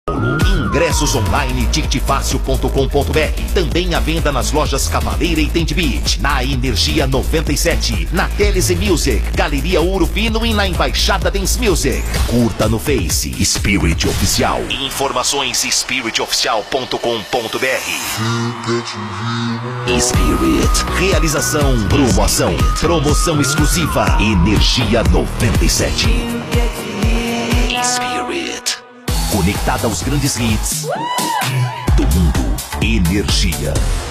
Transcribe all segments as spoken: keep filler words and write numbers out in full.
Ingressos online ticket fácil ponto com ponto br. Também à venda nas lojas Cavaleira e Tente Beat, na Energia noventa e sete, na Teles Music, Galeria Ouro Fino e na Embaixada Dance Music. Curta no Face Spirit Oficial. Informações spirit oficial ponto com ponto br. Spirit. Realização, promoção. Promoção exclusiva Energia noventa e sete. Spirit. Conectada aos grandes hits do mundo. Energia.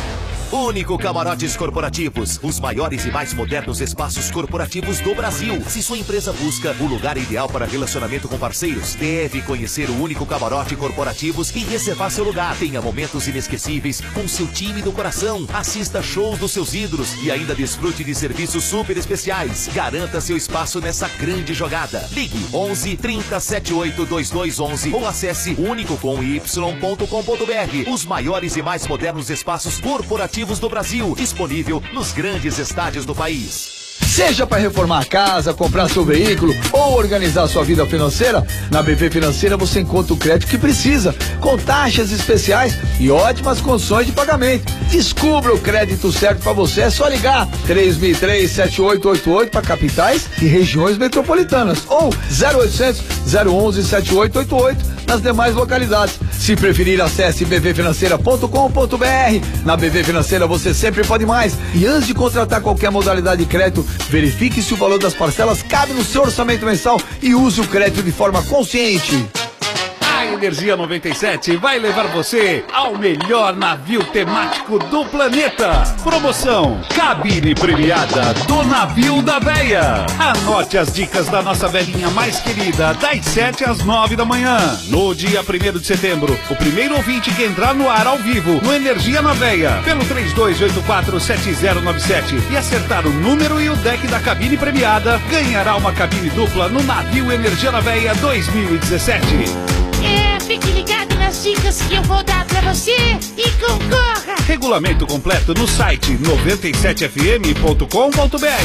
Único Camarotes Corporativos, os maiores e mais modernos espaços corporativos do Brasil. Se sua empresa busca o lugar ideal para relacionamento com parceiros, deve conhecer o Único Camarote Corporativos e reservar seu lugar. Tenha momentos inesquecíveis com seu time do coração. Assista shows dos seus ídolos e ainda desfrute de serviços super especiais. Garanta seu espaço nessa grande jogada. Ligue onze, trinta, setenta e oito, vinte e dois onze ou acesse único com y ponto com ponto br. Os maiores e mais modernos espaços corporativos do Brasil, disponível nos grandes estádios do país. Seja para reformar a casa, comprar seu veículo ou organizar sua vida financeira, na B V Financeira você encontra o crédito que precisa, com taxas especiais e ótimas condições de pagamento. Descubra o crédito certo para você, é só ligar três mil e três, sete oito oito oito para capitais e regiões metropolitanas ou zero oitocentos, zero onze, sete oito oito oito nas demais localidades. Se preferir, acesse b v financeira ponto com ponto br. Na B V Financeira você sempre pode mais. E antes de contratar qualquer modalidade de crédito, verifique se o valor das parcelas cabe no seu orçamento mensal e use o crédito de forma consciente. A Energia noventa e sete vai levar você ao melhor navio temático do planeta. Promoção Cabine Premiada do Navio da Véia. Anote as dicas da nossa velhinha mais querida, das sete às nove da manhã. No dia primeiro de setembro, o primeiro ouvinte que entrar no ar ao vivo no Energia na Véia, pelo três dois oito quatro, sete zero nove sete e acertar o número e o deck da cabine premiada, ganhará uma cabine dupla no Navio Energia na Véia dois mil e dezessete. É, fique ligado nas dicas que eu vou dar pra você e concorra! Regulamento completo no site noventa e sete f m ponto com ponto br.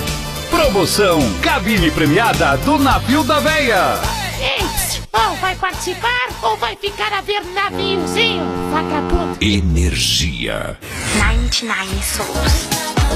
Promoção Cabine Premiada do Navio da Véia. Eita, ou vai participar ou vai ficar a ver naviozinho, vagabundo. Energia noventa e nove Souls.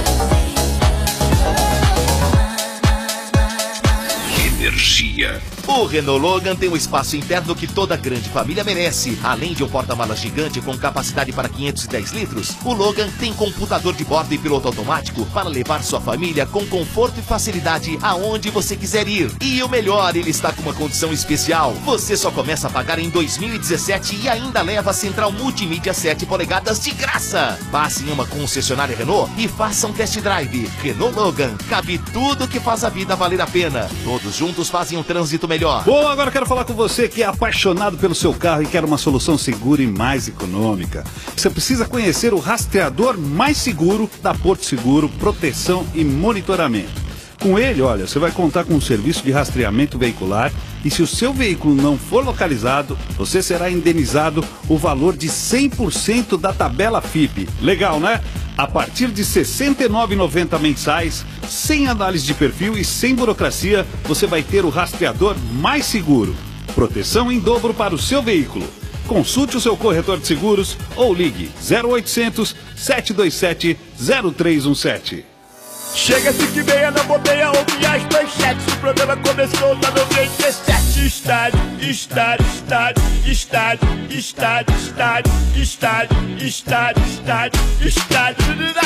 Energia. O Renault Logan tem um espaço interno que toda grande família merece. Além de um porta-malas gigante com capacidade para quinhentos e dez litros, o Logan tem computador de bordo e piloto automático para levar sua família com conforto e facilidade aonde você quiser ir. E o melhor, ele está com uma condição especial. Você só começa a pagar em dois mil e dezessete e ainda leva a central multimídia sete polegadas de graça. Passe em uma concessionária Renault e faça um test drive. Renault Logan, cabe tudo que faz a vida valer a pena. Todos juntos fazem um trânsito melhor. Bom, agora eu quero falar com você que é apaixonado pelo seu carro e quer uma solução segura e mais econômica. Você precisa conhecer o rastreador mais seguro da Porto Seguro, proteção e monitoramento. Com ele, olha, você vai contar com um serviço de rastreamento veicular e se o seu veículo não for localizado, você será indenizado o valor de cem por cento da tabela F I P. Legal, né? A partir de sessenta e nove reais e noventa centavos mensais, sem análise de perfil e sem burocracia, você vai ter o rastreador mais seguro. Proteção em dobro para o seu veículo. Consulte o seu corretor de seguros ou ligue zero oitocentos, sete dois sete, zero três um sete. Chega cinco e meia na bobeia, ouve as manchetes. O programa começou na noventa e sete. Estádio, estádio, estádio, estádio, estádio, estádio, estádio, estádio, estádio, estádio.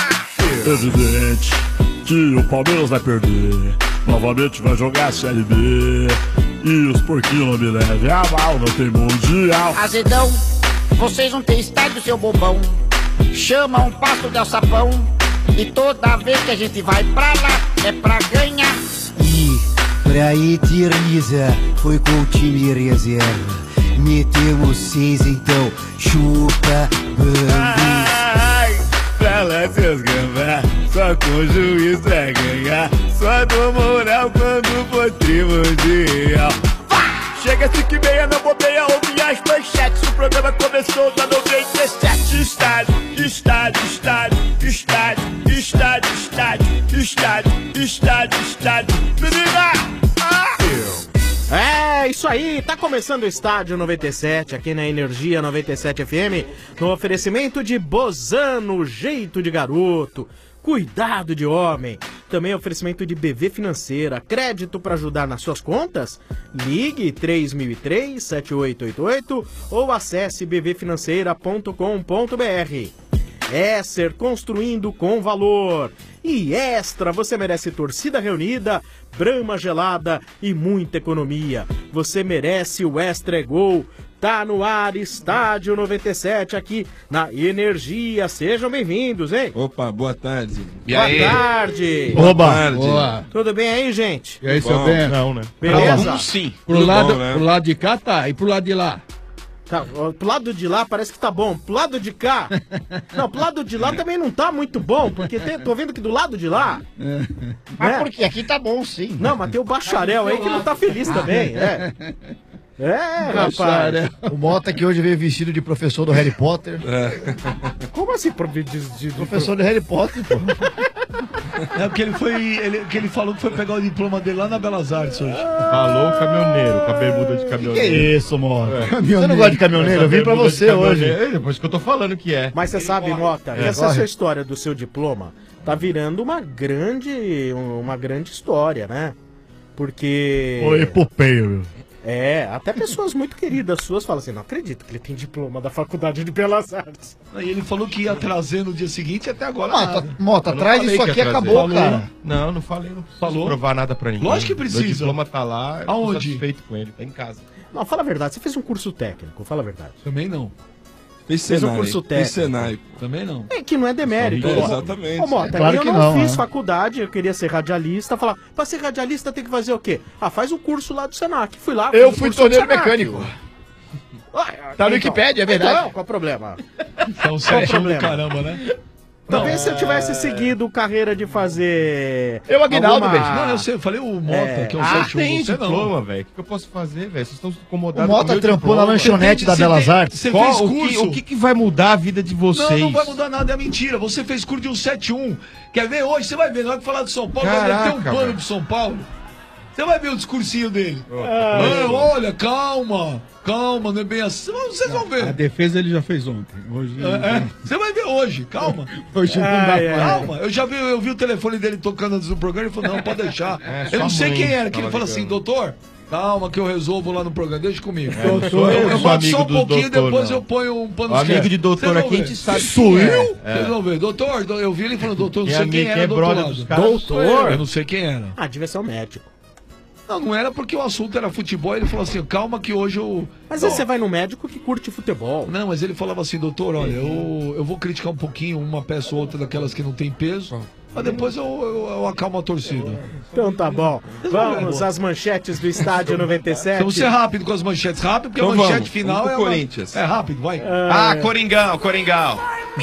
Evidente que o Palmeiras vai perder. Novamente vai jogar a Série B. E os porquinhos não me levem a mal, não tem mundial. Azedão, vocês não têm estádio, seu bobão. Chama um passo de alçapão. E toda vez que a gente vai pra lá, é pra ganhar. E pra Eterniza foi com o time reserva. Metemos seis, então chupa bambi. Ai, pra lá seus gambá, só com o juiz vai ganhar. Só dou moral quando for primordial. Chega cinco e meia, não bobeia, ouve as manchetes. O programa começou na noventa e sete. Estádio, estádio, estádio, estádio, estádio, estádio, estádio, estádio, estádio. Menina! Ah! É, isso aí, tá começando o Estádio noventa e sete aqui na Energia noventa e sete F M, no oferecimento de Bozano, jeito de garoto, cuidado de homem. Também oferecimento de B V Financeira, crédito para ajudar nas suas contas? Ligue três mil e três, sete oito oito oito ou acesse b v financeira ponto com ponto b r. Esser, construindo com valor. E Extra, você merece torcida reunida, Brahma gelada e muita economia. Você merece o Extra é Gol. Tá no ar, Estádio noventa e sete aqui na Energia. Sejam bem-vindos, hein? Opa, boa tarde. E boa aí? tarde. Boa Oba. tarde. Boa. Tudo bem aí, gente? E aí, seu bem? Não, né? Beleza? Alguns sim. Pro Tudo lado, bom, né? pro lado de cá tá, e pro lado de lá? Tá, ó, pro lado de lá parece que tá bom. Pro lado de cá... Não, pro lado de lá também não tá muito bom, porque tem, tô vendo que do lado de lá... Mas né? porque aqui tá bom, sim. Não, mas tem o bacharel aí que não tá feliz também, é. É, rapaz. O Mota que hoje veio vestido de professor do Harry Potter. Como assim, pro- de, de- de- Professor do Harry Potter, pô. É porque ele foi. Ele, que ele falou que foi pegar o diploma dele lá na Belas Artes hoje. Alô, caminhoneiro, com a bermuda de Que caminhoneiro. isso, Mota? Você não gosta de caminhoneiro? Eu vim pra Bermuda de você hoje. caminhoneiro. É, depois que eu tô falando que é. Mas você sabe, Mota, É, essa corre. sua história do seu diploma tá virando uma grande, uma grande história, né? Porque... Ô, epopeia, meu. É, até pessoas muito queridas suas falam assim, não acredito que ele tem diploma da Faculdade de Belas Artes. Aí ele falou que ia trazer no dia seguinte e até agora. Mota, nada. Mota, Eu não traz falei isso que ia aqui e trazer. acabou, Falou. cara. Não, não falei, não preciso Falou? provar nada pra ninguém. Lógico que precisa. Meu diploma tá lá, eu tô Aonde? satisfeito com ele, tá em casa. Não, fala a verdade, você fez um curso técnico, fala a verdade. Também não. Fez Fez um Senai, curso fez técnico. Senai. Também não. É que não é demérito. É, Ô, exatamente. Ô, Mota, É claro eu que não, não, fiz né? faculdade, eu queria ser radialista, falar, pra ser radialista tem que fazer o quê? Ah, faz um curso lá do Senac. Fui lá, Eu fiz o fui curso do torneiro Senac. mecânico. Ah, Tá no Wikipédia, é verdade. Então, qual o problema? É um Qual o certinho do problema? caramba, né? Talvez se eu tivesse seguido carreira de fazer... Eu, Aguinaldo, alguma- velho. Não, eu sei, eu falei o Mota, É. que é o Ah, sete um, tem você não. diploma, velho. O que que eu posso fazer, velho? Vocês estão O incomodados com Mota meu trampou na diploma. lanchonete Você da tem- Belas você tem- Artes. Você Qual- fez o, que, curso? o que que vai mudar a vida de vocês? Não, não vai mudar nada, é mentira. Você fez curso de um sete um. Quer ver hoje? Você vai ver. Na hora que falar de São Paulo, vai Caraca, meter um pano velho. pro São Paulo. Você vai ver o discursinho dele. Ah, olha, calma, calma, não é bem assim. Vocês vão A ver. defesa ele já fez ontem. Hoje, É, é. Você vai ver hoje, calma. hoje não Ai, dá ai. pra... Calma, eu já vi, eu vi o telefone dele tocando antes do programa e ele falou, não, pode deixar. É, eu sua não sei mãe quem era, que ele tava falou assim, ligando. doutor, calma que eu resolvo lá no programa, deixa comigo. não sou eu, eu, eu sou boto só amigo um do pouquinho, doutor, depois não. eu ponho um pano O amigo esquerdo. de doutor Vocês vão aqui, a ver. gente sabe Sou quem é. eu? É. Vocês vão ver. Doutor, eu vi ele falando, doutor, não Quem é sei quem amigo, era quem é do outro brother lado. dos caras, Doutor? sou eu. Eu não sei quem era. Ah, devia ser um médico. Não, não era porque o assunto era futebol, ele falou assim, calma que hoje eu... Mas Não, aí você vai no médico que curte futebol. Não, mas ele falava assim, doutor, olha, eu, eu vou criticar um pouquinho uma peça ou outra daquelas que não tem peso, mas depois eu, eu, eu acalmo a torcida. Então tá bom. Vamos às manchetes do Estádio noventa e sete. Vamos ser rápido com as manchetes, rápido, porque Então a manchete vamos, final vamos é, pro uma- Corinthians. é rápido, vai. Ah, Coringão, Coringão.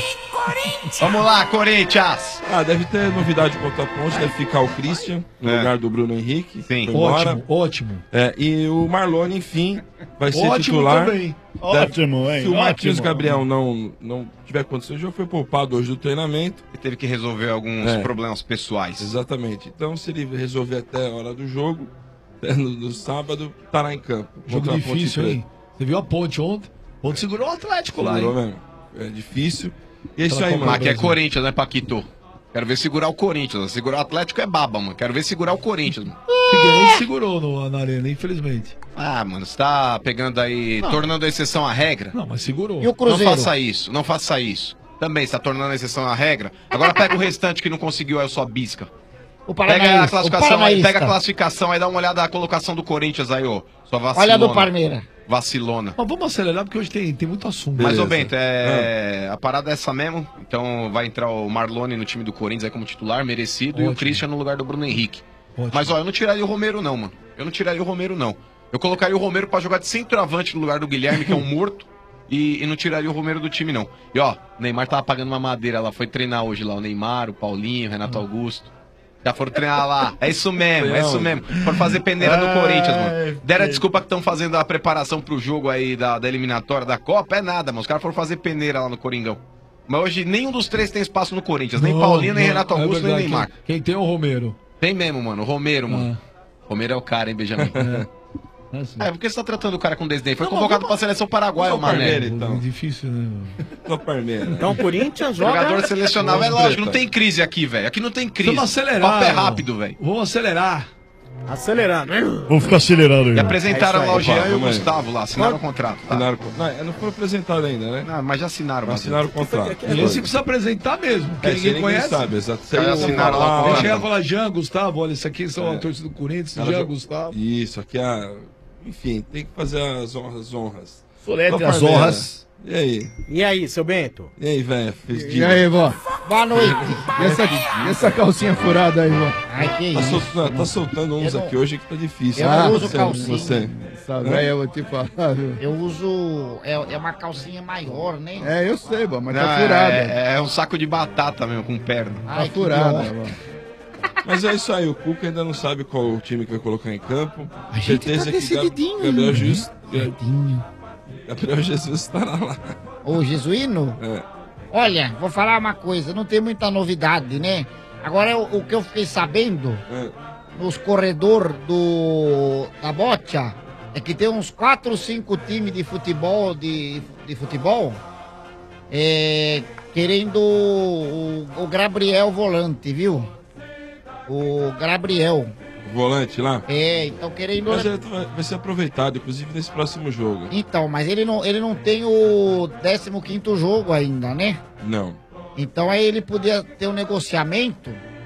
Vamos lá, Corinthians. Ah, deve ter novidade contra a Ponte, deve ficar o Christian no É. lugar do Bruno Henrique. Sim. Foi embora. Ótimo, ótimo. É, e o Marlone, enfim, vai ser Ótimo titular. também. Ótimo, hein? Se o Marquinhos Ótimo. Gabriel não, não tiver condições, já foi poupado hoje do treinamento. Ele teve que resolver alguns É. problemas pessoais. Exatamente. Então, se ele resolver até a hora do jogo, até no, no sábado, estará em campo. Jogo Contra a Ponte difícil, Preta. hein? Você viu a Ponte ontem? Ontem segurou o Atlético lá, Segurou hein? mesmo. É difícil. E é isso Aquela aí, Copa mano. Aqui é Corinthians, né, Paquito? Quero ver segurar o Corinthians. Segurar o Atlético é baba, mano. Quero ver segurar o Corinthians, mano. Figueirense segurou no, na arena, infelizmente. Ah, mano, você tá pegando aí, Não. tornando a exceção a regra? Não, mas segurou. E o Cruzeiro? Não faça isso, não faça isso. Também, você tá tornando a exceção a regra. Agora pega o restante que não conseguiu, aí eu só bisca. O Pega a Paranaísta. O classificação aí, Paranaísta. pega a classificação aí, dá uma olhada na colocação do Corinthians aí, ó. Sua vacilona. Olha a do Parmeira. Vacilona. Mas vamos acelerar porque hoje tem, tem muito assunto. Mas, ô Beleza. Bento, é... a parada é essa mesmo. Então vai entrar o Marlone no time do Corinthians aí como titular, merecido, e o Ótimo. Christian no lugar do Bruno Henrique. Ótimo. Mas, ó, eu não tiraria o Romero não, mano. Eu não tiraria o Romero não. Eu colocaria o Romero pra jogar de centroavante no lugar do Guilherme, que é um morto, e, e não tiraria o Romero do time não. E, ó, o Neymar tava pagando uma madeira lá, foi treinar hoje lá, o Neymar, o Paulinho, o Renato Augusto. Já foram treinar lá. É isso mesmo, é isso mesmo. Foram fazer peneira no Corinthians, mano. Deram a desculpa que estão fazendo a preparação pro jogo aí da, da eliminatória da Copa. É nada, mano. Os caras foram fazer peneira lá no Coringão. Mas hoje nenhum dos três tem espaço no Corinthians. Nem Não, Paulinho, nem não, Renato é Augusto, nem verdade. Neymar. Quem, quem tem é o Romero. Tem mesmo, mano. O Romero, mano. Romero é o cara, hein, Benjamin? É, porque você tá tratando o cara com desdém. Foi Não, convocado vamos- pra seleção paraguaia, o vamos ao Mané. Parmeira, então. Difícil, né? Sou Parmeira. Então o Corinthians joga... Jogador selecionável, é Vamos, lógico, não treta. tem crise aqui, velho. Aqui não tem crise. Vamos acelerar. O papo é irmão. rápido, velho. Vamos acelerar. Acelerando. Vamos ficar acelerando aí. E apresentaram É isso aí. lá o Jean Opa, e o vamos aí. Gustavo lá, assinaram o contrato. Tá? Assinaram, não, não foi apresentado ainda, né? Não, mas já assinaram, Matheus. Assinaram o contrato. Esse precisa apresentar mesmo, porque É, se ninguém ninguém conhece. sabe, exato. Já Saiu assinaram lá, lá o Ele lá, chega e lá. fala, Jean, Gustavo, olha, isso aqui são É. a torcida do Corinthians, Ela Jean, já- Gustavo. Isso, aqui é a... Enfim, tem que fazer as honras. As honras. Solete Ô, as Parmeira, honras. E aí? E aí, seu Bento? E aí, velho? Fez E dia? aí, vó? Boa noite. E essa, e essa calcinha furada aí, vó? Ai, que Tá, isso. sol- não, tá soltando uns Eu não- aqui hoje que tá difícil. eu Ah, não uso você, calcinha. Você. Essa velha, eu vou te falar, viu? Eu uso. É, é uma calcinha maior, né? É, eu sei, vó, mas Não, tá furada. é, é um saco de batata mesmo, com perna. Tá Ai, que furada, dó. vó. Mas é isso aí, o Cuca ainda não sabe qual o time que vai colocar em campo. A gente tá Certeza que Gab- decididinho, Gabriel né? Jesus. Decididinho. Gabriel Jesus estará lá. Ô, Jesuíno? É. Olha, vou falar uma coisa, não tem muita novidade, né? Agora, o, o que eu fiquei sabendo É. nos corredores do da Bocha é que tem uns quatro, cinco times de futebol, de, de futebol, é, querendo o, o Gabriel volante, viu? O Gabriel. Volante lá. É, então querendo... Mas ele vai vai ser aproveitado, inclusive nesse próximo jogo. Então, mas ele não, ele não tem o décimo quinto jogo ainda, né? Não. Então aí ele podia ter um negociamento.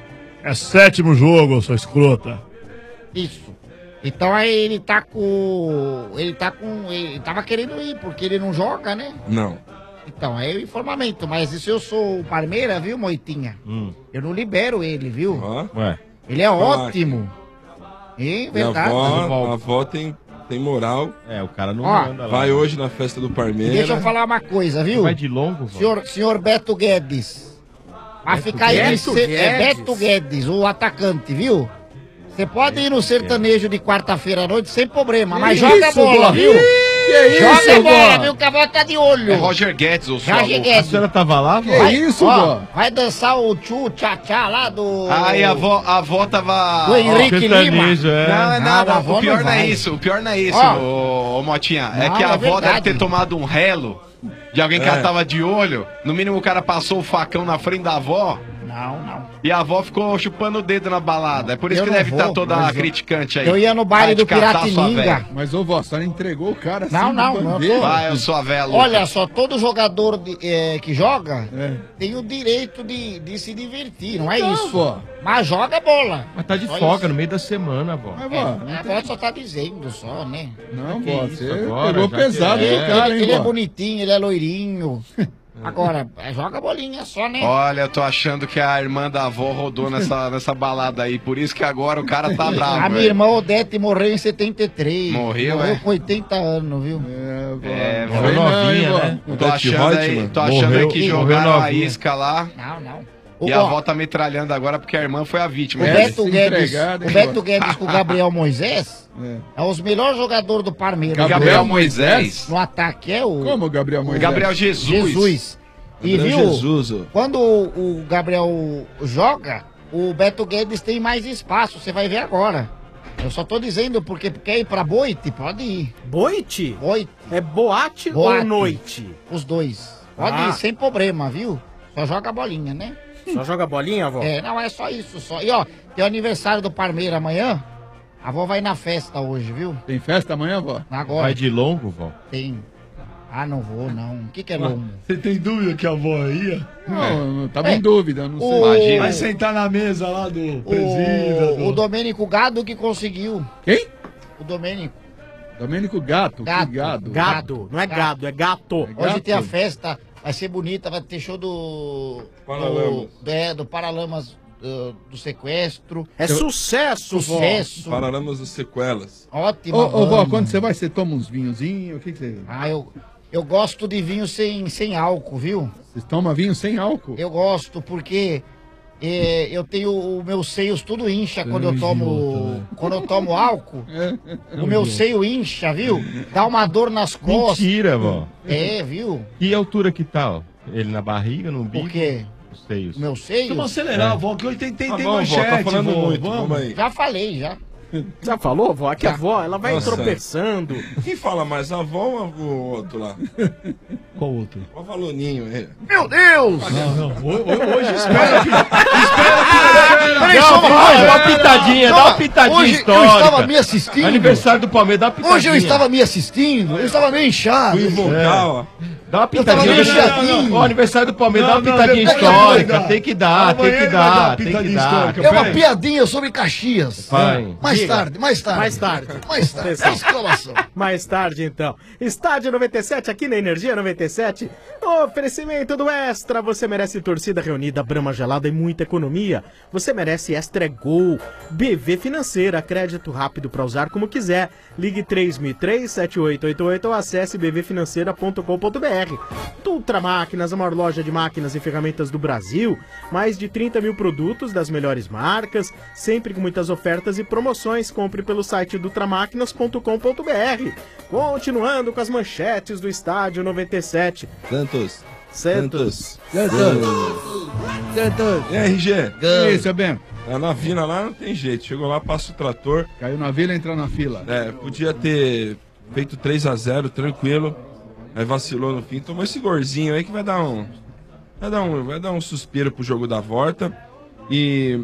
É sétimo jogo, sua escrota. Isso. Então aí ele tá com. Ele tá com. Ele tava querendo ir, porque ele não joga, né? Não. Então, é o informamento. Mas se eu sou o Parmeira, viu, Moitinha? Hum. Eu não libero ele, viu? Ó. Ué. Ele é Ah, ótimo. Hein, Minha verdade. avó, a avó tem, tem moral. É, o cara não Ó, manda lá. Vai hoje na festa do Parmeira. Deixa eu falar uma coisa, viu? Vai de longo, vó? Senhor, senhor Beto Guedes. Vai Beto ficar aí. Guedes? cê- É Beto Guedes, o atacante, viu? Você pode ir no sertanejo de quarta-feira à noite sem problema, mas Que joga isso, bola, vó? viu? Que joga isso, bola, vó? viu? Que a avó tá de olho. É Roger Guedes, o Roger sua- Guedes. A senhora tava lá, vó? Que isso, ó, vó? vai dançar o tchu tchá tchá lá do. Aí a avó, a avó tava. Do Henrique Lima. sertanejo, é. Não, é Não, nada, a avó o pior não não é vai. isso, o pior não é isso, Ó. ô, ô Motinha. É Não, que a é avó deve verdade. ter tomado um relo de alguém que É. ela tava de olho. No mínimo o cara passou o facão na frente da avó Não, não. e a avó ficou chupando o dedo na balada. É por isso Eu que não deve vou, estar toda mas eu- criticante aí. Eu ia no baile Vai do te catar, sua Piratininga. véia. Mas, ô, vó, a senhora entregou o cara assim Não, de não, não bandeja. tô. Vai, eu sou a véia louca. Olha só, todo jogador de- eh, que joga É. tem o direito de, de se divertir, não é Não, isso? vó. Mas joga bola. Mas tá de Só folga isso. no meio da semana, vó. Mas, É, vó, a avó só tá dizendo só, né? não, que vó, isso você agora, pegou já pesado que- no Ele, cara, ele hein, é vó? bonitinho, ele é loirinho. Agora, é, joga bolinha só, né? Olha, eu tô achando que a irmã da avó rodou nessa, nessa balada aí. Por isso que agora o cara tá bravo. A minha velho. irmã Odete morreu em setenta e três. Morreu, Morreu é? com oitenta anos, viu? É, vó. É, Não Morreu sei não, hein, novinha, vó? né? Tô Odete achando aí, Reutemann. tô achando aí Morreu- que morreu jogaram a novinha. isca lá. Não, não. E Ó, a avó tá metralhando agora porque a irmã foi a vítima. O É, Beto se Guedes, entregado, hein, o Beto vó? Guedes com o Gabriel Moisés É. é os melhores jogadores do Palmeiras. Gabriel Gabriel Moisés. No ataque é o Como, Gabriel Moisés? Gabriel Jesus. Jesus. E Gabriel viu, Jesus, ó. quando o, o Gabriel joga, o Beto Guedes tem mais espaço, você vai ver agora. Eu só tô dizendo porque quer ir pra Boite, pode ir. Boite? Boite, É boate, Boate. ou noite? os dois. Pode Ah. ir, sem problema, viu? Só joga a bolinha, né? Só joga bolinha, avó? É, não, é só isso, só. E ó, tem o aniversário do Palmeiras amanhã. A avó vai na festa hoje, viu? Tem festa amanhã, vó? Agora Vai de longo, vó? tem. Ah, não vou, não. O que que é longo? Você tem dúvida que a avó ia? Não, eu tava É. em dúvida, não sei. O- Imagina. Vai sentar na mesa lá do presida. O, do- o Domênico Gado que conseguiu. Quem? O Domênico. Domênico Gato. Gato. Que gado. Gado, não é gado, é gato. Hoje Gato. tem a festa, vai ser bonita, vai ter show do. Paralamas. Do, é, do Paralamas do, do sequestro. É sucesso, vó. Sucesso. Paralamas das sequelas. Ótimo. Ô, ô, vó, quando você vai, você toma uns vinhozinhos? O que que você... Ah, eu, eu gosto de vinho sem, sem álcool, viu? Vocês tomam vinho sem álcool? Eu gosto porque é, eu tenho os meus seios tudo incha quando eu tomo quando eu tomo álcool. O meu seio incha, viu? Dá uma dor nas costas. Mentira, vó. É, viu? Que altura que tá, ó? Ele na barriga, no umbigo? Por quê? Os seios. O meu seio? Vamos acelerar, vó, que hoje tem, tem, Tá tem bom, vó, manchete, tá falando vó, muito. vamos. Vamos aí. Já falei, já. Já falou, vó? Aqui a avó, ela vai Nossa. tropeçando. Quem fala mais, a avó ou o outro lá? Qual outro? O Avaloninho, é. Meu Deus! Não, não. Hoje espera que. Peraí, Não, só uma vai, coisa. dá uma pitadinha, dá uma pitadinha Hoje histórica. eu estava me assistindo. Aniversário do Palmeiras, dá uma pitadinha. Hoje eu estava me assistindo, eu estava meio inchado. Fui invocar, ó. Dá uma Eu tava pitadinha. meio chatinho. Ó, aniversário do Palmeiras, Não, dá uma não, pitadinha depois histórica. vai dar. Tem que dar, tem Amanhã que ele vai dar dar, uma tem que pitadinha dar. histórica. É uma Peraí. piadinha sobre Caxias. Vai. Mais Diga. tarde, mais tarde. Mais tarde. Mais tarde. Atenção. Exclamação. Mais tarde, então. Estádio noventa e sete, aqui na Energia noventa e sete. Oferecimento do Extra. Você merece torcida reunida, Brahma gelada e muita economia. Você merece Extra é Gol. B V Financeira, crédito rápido para usar como quiser. Ligue três mil e três, sete oito oito oito ou acesse b v financeira ponto com ponto b r. Ultra Máquinas, a maior loja de máquinas e ferramentas do Brasil. Mais de trinta mil produtos das melhores marcas, sempre com muitas ofertas e promoções. Compre pelo site do ultramáquinas ponto com ponto b r. Continuando com as manchetes do Estádio noventa e sete. Santos. Santos. E aí, R G? E aí, seu Bento? É, na vila lá não tem jeito. Chegou lá, passa o trator. Caiu na vila e entrou na fila. É, podia ter feito três a zero, tranquilo. Aí vacilou no fim. Tomou esse gorzinho aí que vai dar um. Vai dar um, vai dar um suspiro pro jogo da volta. E.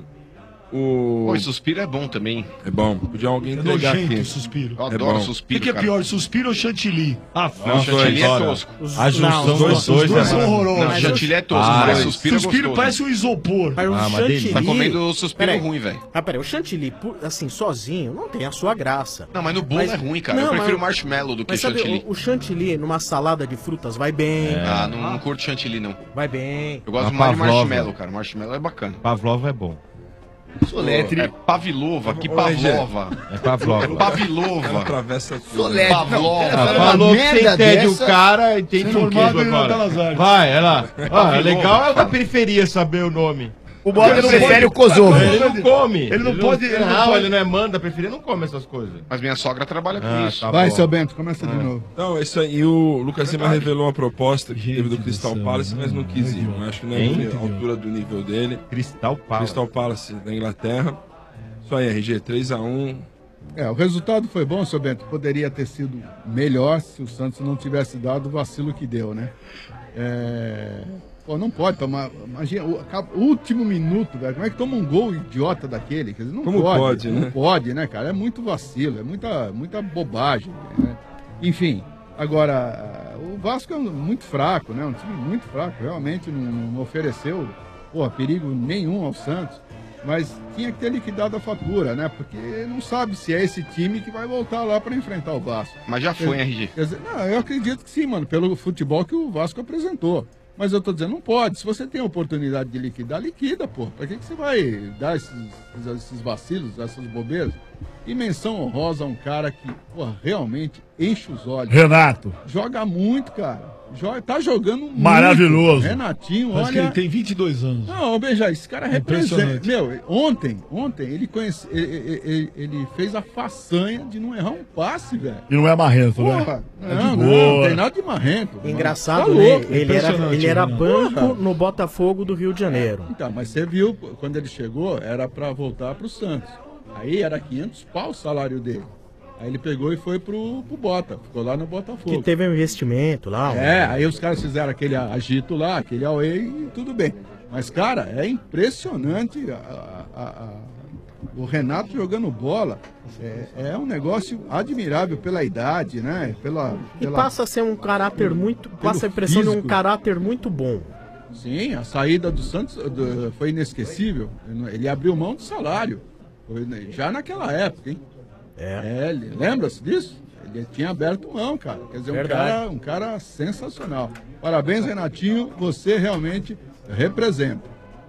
O. Pô, e suspiro é bom também. É bom. Podia alguém É entregar nojento aqui. o suspiro. Eu É adoro bom. O suspiro. que, que é cara. pior, suspiro ou chantilly? Ah, Não, Os chantilly dois, é olha. tosco. A junção Não, dos dois Os dois é são maravilhosa. horrorosos. Não, chantilly é tosco, Ah, mas mas suspiro é Suspiro gostoso. parece um isopor. Mas o Ah, uma delícia. Tá comendo suspiro Peraí. ruim, velho. Ah, peraí, o chantilly, pu- assim, sozinho, não tem a sua graça. Não, mas no bolo Mas- é ruim, cara. Não, eu prefiro mas- marshmallow do que Mas sabe, chantilly. o, o chantilly numa salada de frutas vai bem. Ah, não, não curto chantilly, não. Vai bem. Eu gosto Uma mais de pavlova. marshmallow, cara. Marshmallow é bacana. Pavlova é bom. Soletre. É Pavlova, que Ô, R G. Pavlova. É Pavlova. É Ela Pavlova. atravessa tudo. Soletre. Pavlova. Não, Ah, falou que você merda entende dessa- o cara, entende o quê Formado em agora? Belas Artes. Vai, é lá. Ah, é Pavlova. legal é da periferia saber o nome. O Bob não Ele prefere não o Kosovo. Ele não come. Ele não pode- ele não Não, pode- ele não é manda, da periferia não come essas coisas. Mas minha sogra trabalha com Ah, isso. tá Vai, bom. seu Bento, começa de novo. Não, é isso aí. E o Lucas Lima revelou uma proposta que teve do Crystal Palace, mas não quis ir. Eu acho que não é Hein? a altura do nível dele. Cristal Palace. Crystal Palace da Inglaterra. Isso aí, R G, três a um. É, o resultado foi bom, seu Bento. Poderia ter sido melhor se o Santos não tivesse dado o vacilo que deu, né? É... Pô, não pode tomar. Imagina, o acaba- último minuto, velho. Como é que toma um gol idiota daquele? Quer dizer, não Como pode. pode, não né? pode, né, cara? É muito vacilo, é muita, muita bobagem. Né? Enfim, agora, o Vasco é um- muito fraco, né? Um time muito fraco. Realmente não, não ofereceu pô, perigo nenhum ao Santos. Mas tinha que ter liquidado a fatura, né? Porque não sabe se é esse time que vai voltar lá para enfrentar o Vasco. Mas já foi, hein, R G? Quer dizer, não, eu acredito que sim, mano, pelo futebol que o Vasco apresentou. Mas eu tô dizendo, não pode. Se você tem a oportunidade de liquidar, liquida, pô. Pra que, que você vai dar esses, esses vacilos, essas bobeiras? E menção honrosa a um cara que, pô, realmente enche os olhos. Renato. Joga muito, cara. Joga, tá jogando muito. Maravilhoso. Renatinho, Parece olha... que ele tem vinte e dois anos. Não, Beija, esse cara É representa. impressionante. Meu, ontem, ontem ele, conhece, ele, ele, ele fez a façanha de não errar um passe, velho. E não é marrento, né? Porra, É de não, boa. não, não tem nada de marrento. mano. Engraçado, Tá né? louco, Ele era, impressionante, ele era né? banco Porra. no Botafogo do Rio de Janeiro. Então, mas você viu, quando ele chegou, era pra voltar pro Santos. Aí era quinhentos pau o salário dele. Aí ele pegou e foi pro, pro Bota, ficou lá no Botafogo. Que teve um investimento lá. É, aí os caras fizeram aquele agito lá, aquele away e tudo bem. Mas, cara, é impressionante a- a- a- o Renato jogando bola. É, é um negócio admirável pela idade, né? Pela, E pela... passa a ser um caráter muito. Passa a impressão de um físico. caráter muito bom. Sim, a saída do Santos do- foi inesquecível. Ele abriu mão do salário. Foi, né, já naquela época, hein? É. É, ele- lembra-se disso? Ele tinha aberto mão, cara. Quer dizer, um Verdade. cara, um cara sensacional. Parabéns, Renatinho. Você realmente representa.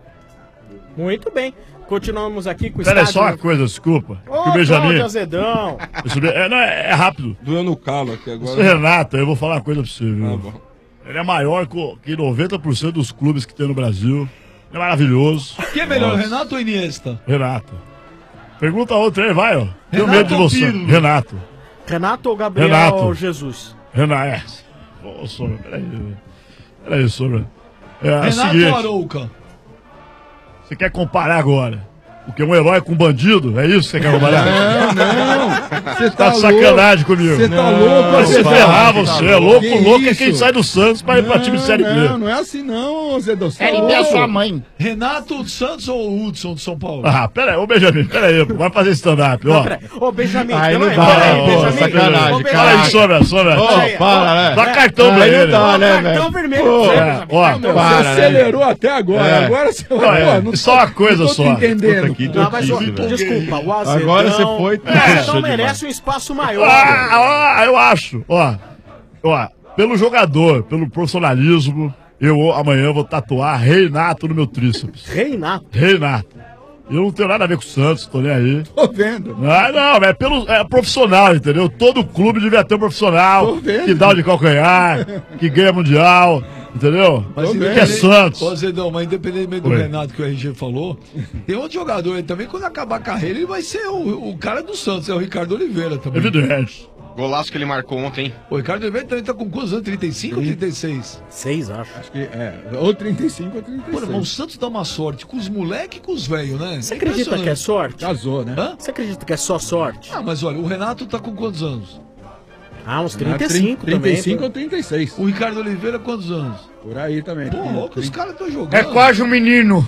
Muito bem. Continuamos aqui com o Pera aí, estádio. só uma coisa, desculpa. Ô, que o Benjamin. Cláudio Azedão. Esse be- É, não, é, é rápido. Doeu no calo aqui agora. Esse Renato, eu vou falar uma coisa pra você, viu? Tá bom. Ele é maior co- que noventa por cento dos clubes que tem no Brasil. Ele é maravilhoso. Quem é melhor, Nossa. Renato ou Iniesta? Renato. Pergunta a outra aí, vai, ó. Tenho Renato medo de ou você. Pirlo? Renato. Renato ou Gabriel Renato. Jesus? Renato. É. Ô, Sombra, peraí. Peraí, Sombra. É, é o Renato seguinte, ou Arouca? você quer comparar agora? O que? Um herói com bandido? É isso que você quer trabalhar? Não, não. Você Tá tá de sacanagem louco. comigo. Você tá louco, Você Zé ferrar Dom. você. É louco, Que louco é isso? quem sai do Santos pra ir pra time de Série B. Não, não é assim não, Zé Dom. Série B é sua mãe. Renato Santos ou Hudson de São Paulo? Ah, pera aí, ô Benjamin, pera aí, vai fazer stand-up, ó. Ô, Benjamin, Aí pelo não amor- dá, peraí, ó, Benjamin. sacanagem, Ô, Benjamin. Fala aí, Sombra, Sombra. Ô, Peraí, para, ó, né? Dá cartão Aí pra ele. não dá, né, Cartão velho? vermelho Pô, pra você, é, Benjamin. ó, Cartão Você para, né? acelerou até agora. É. Agora você Olha, não só uma coisa não tô só. te entendendo. Puta, que Não, mas, ó, idiotice, velho. desculpa, o Azedão... Agora você foi O Azedão triste merece demais. um espaço maior. Ah, ah, eu acho. Ó, ó, pelo jogador, pelo profissionalismo, eu amanhã vou tatuar Reinato no meu tríceps. Reinato? Reinato. Eu não tenho nada a ver com o Santos, tô nem aí. Tô vendo. Ah, não, é pelo é profissional, entendeu? Todo clube devia ter um profissional Tô vendo. que dá o de calcanhar, que ganha mundial, entendeu? Mas que é independente- Santos. Ô, Zedão, mas independentemente do Oi. Renato que o R G falou, tem outro jogador aí também, quando acabar a carreira, ele vai ser o, o cara do Santos, é o Ricardo Oliveira também. Evidente. Golaço que ele marcou ontem. O Ricardo Oliveira também tá com quantos anos? trinta e cinco ou trinta e seis? Seis, acho. Acho que é, ou trinta e cinco ou trinta e Pô, seis. irmão, o Santos dá uma sorte com os moleques e com os velhos, né? Você acredita que é sorte? Casou, né? Hã? Você acredita que é só sorte? Ah, mas olha, o Renato tá com quantos anos? Ah, uns Ah, trinta e cinco também. trinta e cinco ou trinta e seis. O Ricardo Oliveira, quantos anos? Por aí também. Pô, louco, os caras estão jogando. É quase um menino.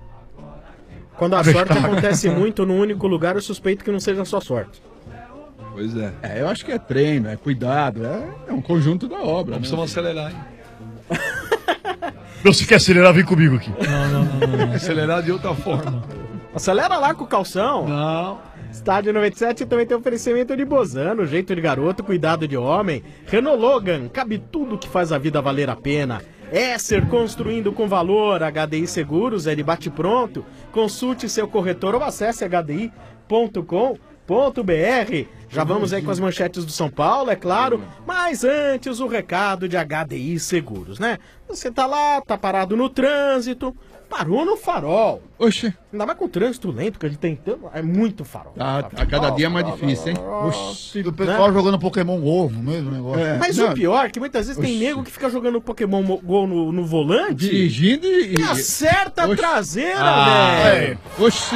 Quando a sorte acontece muito num único lugar, eu suspeito que não seja só sorte. Pois é. É, eu acho que é treino, é cuidado, é, é um conjunto da obra. Não né? precisamos acelerar, hein? Meu, se quer acelerar, vem comigo aqui. Não, não, não, não. Acelerar de outra forma. Acelera lá com o calção. Não. Estádio noventa e sete também tem oferecimento de Bozano, jeito de garoto, cuidado de homem. Renault Logan, cabe tudo que faz a vida valer a pena. Esser construindo com valor, H D I Seguros, é de bate-pronto. Consulte seu corretor ou acesse h d i ponto com ponto b r. Já vamos aí com as manchetes do São Paulo, é claro. Mas antes, o recado de H D I Seguros, né? Você tá lá, tá parado no trânsito, parou no farol. Oxe. Ainda mais com o trânsito lento que a gente tem tanto. É muito farol. A, a cada dia é mais difícil, hein? Oxi, o pessoal jogando Pokémon GO no mesmo negócio. É. Mas Não. o pior é que muitas vezes tem Oxi. nego que fica jogando Pokémon Mo- Go no, no volante Dirigindo e. e acerta a Oxi. traseira, Ah, velho. é. Oxi.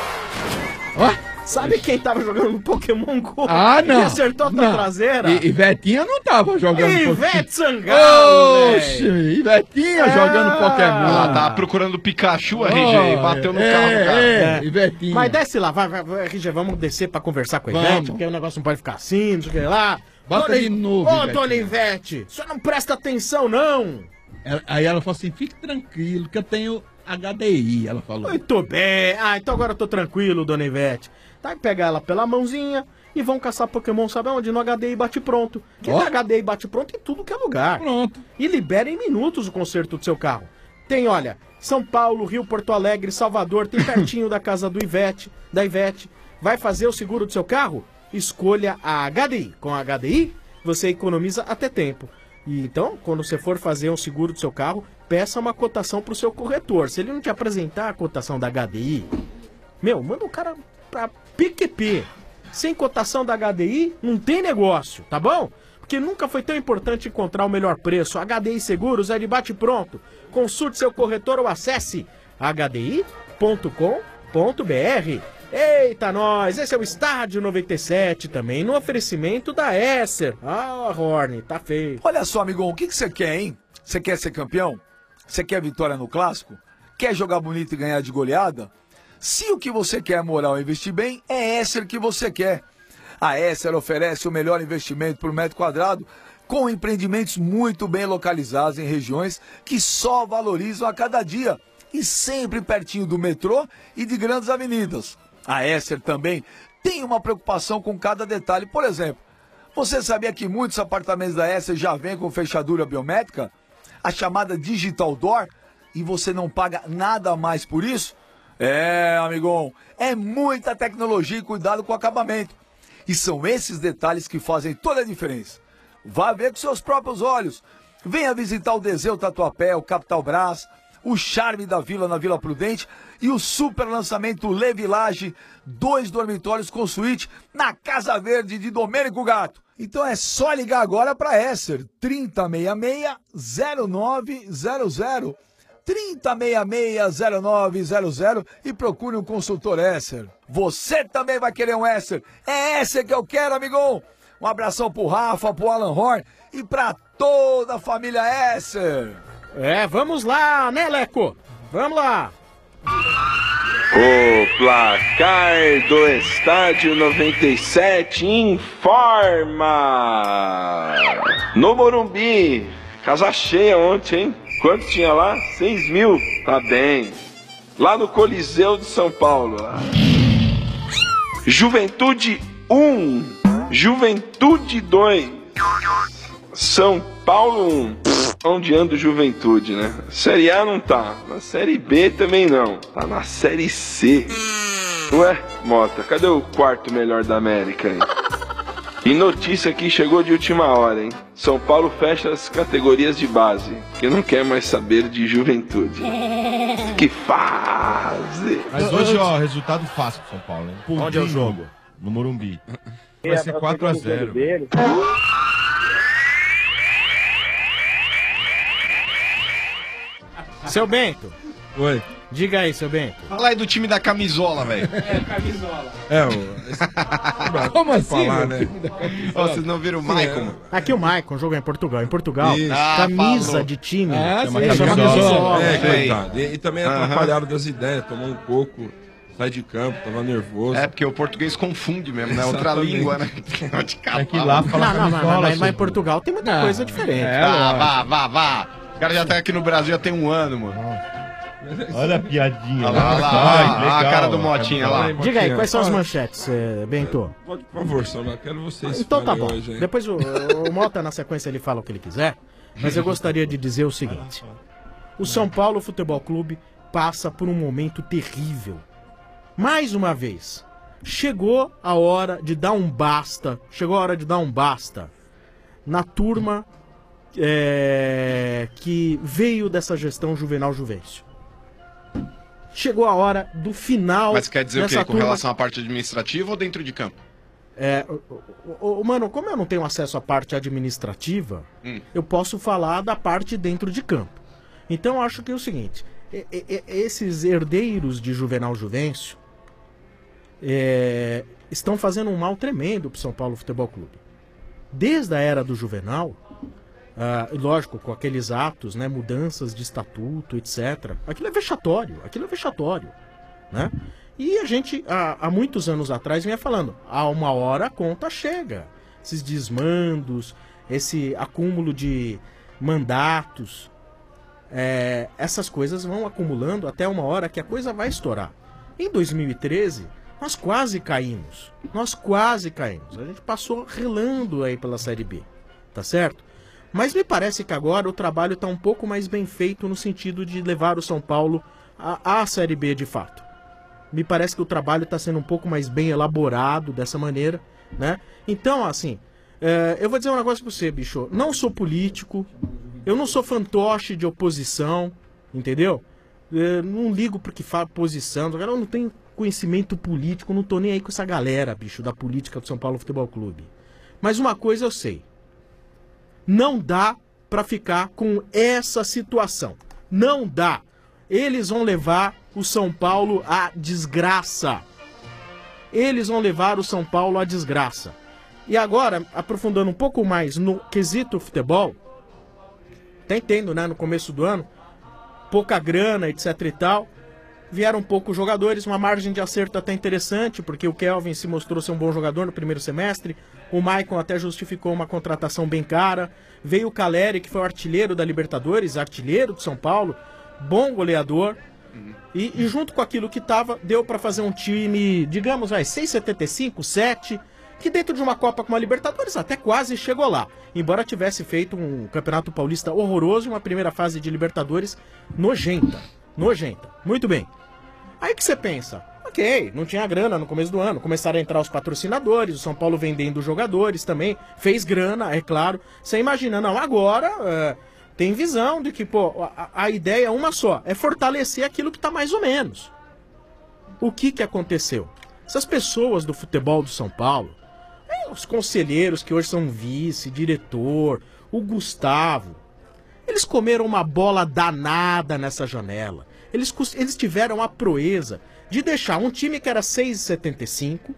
Ó. Sabe quem tava jogando no Pokémon Go Ah, não. e acertou a tua Não. traseira? E, e Vetinha não tava jogando Ivete Sangalo, Oxi, velho. e Vetinha É. jogando Pokémon. Ela tava procurando Pikachu, R G, e bateu no é, carro do cara. É, e Vetinha. Mas desce lá, vai, vai, vai, R G, vamos descer pra conversar com a Vamos. Ivete, porque o negócio não pode ficar assim, não sei o que lá. Bota Dona de I- novo, Ô, Ivete. dona Ivete, o senhor não presta atenção, não. Ela- Aí ela falou assim: fique tranquilo, que eu tenho H D I. Ela falou. Muito bem. Ah, então agora eu tô tranquilo, dona Ivete. Tá, pegar ela pela mãozinha e vão caçar Pokémon, sabe onde? No H D I Bate Pronto. Que Ó. tem H D I Bate Pronto em tudo que é lugar. Pronto. E libera em minutos o conserto do seu carro. Tem, olha, São Paulo, Rio, Porto Alegre, Salvador, tem pertinho da casa do Ivete, da Ivete. Vai fazer o seguro do seu carro? Escolha a H D I. Com a H D I, você economiza até tempo. E então, quando você for fazer um seguro do seu carro, peça uma cotação pro seu corretor. Se ele não te apresentar a cotação da H D I, meu, manda o cara pra P Q P. Sem cotação da H D I, não tem negócio, tá bom? Porque nunca foi tão importante encontrar o melhor preço. H D I Seguros é de bate pronto. Consulte seu corretor ou acesse h d i ponto com ponto b r. Eita, nós! Esse é o Estádio noventa e sete também, no oferecimento da Esser. Ah, Horny, tá feio. Olha só, amigão, o que que você quer, hein? Você quer ser campeão? Você quer vitória no clássico? Quer jogar bonito e ganhar de goleada? Se o que você quer é moral e investir bem, é Esser que você quer. A Esser oferece o melhor investimento por metro quadrado, com empreendimentos muito bem localizados em regiões que só valorizam a cada dia e sempre pertinho do metrô e de grandes avenidas. A Esser também tem uma preocupação com cada detalhe. Por exemplo, você sabia que muitos apartamentos da Esser já vêm com fechadura biométrica? A chamada Digital Door? E você não paga nada a mais por isso? É, amigão, é muita tecnologia e cuidado com o acabamento. E são esses detalhes que fazem toda a diferença. Vá ver com seus próprios olhos. Venha visitar o Deseu Tatuapé, o Capital Brás, o Charme da Vila na Vila Prudente e o super lançamento Le Village, dois dormitórios com suíte na Casa Verde de Domênico Gato. Então é só ligar agora para Esser, trinta sessenta e seis, zero nove zero zero. trinta, sessenta e seis, zero nove zero zero e procure um consultor Esser. Você também vai querer um Esser. É Esser que eu quero, amigão. Um abração pro Rafa, pro Alan Horn e pra toda a família Esser. É, vamos lá, né, Leco? Vamos lá. O placar do Estádio noventa e sete informa. No Morumbi, casa cheia ontem, hein? Quanto tinha lá? seis mil. Tá bem. Lá no Coliseu de São Paulo. Lá. Juventude um. Juventude dois. São Paulo um. Onde anda o Juventude, né? Série A não tá. Na Série B também não. Tá na Série C. Ué, Mota, cadê o quarto melhor da América, hein? E notícia que chegou de última hora, hein? São Paulo fecha as categorias de base, que não quer mais saber de Juventude. Que fase! Mas hoje, ó, resultado fácil pro São Paulo, hein? Onde é o jogo? No Morumbi. Vai ser quatro a zero. Seu Bento. Oi. Diga aí, seu Bento. Fala aí do time da camisola, velho. É, camisola. É, o... Como assim, falar, meu? né? Ó, vocês não viram o Maicon? Aqui o Maicon joga em Portugal. Em Portugal, Isso. Ah, camisa falou. de time. Ah, chama sim, chama camisola. camisola. É, Sei. coitado. E, e também Aham. atrapalharam das ideias, tomou um coco, sai de campo, tava nervoso. É, porque o português confunde mesmo, né? Outra Exatamente. língua, né? De É que lá fala Não, não, mas, camisola, mas, mas em seu Portugal tem muita Ah, coisa diferente. é. Vá, vá, vá, vá. O cara já tá aqui no Brasil já tem um ano, mano. Olha a piadinha. Olha lá, olha lá, Ai, olha legal, a cara do ó, Motinha camisola. lá. Diga aí, quais são as Fala. manchetes, eh, Bento? Pode, por favor, Sola, quero vocês Então tá falem bom. hoje, hein? Depois o, o Mota, na sequência, ele fala o que ele quiser. Mas eu gostaria de dizer o seguinte. O São Paulo Futebol Clube passa por um momento terrível. Mais uma vez, chegou a hora de dar um basta. Chegou a hora de dar um basta na turma é, que veio dessa gestão Juvenal Juvencio. Chegou a hora do final. Mas quer dizer o dessa quê? Com turma. relação à parte administrativa ou dentro de campo? É, o- o- o- mano, como eu não tenho acesso à parte administrativa, Hum. eu posso falar da parte dentro de campo. Então eu acho que é o seguinte: e- e- e- esses herdeiros de Juvenal Juvencio é, estão fazendo um mal tremendo pro São Paulo Futebol Clube. Desde a era do Juvenal, ah, lógico, com aqueles atos, né, mudanças de estatuto, etcétera. Aquilo é vexatório, aquilo é vexatório, né? E a gente, há, há muitos anos atrás, vinha falando, a uma hora a conta chega. Esses desmandos, esse acúmulo de mandatos, é, essas coisas vão acumulando até uma hora que a coisa vai estourar. Em dois mil e treze, nós quase caímos. Nós quase caímos. A gente passou relando aí pela Série B, tá certo? Mas me parece que agora o trabalho está um pouco mais bem feito no sentido de levar o São Paulo à, à Série B de fato. Me parece que o trabalho está sendo um pouco mais bem elaborado dessa maneira, né? Então, assim, é, eu vou dizer um negócio pra você, bicho. Não sou político, eu não sou fantoche de oposição, entendeu? É, não ligo porque fala posição, eu não tenho conhecimento político, não tô nem aí com essa galera, bicho, da política do São Paulo Futebol Clube. Mas uma coisa eu sei. Não dá pra ficar com essa situação. Não dá. Eles vão levar o São Paulo à desgraça. Eles vão levar o São Paulo à desgraça. E agora, aprofundando um pouco mais no quesito futebol, tá entendo, né? No começo do ano, pouca grana, etc e tal. Vieram poucos jogadores, uma margem de acerto até interessante, porque o Kelvin se mostrou ser um bom jogador no primeiro semestre. O Maicon até justificou uma contratação bem cara. Veio o Caleri, que foi o artilheiro da Libertadores, artilheiro de São Paulo, bom goleador. E, e junto com aquilo que tava, deu pra fazer um time, digamos, vai, seis vírgula setenta e cinco, sete, que dentro de uma Copa com uma Libertadores até quase chegou lá. Embora tivesse feito um Campeonato Paulista horroroso e uma primeira fase de Libertadores nojenta. Nojenta. Muito bem. Aí que você pensa, ok, não tinha grana no começo do ano, começaram a entrar os patrocinadores, o São Paulo vendendo jogadores também, fez grana, é claro. Você imagina, não, agora é, tem visão de que, pô, a, a ideia é uma só, é fortalecer aquilo que tá mais ou menos. O que que aconteceu? Essas pessoas do futebol do São Paulo, é, os conselheiros que hoje são vice, diretor, o Gustavo, Eles comeram uma bola danada nessa janela. Eles, eles tiveram a proeza de deixar um time que era seis e setenta e cinco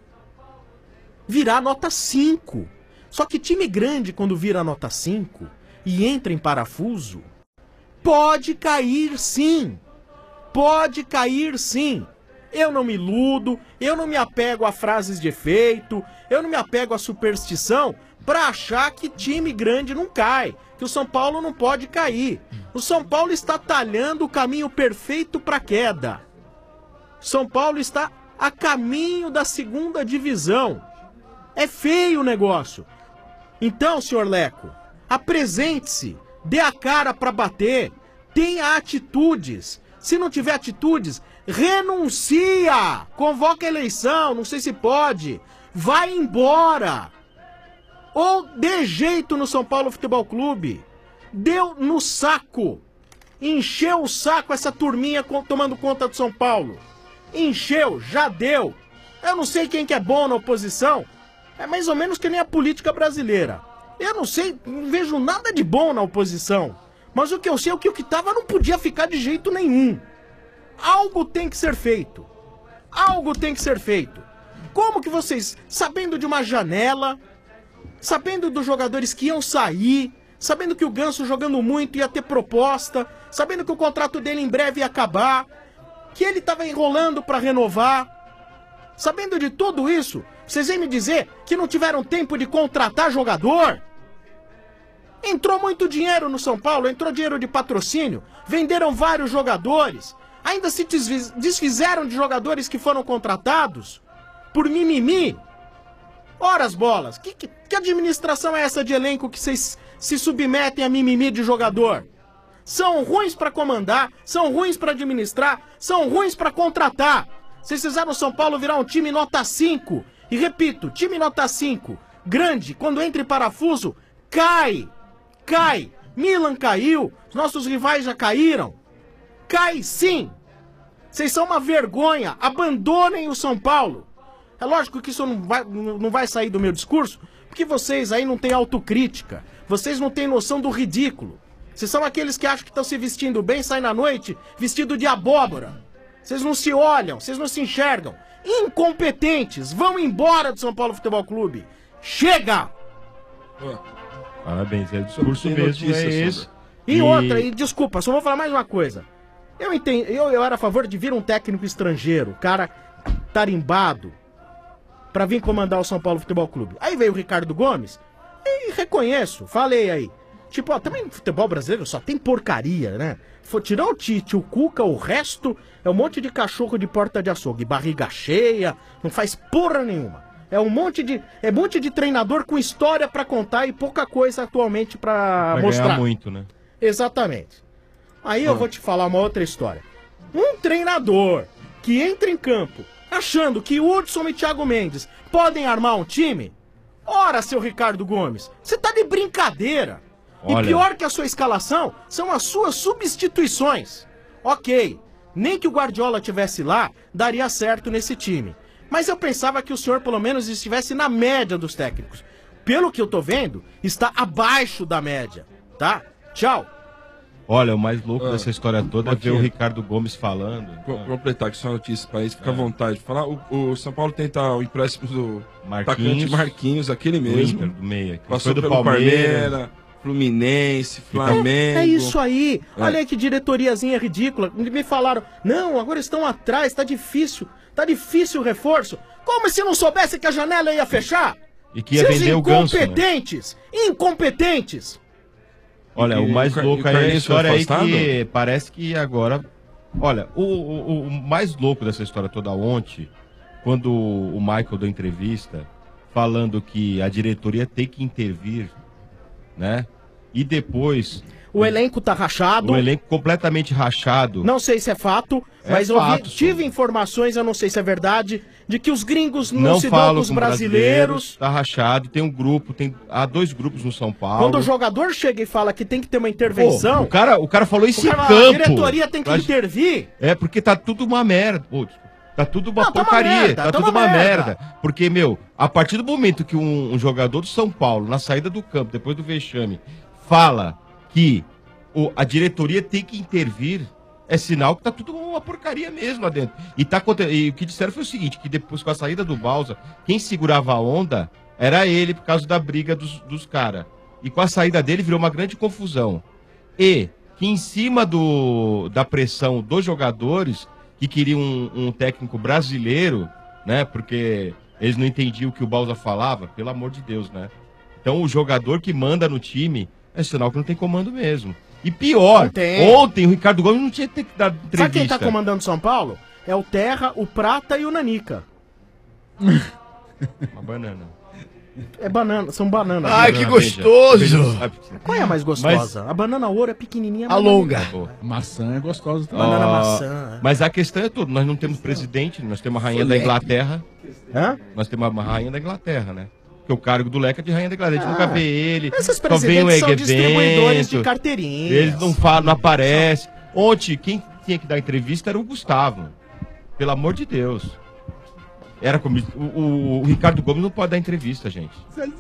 virar nota cinco. Só que time grande, quando vira nota cinco e entra em parafuso, pode cair sim. Pode cair sim. Eu não me iludo, eu não me apego a frases de efeito, eu não me apego à superstição para achar que time grande não cai, que o São Paulo não pode cair. O São Paulo está talhando o caminho perfeito para a queda. São Paulo está a caminho da segunda divisão. É feio o negócio. Então, senhor Leco, apresente-se, dê a cara para bater, tenha atitudes. Se não tiver atitudes, renuncia, convoca a eleição, não sei se pode, vai embora. Ou dê jeito no São Paulo Futebol Clube. Deu no saco. Encheu o saco essa turminha tomando conta do São Paulo. Encheu, já deu. Eu não sei quem que é bom na oposição. É mais ou menos que nem a política brasileira. Eu não sei, não vejo nada de bom na oposição. Mas o que eu sei é que o que tava não podia ficar de jeito nenhum. Algo tem que ser feito. Algo tem que ser feito. Como que vocês, sabendo de uma janela, sabendo dos jogadores que iam sair, sabendo que o Ganso jogando muito ia ter proposta, sabendo que o contrato dele em breve ia acabar, que ele tava enrolando para renovar, sabendo de tudo isso, vocês vêm me dizer que não tiveram tempo de contratar jogador? Entrou muito dinheiro no São Paulo, entrou dinheiro de patrocínio, venderam vários jogadores, ainda se desfizeram de jogadores que foram contratados por mimimi. Ora as bolas, que, que, que administração é essa de elenco que vocês se submetem a mimimi de jogador? São ruins para comandar, são ruins para administrar, são ruins para contratar. Vocês fizeram o São Paulo virar um time nota cinco. E repito, time nota cinco, grande, quando entra em parafuso, cai. Cai. Milan caiu, os nossos rivais já caíram. Cai sim. Vocês são uma vergonha, abandonem o São Paulo. É lógico que isso não vai, não vai sair do meu discurso, porque vocês aí não têm autocrítica, vocês não têm noção do ridículo. Vocês são aqueles que acham que estão se vestindo bem, saem na noite vestido de abóbora. Vocês não se olham, vocês não se enxergam. Incompetentes, vão embora do São Paulo Futebol Clube. Chega! Parabéns, é o discurso Tem mesmo, notícia é sobre- esse. E, outra, e desculpa, só vou falar mais uma coisa. Eu, entendo, eu, eu era a favor de vir um técnico estrangeiro, cara tarimbado, pra vir comandar o São Paulo Futebol Clube. Aí veio o Ricardo Gomes, e reconheço, falei aí. Tipo, ó, também no futebol brasileiro só tem porcaria, né? For tirar o Tite, o Cuca, o resto é um monte de cachorro de porta de açougue, barriga cheia, não faz porra nenhuma. É um monte de, é um monte de treinador com história pra contar e pouca coisa atualmente pra Vai mostrar. ganhar muito, né? Exatamente. Aí eu vou te falar uma outra história. Um treinador que entra em campo achando que Hudson e Thiago Mendes podem armar um time? Ora, seu Ricardo Gomes, você tá de brincadeira. Olha. E pior que a sua escalação são as suas substituições. Ok, nem que o Guardiola tivesse lá, daria certo nesse time. Mas eu pensava que o senhor pelo menos estivesse na média dos técnicos. Pelo que eu tô vendo, está abaixo da média, tá? Tchau. Olha, o mais louco Ah, dessa história toda é ver Botinha. o Ricardo Gomes falando. Co- completar aqui só a notícia para isso, fica à vontade de falar. O, o São Paulo tenta o empréstimo do Marquinhos. atacante Marquinhos, aquele Do mesmo. Inter, do meia, que Passou foi do pelo Palmeiras. Palmeiras, Fluminense, Flamengo. É isso aí. É. Olha aí que diretoriazinha ridícula. Me falaram, não, agora estão atrás, tá difícil. Tá difícil o reforço. Como se não soubesse que a janela ia fechar? E que ia Seus vender o Ganso, né? incompetentes! Incompetentes! Olha, E o mais o Car- louco e o aí é a Carlinhos foi história aí afastado? que parece que agora... Olha, o, o, o mais louco dessa história toda ontem, quando o Michael deu entrevista, falando que a diretoria tem que intervir, né? E depois... O elenco tá rachado. O elenco completamente rachado. Não sei se é fato, É mas eu vi- fato, tive informações, eu não sei se é verdade, de que os gringos não, Não se dão falam com os com brasileiros. Tá rachado, tem um grupo, tem há dois grupos no São Paulo. Quando o jogador chega e fala que tem que ter uma intervenção, Pô, o cara, o cara falou isso o em cara campo. fala, a diretoria tem que Pra- intervir. É, porque tá tudo uma merda. Pô, desculpa. tá tudo uma Não, tá uma porcaria, merda, tá tá tudo uma uma merda. merda. Porque, meu, a partir do momento que um, um jogador do São Paulo, na saída do campo, depois do vexame, fala que o, a diretoria tem que intervir. É sinal que tá tudo uma porcaria mesmo lá dentro. E, tá, e o que disseram foi o seguinte, que depois com a saída do Balsa, quem segurava a onda era ele por causa da briga dos, dos caras. E com a saída dele virou uma grande confusão. E que em cima do, da pressão dos jogadores, que queriam um, um técnico brasileiro, né? Porque eles não entendiam o que o Balsa falava, pelo amor de Deus, né? Então o jogador que manda no time é sinal que não tem comando mesmo. E pior, ontem o Ricardo Gomes não tinha que ter dado entrevista. Sabe quem tá comandando São Paulo? É o Terra, o Prata e o Nanica. Uma banana. É banana, são bananas. Ai, que gostoso! Qual é a mais gostosa? A banana ouro é pequenininha. A longa. A maçã é gostosa também. Banana Ó, maçã. Mas a questão é tudo. Nós não temos presidente, nós temos a rainha da Leque. Inglaterra. Hã? Nós temos uma rainha da Inglaterra, né? Porque o cargo do Leca é de rainha da Inglaterra. A gente Ah, nunca vê ele. esses só vem o presidentes são evento, distribuidores de carteirinhas. Eles não falam, não aparecem. Ontem, quem tinha que dar entrevista era o Gustavo. Pelo amor de Deus. Era como. O, o- o Ricardo Gomes não pode dar entrevista, gente.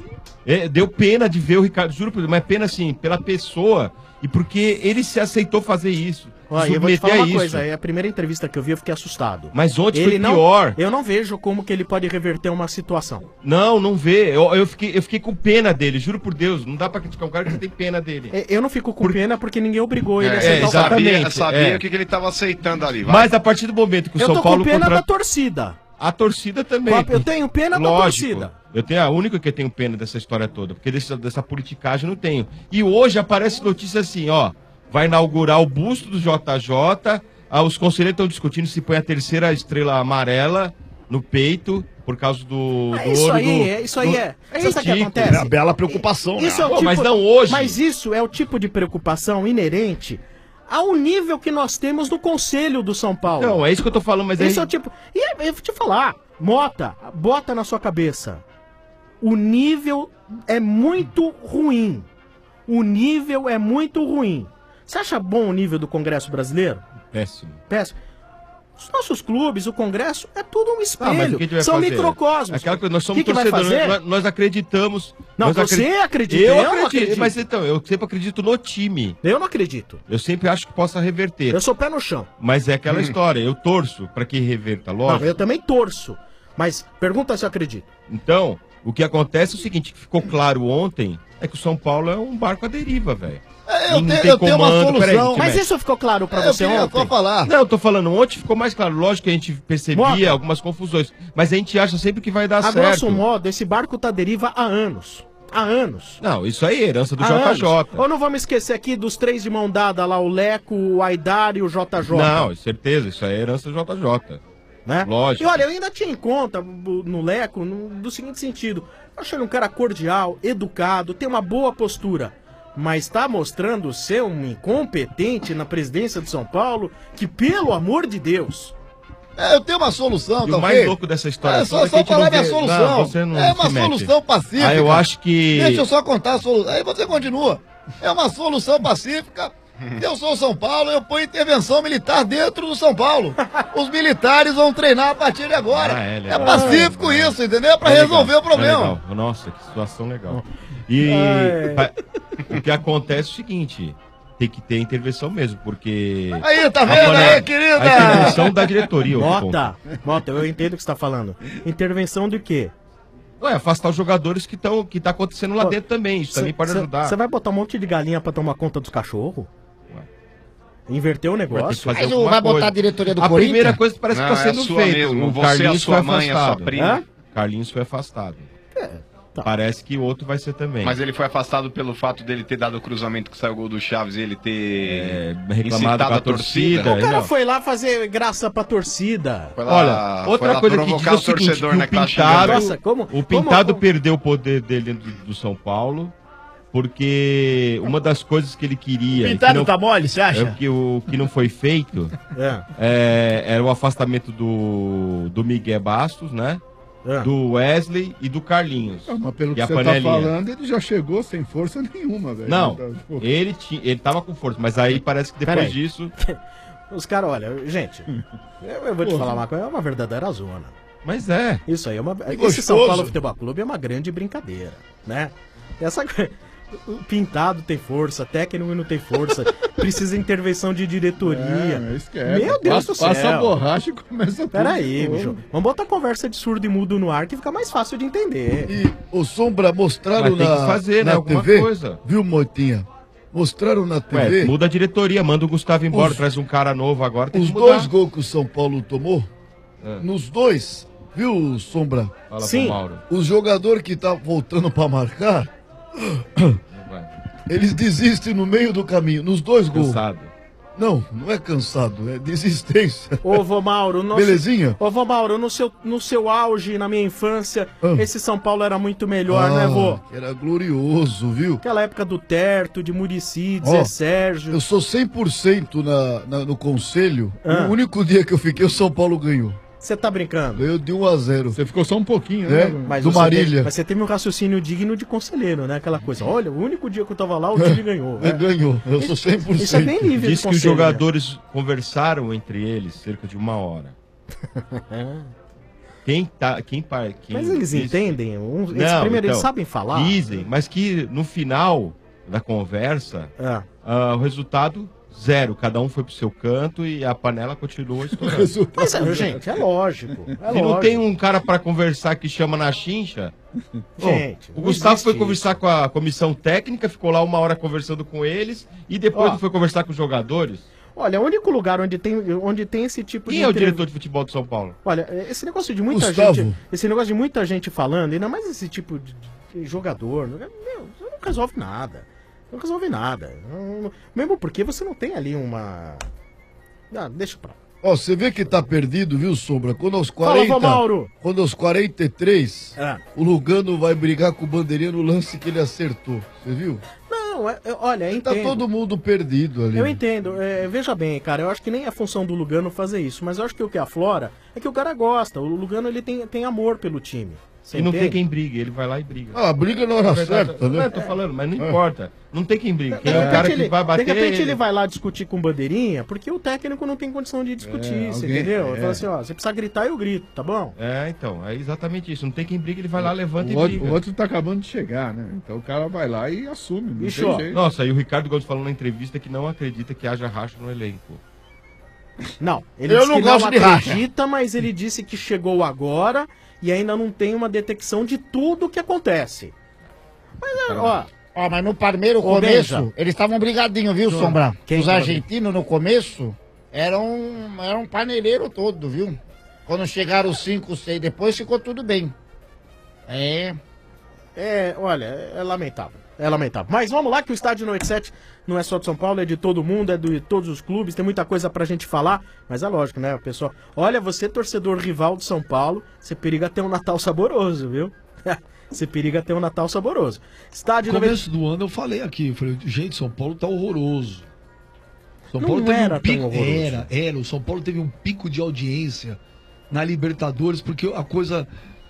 É, deu pena de ver o Ricardo, juro por Deus, mas pena assim, pela pessoa e porque ele se aceitou fazer isso. Olha, eu vou te falar submeter a uma isso. coisa, é a primeira entrevista que eu vi, eu fiquei assustado. Mas ontem Ele foi não- pior. Eu não vejo como que ele pode reverter uma situação. Não, não vê. Eu, eu, fiquei, eu fiquei com pena dele, juro por Deus. Não dá pra criticar um cara que tem pena dele. É, Eu não fico com pena porque ninguém obrigou ele a É, aceitar o cargo. exatamente. Sabia, sabia é. o que, que ele tava aceitando ali. vai. Mas a partir do momento que o Eu São tô Paulo com pena contra- da torcida. A torcida também. Eu tenho pena da Lógico. torcida. Eu tenho a única que eu tenho pena dessa história toda, porque dessa, dessa politicagem eu não tenho. E hoje aparece notícia assim, ó, vai inaugurar o busto do J J, ah, os conselheiros estão discutindo se põe a terceira estrela amarela no peito por causa do, É do isso ouro aí, do... é isso aí do- é. Você sabe o que ridículo. acontece? É a bela preocupação, né? Isso é o Pô, tipo, mas não hoje. Mas isso é o tipo de preocupação inerente ao nível que nós temos no Conselho do São Paulo. Não, é isso que eu tô falando, mas Esse aí... é o tipo. E aí, eu vou te falar, Mota, bota na sua cabeça. O nível é muito ruim. O nível é muito ruim. Você acha bom o nível do Congresso brasileiro? Péssimo. Péssimo. Os nossos clubes, o Congresso, é tudo um Ah, mas espelho. o que a gente vai São fazer? microcosmos. Aquela coisa, nós somos O que que vai torcedores, fazer? nós, nós acreditamos. Não, nós você acredit- acredita, Eu, eu não acredito, acredito. mas então, eu sempre acredito no time. Eu não acredito. Eu sempre acho que possa reverter. Eu sou pé no chão. Mas é aquela Hum. história, eu torço pra que reverta, Não, lógico. eu também torço. Mas pergunta se eu acredito. Então, o que acontece é o seguinte, que ficou claro ontem, é que o São Paulo é um barco à deriva, velho. É, eu Não tenho- tem eu tenho uma comando, peraí, solução. Timete. Mas isso ficou claro pra É, eu você queria ontem? só falar. Não, eu tô falando, ontem ficou mais claro. Lógico que a gente percebia Mota. algumas confusões, mas a gente acha sempre que vai dar A certo. grosso modo, esse barco tá à deriva há anos. Há anos. Não, isso aí é herança do Há J J. anos. Ou não vamos esquecer aqui dos três de mão dada lá, o Leco, o Aidar e o J J. Não, certeza, isso aí é herança do J J. Né? Lógico. E olha, eu ainda tinha em conta o- no Leco no, do seguinte sentido. Eu achei ele um cara cordial, educado, tem uma boa postura. Mas tá mostrando ser um incompetente na presidência de São Paulo, que pelo amor de Deus. É, eu tenho uma solução, E tá o mais ok? louco dessa história É toda só, é que a só gente falar não minha vê- solução. Não, você não é uma se mete. solução pacífica. Ah, eu acho que- Deixa eu só contar a solução. Aí você continua. É uma solução pacífica. Eu sou São Paulo, eu ponho intervenção militar dentro do São Paulo. Os militares vão treinar a partir de agora. Ah, é é, legal. pacífico isso, entendeu? É pra É legal, resolver o problema. é legal. Nossa, que situação legal. E Ai. pa- o que acontece é o seguinte, tem que ter intervenção mesmo, porque... Aí, tá vendo Agora, aí, querida? A intervenção da diretoria. ô, Mota, Mota, eu entendo o que você tá falando. Intervenção do quê? Ué, afastar os jogadores que estão que tá acontecendo lá dentro também. Isso também pode ajudar. Você vai botar um monte de galinha pra tomar conta dos cachorros? Inverter o Vai ter que negócio? fazer Mas o- alguma vai botar coisa. a diretoria do A Corinthians? primeira coisa parece que Não, tá é a sendo sua feito. mesmo. O Você, a Carlinhos sua foi mãe, a sua afastado. prima. Hã? Carlinhos foi afastado. Parece que o outro vai ser também. Mas ele foi afastado pelo fato dele ter dado o cruzamento que saiu o gol do Chaves e ele ter É, reclamado com a torcida. O cara Não. foi lá fazer graça pra torcida. Foi lá- Olha, foi outra lá coisa que provocar diz é o o seguinte, torcedor, que né, o que tá Pintado, xingando. Nossa, como- o Pintado como- perdeu o poder dele dentro do São Paulo, porque uma das coisas que ele queria... O e Pintado que não- tá mole, você acha? É o que, o que não foi feito É. é, era o afastamento do, do Miguel Bastos, né? É. Do Wesley e do Carlinhos. Ah, mas pelo E que a você tá panelinha. falando, ele já chegou sem força nenhuma, velho. Não, Tá, tipo, ele, tinha, ele tava com força, mas aí parece que depois Peraí. disso... Os caras, olha, gente, eu, eu vou te Porra. falar uma coisa, é uma verdadeira zona. Mas é. Isso aí é uma. Esse gostoso. São Paulo Futebol Clube é uma grande brincadeira, né? Essa, o Pintado tem força, técnico não tem força, precisa de intervenção de diretoria. É, esquece. Meu Deus Passa- do céu. passa a borracha e começa tudo Peraí, de novo. bicho. Vamos botar conversa de surdo e mudo no ar que fica mais fácil de entender. E o Sombra mostraram Mas tem na, que fazer, né, na alguma T V, coisa. viu, Moitinha? Mostraram na T V Ué, muda a diretoria, manda o Gustavo embora, Os- traz um cara novo agora. Tem os que mudar. dois gols que o São Paulo tomou. É. Nos dois, viu, Sombra? Fala pro Mauro. O jogador que tá voltando pra marcar, eles desistem no meio do caminho, nos dois gols. Cansado. Não, não é cansado, é desistência. Ô, vô Mauro, nosso... Belezinha? Ô, vô Mauro, no seu, no seu auge, na minha infância, Ah. esse São Paulo era muito melhor, né, vô? Era glorioso, viu? Aquela época do Terto, de Muricy, de Ó, Zé Sérgio. Eu sou cem por cento na, na- no conselho. Ah. O único dia que eu fiquei, o São Paulo ganhou. Você tá brincando? Ganhou de um a zero. Você ficou só um pouquinho, né? Mas Do você Marília. teve- mas você teve um raciocínio digno de conselheiro, né? Aquela coisa, olha, o único dia que eu tava lá, o time ganhou. É, ganhou. Eu sou cem por cento. Isso é bem nível Diz de que os conselho, né? jogadores conversaram entre eles cerca de uma hora. Quem tá. Quem, par- quem Mas eles disse- entendem? Um- eles, Não, primeiro, eles então, sabem falar? Dizem, mas que no final da conversa, Ah. ah, o resultado zero. Cada um foi pro seu canto e a panela continuou estourando. Mas, é, gente, é lógico. É Se lógico. não tem um cara pra conversar que chama na chincha. Gente, Bom, o não Gustavo existe foi conversar com a comissão técnica, ficou lá uma hora conversando com eles e depois Ó. foi conversar com os jogadores. Olha, o único lugar onde tem, onde tem esse tipo Quem de... é o entrev- diretor de futebol de São Paulo? Olha, esse negócio de muita Gustavo. gente... Esse negócio de muita gente falando, ainda mais esse tipo de, de jogador, meu, você não resolve nada. Não resolve nada. Não- não- mesmo porque você não tem ali uma... Ah, deixa pra... Ó, você vê que tá perdido, viu, Sombra? Quando aos Fala, quarenta, vô Mauro. quando aos quarenta e três, Ah. o Lugano vai brigar com o Bandeirinha no lance que ele acertou. Você viu? Não, é- é- olha, eu Tá entendo. todo mundo perdido ali. Eu entendo. É, veja bem, cara, eu acho que nem é função do Lugano fazer isso, mas eu acho que o que aflora é que o cara gosta. O Lugano, ele tem, tem amor pelo time. Você E não entende? tem quem brigue, ele vai lá e briga. Ah, briga na hora É verdade, certa, né? Não, eu tô falando, mas não É. importa. Não tem quem brigue. De Quem é o repente, cara que ele, vai bater. de repente ele ele- vai lá discutir com bandeirinha, porque o técnico não tem condição de discutir, É, você alguém- entendeu? Ele é. fala assim, ó, você precisa gritar, eu grito, tá bom? É, então, é exatamente isso. Não tem quem brigue, ele vai lá, levanta O e outro, briga. o outro tá acabando de chegar, né? Então o cara vai lá e assume. Não Bicho, tem ó, jeito. nossa, e o Ricardo Gomes falou na entrevista que não acredita que haja racha no elenco. Não, ele Eu disse não que gosto não de racha. acredita, mas ele disse que chegou agora e ainda não tem uma detecção de tudo que acontece. Mas, é, ó... Ó, mas no Parmeiro, Ô, começo, Benja. eles estavam brigadinhos, viu, Hum. Sombra? Quem Os tava argentinos, no começo, eram, eram um paneleiro todo, viu? Quando chegaram os cinco, seis, depois ficou tudo bem. É... É, olha, é lamentável. É lamentável. Mas vamos lá que o Estádio Noite sete não é só de São Paulo, é de todo mundo, é de todos os clubes, tem muita coisa pra gente falar, mas é lógico, né, pessoal? Olha, você torcedor rival de São Paulo, você periga ter um Natal saboroso, viu? Você periga ter um Natal saboroso. Estádio No noventa- começo do ano eu falei aqui, eu falei, gente, São Paulo tá horroroso. São Não Paulo teve era um tão pico, horroroso. era, era, o São Paulo teve um pico de audiência na Libertadores, porque a coisa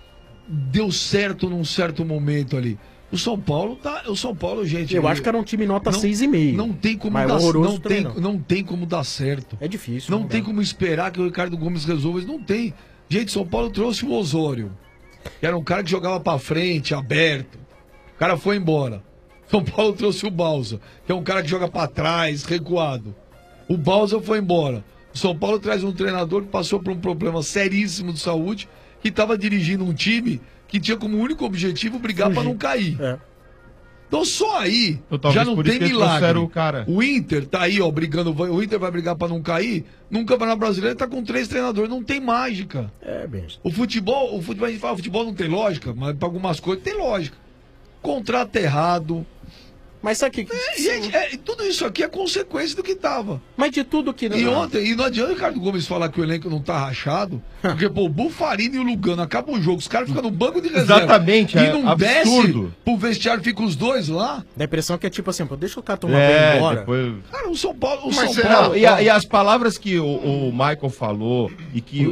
deu certo num certo momento ali. O São Paulo tá, o São Paulo, gente, Eu acho que era um time nota não- seis e meio. Não tem como Mas dar, horroroso não também tem, não. não tem como dar certo. É difícil. Não tem como esperar que o Ricardo Gomes resolva isso. Não tem. Gente, São Paulo trouxe o Osório, que era um cara que jogava pra frente, aberto. O cara foi embora. São Paulo trouxe o Balsa, que é um cara que joga pra trás, recuado. O Balsa foi embora. O São Paulo traz um treinador que passou por um problema seríssimo de saúde, que estava dirigindo um time que tinha como único objetivo brigar pra não cair. Então só aí Então, talvez já não por tem isso que eles milagre. trouxeram o cara. O Inter tá aí, ó, brigando. vai- O Inter vai brigar pra não cair. Num campeonato brasileiro tá com três treinadores. Não tem mágica. É, bem. O futebol, o futebol, a gente fala, o futebol não tem lógica, mas pra algumas coisas tem lógica. Contrato errado. Mas sabe o que... É, gente, é, tudo isso aqui é consequência do que tava. Mas de tudo que... E ontem, e não adianta o Ricardo Gomes falar que o elenco não tá rachado, porque, pô, o Bufarini e o Lugano acabam o jogo, os caras ficam no banco de reserva. Exatamente, E é não absurdo. desce pro vestiário, fica os dois lá. Dá a impressão que é tipo assim, pô, deixa o cara tomar É, banho embora. depois... Cara, o São Paulo... O Mas São será- Paulo e, a- e as palavras que o, o Michael falou e que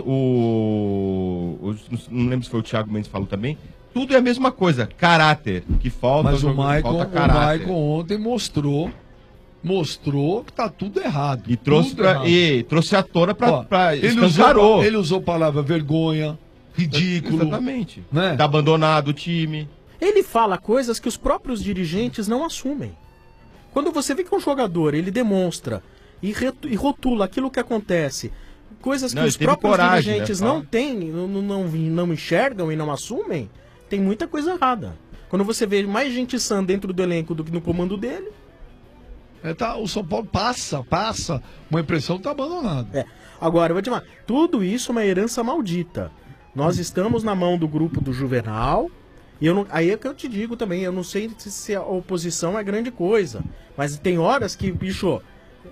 o, o. Não lembro se foi o Thiago Mendes que falou também. Tudo é a mesma coisa. Caráter. Que falta. Mas o jogo- Maicon, falta o caráter. Maicon ontem mostrou, mostrou que tá tudo errado. E trouxe, Tudo pra, errado. e trouxe à tona pra. Ó, pra ele, escancarou. usou, ele usou a palavra vergonha, ridículo. Exatamente. Né? Tá abandonado o time. Ele fala coisas que os próprios dirigentes não assumem. Quando você vê que um jogador, ele demonstra e, retu- e rotula aquilo que acontece, coisas que Não, ele os teve próprios coragem, dirigentes né, não fala. têm, não, não, não, não enxergam e não assumem, tem muita coisa errada. Quando você vê mais gente sã dentro do elenco do que no comando dele... É, tá, o São Paulo passa, passa, uma impressão que tá abandonado. É. Agora, eu vou te falar, tudo isso é uma herança maldita. Nós estamos na mão do grupo do Juvenal, e eu não, aí é que eu te digo também, eu não sei se, se a oposição é grande coisa, mas tem horas que, bicho,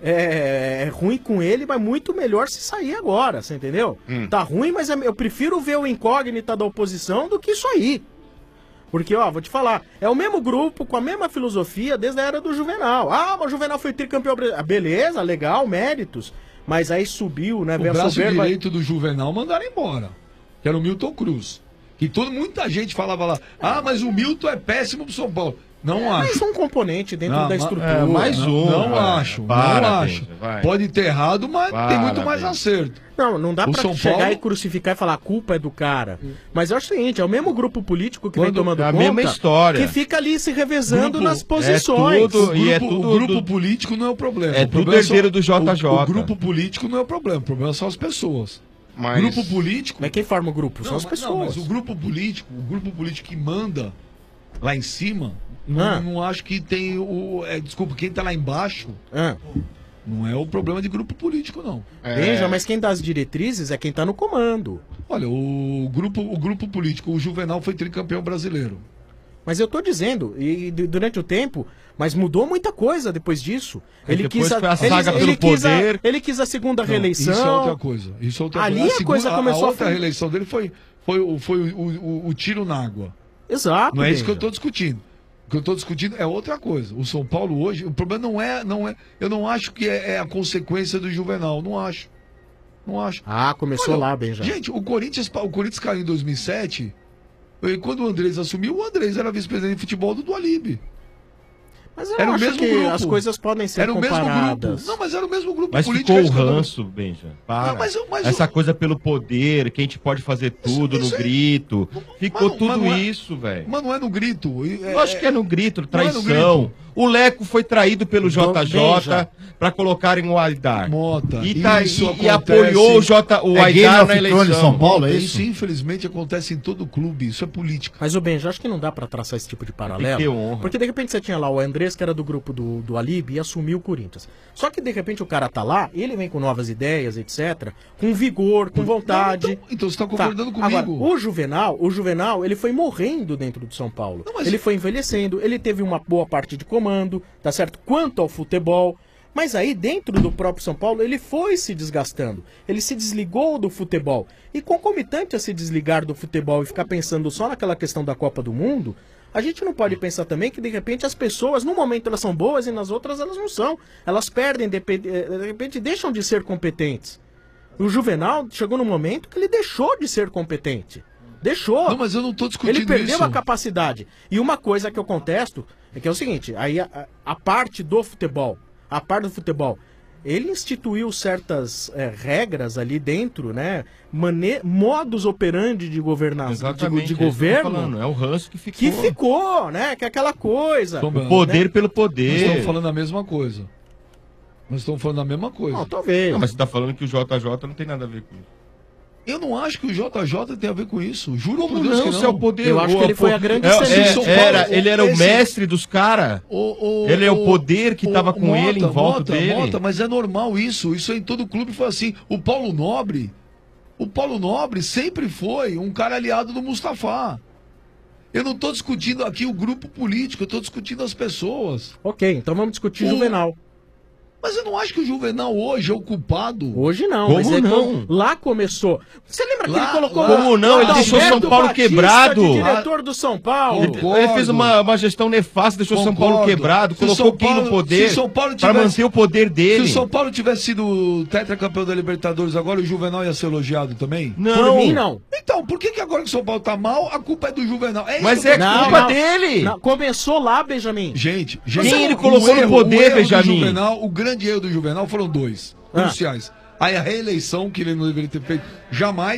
é, é ruim com ele, mas muito melhor se sair agora, você entendeu? Hum. Tá ruim, mas é- eu prefiro ver o incógnita da oposição do que isso aí. Porque, ó, vou te falar, é o mesmo grupo, com a mesma filosofia desde a era do Juvenal. Ah, mas o Juvenal foi tricampeão brasileiro. Ah, beleza, legal, méritos. Mas aí subiu, né? O veio a braço soberba- direito do Juvenal mandaram embora, que era o Milton Cruz. Que todo, muita gente falava lá, ah, mas o Milton é péssimo pro São Paulo. Não É, acho. mais um componente dentro Não, da ma- estrutura. é, mais um. Não vai. acho, Para, não acho. Benja, vai. Pode ter errado, mas Para, tem muito mais Benja. acerto. Não, não dá O pra São chegar Paulo- e crucificar e falar a culpa é do cara. Mas eu acho o seguinte, é o mesmo grupo político que vem Quando- tomando é a conta, mesma história. que fica ali se revezando Grupo- nas é posições. tudo- O e é grupo, tudo o grupo do- político não é o problema. É O tudo problema são- herdeiro do J J. O, o grupo político não é o problema. O problema são as pessoas. Mas- Grupo político. Mas quem forma o grupo? São Não, as mas- pessoas. Não, mas o grupo político, o grupo político que manda lá em cima, não, Ah. não acho que tem o. é, desculpa, quem tá lá embaixo Ah. não é o problema de grupo político, não. Veja, mas quem dá as diretrizes é quem tá no comando. Olha, o grupo, o grupo político, o Juvenal foi tricampeão brasileiro. Mas eu tô dizendo, e d- durante o tempo, mas mudou muita coisa depois disso. Aí Ele depois quis a, foi a ele, saga ele pelo quis a- poder. ele quis a segunda Não, reeleição. Isso é outra coisa. Isso é outra Ali coisa. a coisa começou a a outra fun- reeleição dele foi, foi, o- foi o, o- o tiro na água. Exato. Não é isso que eu Benja. estou discutindo. O que eu estou discutindo é outra coisa. O São Paulo hoje, o problema não é, não é, eu não acho que é, é a consequência do Juvenal, não acho. Não acho. Ah, começou Olha, lá, Benja. Gente, o Corinthians, o Corinthians caiu em dois mil e sete. E quando o Andrés assumiu, o Andrés era vice-presidente de futebol do Dualib. Mas eu Era o acho mesmo que grupo. as coisas podem ser Era o mesmo grupo. comparadas. Não, mas era o mesmo grupo Mas político. ficou o é isso que eu tô- ranço, Benja. Para. Não, mas eu- mas Essa eu- coisa pelo poder, que a gente pode fazer tudo isso no é- grito. Ficou mas tudo não é- isso, velho. Mas não é no grito. é- Eu acho que é no grito, não é no traição. grito. O Leco foi traído pelo J J Benja. pra colocarem o Aidar. Mota, E, tá, isso e, e acontece- apoiou o, J, o É Game Aidar of na Thrones eleição. de São Paulo, é isso? Infelizmente acontece em todo clube, isso é política. Mas o Benja, acho que não dá pra traçar esse tipo de paralelo. ter honra. Porque de repente você tinha lá o Andrés, que era do grupo do, do Alib, e assumiu o Corinthians. Só que de repente o cara tá lá, ele vem com novas ideias, etcétera, com vigor, com vontade. então, então você tá concordando comigo. Agora, o Juvenal, o Juvenal, ele foi morrendo dentro do São Paulo. mas- Ele foi envelhecendo, ele teve uma boa parte de comando, tá certo? Quanto ao futebol. Mas aí, dentro do próprio São Paulo, ele foi se desgastando. Ele se desligou do futebol. E concomitante a se desligar do futebol e ficar pensando só naquela questão da Copa do Mundo, a gente não pode pensar também que, de repente, as pessoas, num momento elas são boas e nas outras elas não são. Elas perdem, de de repente, deixam de ser competentes. O Juvenal chegou num momento que ele deixou de ser competente. Deixou. Não, mas eu não tô discutindo Ele perdeu isso. a capacidade. E uma coisa que eu contesto é que é o seguinte, aí a, a- a parte do futebol, a parte do futebol, ele instituiu certas eh, regras ali dentro, né? Mane modus operandi de governação, de, Exatamente, de é isso que eu tô governo. falando, é o ranço que ficou. Que ficou, né? Que é aquela coisa. Tom Brando, poder né? pelo Nós poder. estamos falando a mesma coisa. Nós estamos falando a mesma coisa. Não, talvez. Não, mas você tá falando que o J J não tem nada a ver com isso. Eu não acho que o J J tem a ver com isso. Juro Como por Deus não, que não. se é o poder. Eu acho que ele foi a grande é, excelência. é, São Paulo, era, Ele era o esse- mestre dos caras. O- o- Ele é o o- poder que o- tava com Mota, ele em volta Mota, dele. Mota, mas é normal isso. Isso em todo clube foi assim. O Paulo Nobre, o Paulo Nobre sempre foi um cara aliado do Mustafa. Eu não estou discutindo aqui o grupo político, eu estou discutindo as pessoas. Ok, então vamos discutir O- Juvenal. Mas eu não acho que o Juvenal hoje é o culpado. Hoje não, Como mas é não? com- lá começou. Você lembra que Lá- ele colocou... lá- Como não? Ele deixou Adalberto São Paulo Batista quebrado. de diretor do São Paulo. Ele, Concordo. ele fez uma, uma gestão nefasta, deixou São Paulo Concordo. quebrado, Se o colocou São quem Paulo- no poder se o São Paulo para tivesse- manter o poder Se dele. o São Paulo tivesse sido tetracampeão da Libertadores agora, o Juvenal ia ser elogiado também? Não. Por mim, não. Então, por que, que agora que o São Paulo tá mal, a culpa é do Juvenal? É isso Mas que eu é tô Não, culpa não. dele. Não, começou lá, Benjamin. Gente, gente, Quem ele o colocou no erro- poder, o erro do Benjamin? Juvenal, o grande erro do Juvenal foram dois Ah. cruciais. Aí a reeleição, que ele não deveria ter feito jamais,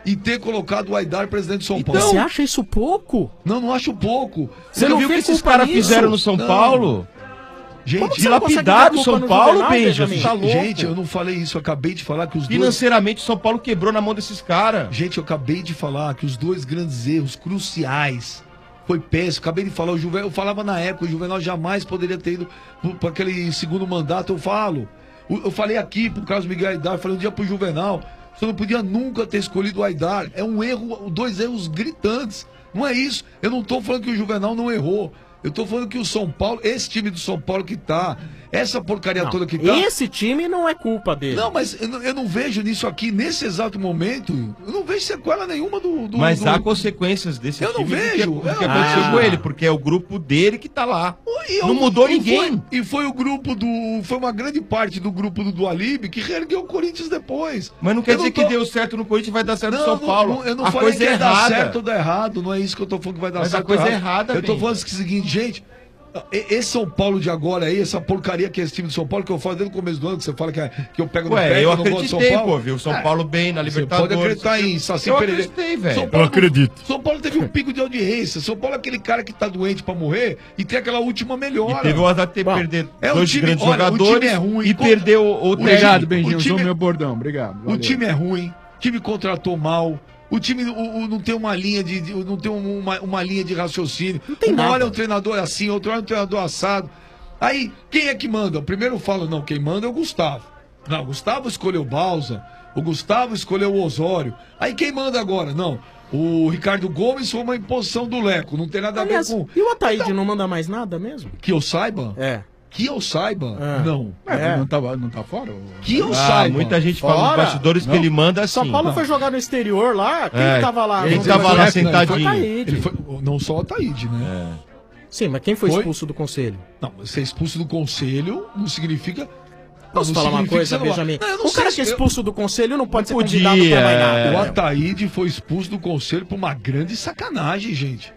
e ter colocado o Aidar presidente de São Então, Paulo. você acha isso pouco? Não, não acho pouco. Você não viu o que esses caras fizeram no São Não. Paulo? Gente, Como que você não consegue dar culpa no Juvenal, Benjamin? Tá louco. Gente, eu não falei isso, eu acabei de falar que os dois... Financeiramente, o São Paulo quebrou na mão desses caras. Gente, eu acabei de falar que os dois grandes erros cruciais foi péssimo. Acabei de falar, o Juvenal, eu falava na época, o Juvenal jamais poderia ter ido para aquele segundo mandato, eu falo. Eu falei aqui pro Carlos Miguel Aidar, eu falei um dia pro Juvenal, você não podia nunca ter escolhido o Aidar. É um erro, dois erros gritantes. Não é isso. Eu não tô falando que o Juvenal não errou. Eu tô falando que o São Paulo, esse time do São Paulo que tá, essa porcaria Não, toda que tá... Esse time não é culpa dele. Não, mas eu não, eu não vejo nisso aqui, nesse exato momento, eu não vejo sequela nenhuma do... do Mas do... há consequências desse Eu não time do que- vejo. do que, Eu- aconteceu Ah. com ele, porque é o grupo dele que tá lá. E eu- Não mudou e ninguém. Foi, e foi o grupo do... Foi uma grande parte do grupo do Dualib que reergueu o Corinthians depois. Mas não quer Eu dizer tô- que deu certo no Corinthians e vai dar certo no Não, São não, Paulo. não, eu não a falei coisa que é ia dar errada. certo ou dar errado, não é isso que eu tô falando que vai dar Mas a certo coisa ou é errado. errada, Eu tô bem. falando o seguinte, gente, esse São Paulo de agora aí, essa porcaria que é esse time de São Paulo, que eu falo desde o começo do ano, que você fala que, é, que eu pego no Ué, pé, eu que não gosto de São acreditei, Paulo. pô, viu? São É, Paulo bem na Você Libertadores. pode acreditar em Saci Eu Pereira. acreditei, velho. São Eu Paulo- acredito. São Paulo teve um pico de audiência. São Paulo é aquele cara que tá doente pra morrer e tem aquela última melhora. E teve o azar de ter Bom, perdido é, o dois time- grandes olha, jogadores o time é ruim. e perdeu o, o Obrigado, técnico. Benjinho. o time- Usou meu bordão. Obrigado. O valeu. time é ruim, o time contratou mal. O time o- o- não tem uma linha de, de- não tem uma, uma linha de raciocínio. tem uma nada. hora é um treinador assim, outra hora é um treinador assado. Aí, quem é que manda? Primeiro fala, não, quem manda é o Gustavo. Não, o Gustavo escolheu o Balsa, o Gustavo escolheu o Osório. Aí quem manda agora? Não, o Ricardo Gomes foi uma imposição do Leco, não tem nada Aliás, a ver com... e o Ataíde não manda mais nada mesmo? Que eu saiba? É. Que eu saiba? É. Não. É, Não, tá, não tá fora? Que eu Ah, saiba. muita gente fala nos Fora? bastidores que Não. ele manda assim. São Paulo Não. foi jogar no exterior lá, quem É, que tava lá? quem Não tava foi- lá Foi sentadinho? Ataíde. Ele foi, não só o Ataíde, né? Sim, mas quem foi, Foi? expulso do conselho? Não, ser expulso do conselho não significa... Posso não falar uma significa coisa, que você não vai- Benjamin? Não, eu não O sei cara se que é eu- expulso do conselho não pode Não ser podia, convidado pra mais nada. é. O Ataíde foi expulso do conselho por uma grande sacanagem, gente.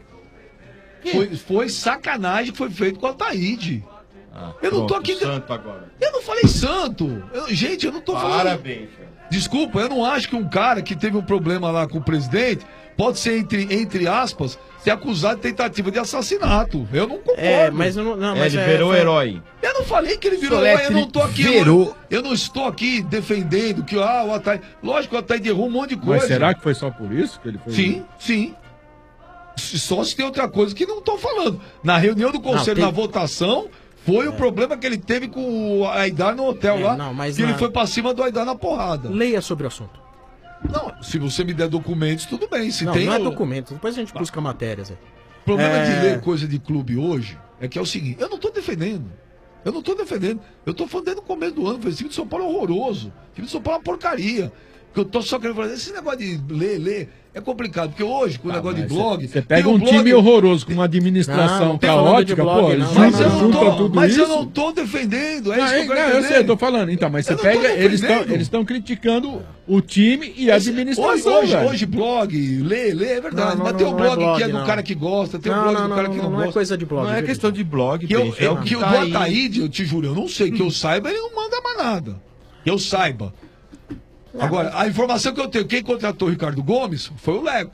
Foi, foi sacanagem que foi feito com o Ataíde. Ah, Eu não tô pronto, aqui- Santo agora. Eu não falei santo. Eu- gente, eu não tô falando... Parabéns, cara. Desculpa, eu não acho que um cara que teve um problema lá com o presidente pode ser, entre, entre aspas, ser acusado de tentativa de assassinato. Eu não concordo. É, mas eu não. não É, mas ele é, virou foi- herói. Eu não falei que ele virou Soletre herói, eu não tô aqui. virou. Eu, eu não estou aqui defendendo que ah, o Ataíde. Lógico que o Ataíde errou um monte de coisa. Mas será que foi só por isso que ele foi? Sim, sim. S- Só se tem outra coisa que não estou falando. Na reunião do conselho, Não, tem- na votação, foi o problema que ele teve com o Aidar no hotel É, lá. não, mas que na- ele foi pra cima do Aidar na porrada. Leia sobre o assunto. Não, se você me der documentos, tudo bem. Se não, tem não é o- documento. Depois a gente busca matérias aí. O problema É. de ler coisa de clube hoje é que é o seguinte, eu não tô defendendo. Eu não tô defendendo. Eu tô falando desde o começo do ano. Falei, esse time de São Paulo é horroroso. O time de São Paulo é uma porcaria. Porque eu tô só querendo falar, esse negócio de ler, ler, é complicado. Porque hoje, com o negócio de blog. Você pega tem um blog- time horroroso com uma Não, administração não tô falando de caótica, blog, pô, não, junta, Mas, eu não, junta tô, tudo mas isso. eu não tô defendendo. É Não, isso que eu não, quero eu entender. sei, eu tô falando. Então, mas você Eu não tô pega, eles estão defendendo. eles estão criticando o time e a Hoje, administração, hoje, velho. hoje, blog, lê, lê, é verdade. Não, não, mas tem não, o não é blog, blog, que é do não. cara que gosta, tem o Não, blog não, do cara não, que não, não, não é gosta. coisa de blog. Não é viu, questão de blog, Que, eu, Benja, é eu, o que o tá do aí. Ataíde, eu te juro, eu não sei. Que eu saiba, ele não manda mais nada. Que eu saiba. Agora, a informação que eu tenho, quem contratou o Ricardo Gomes foi o Leco.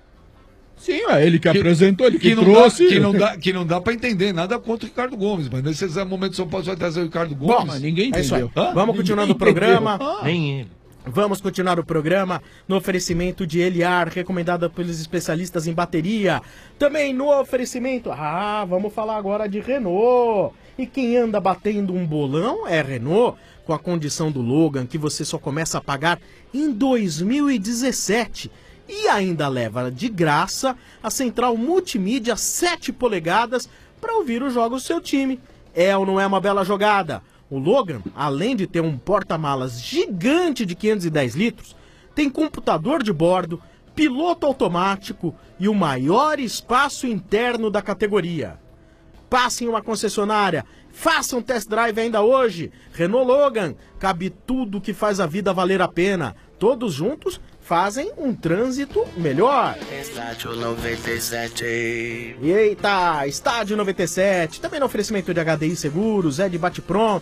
Sim, é ele que, apresentou, ele que, Que não, trouxe. dá, que, não dá, que não dá pra entender nada contra o Ricardo Gomes. Mas nesse exato momento o São Paulo vai trazer o Ricardo Gomes. Bom, mas ninguém É isso aí. entendeu. Hã? Vamos Ninguém continuando o entendeu. programa. Ah. Nem ele. Vamos continuar o programa no oferecimento de Eliar, recomendada pelos especialistas em bateria. Também no oferecimento... Ah, vamos falar agora de Renault. E quem anda batendo um bolão é Renault, com a condição do Logan, que você só começa a pagar em dois mil e dezessete. E ainda leva de graça a central multimídia sete polegadas para ouvir os jogos do seu time. É ou não é uma bela jogada? O Logan, além de ter um porta-malas gigante de quinhentos e dez litros, tem computador de bordo, piloto automático e o maior espaço interno da categoria. Passe em uma concessionária, faça um test drive ainda hoje. Renault Logan, cabe tudo que faz a vida valer a pena. Todos juntos fazem um trânsito melhor. Estádio noventa e sete. Eita, Estádio noventa e sete, também no oferecimento de H D I Seguros, é de bate-pronto.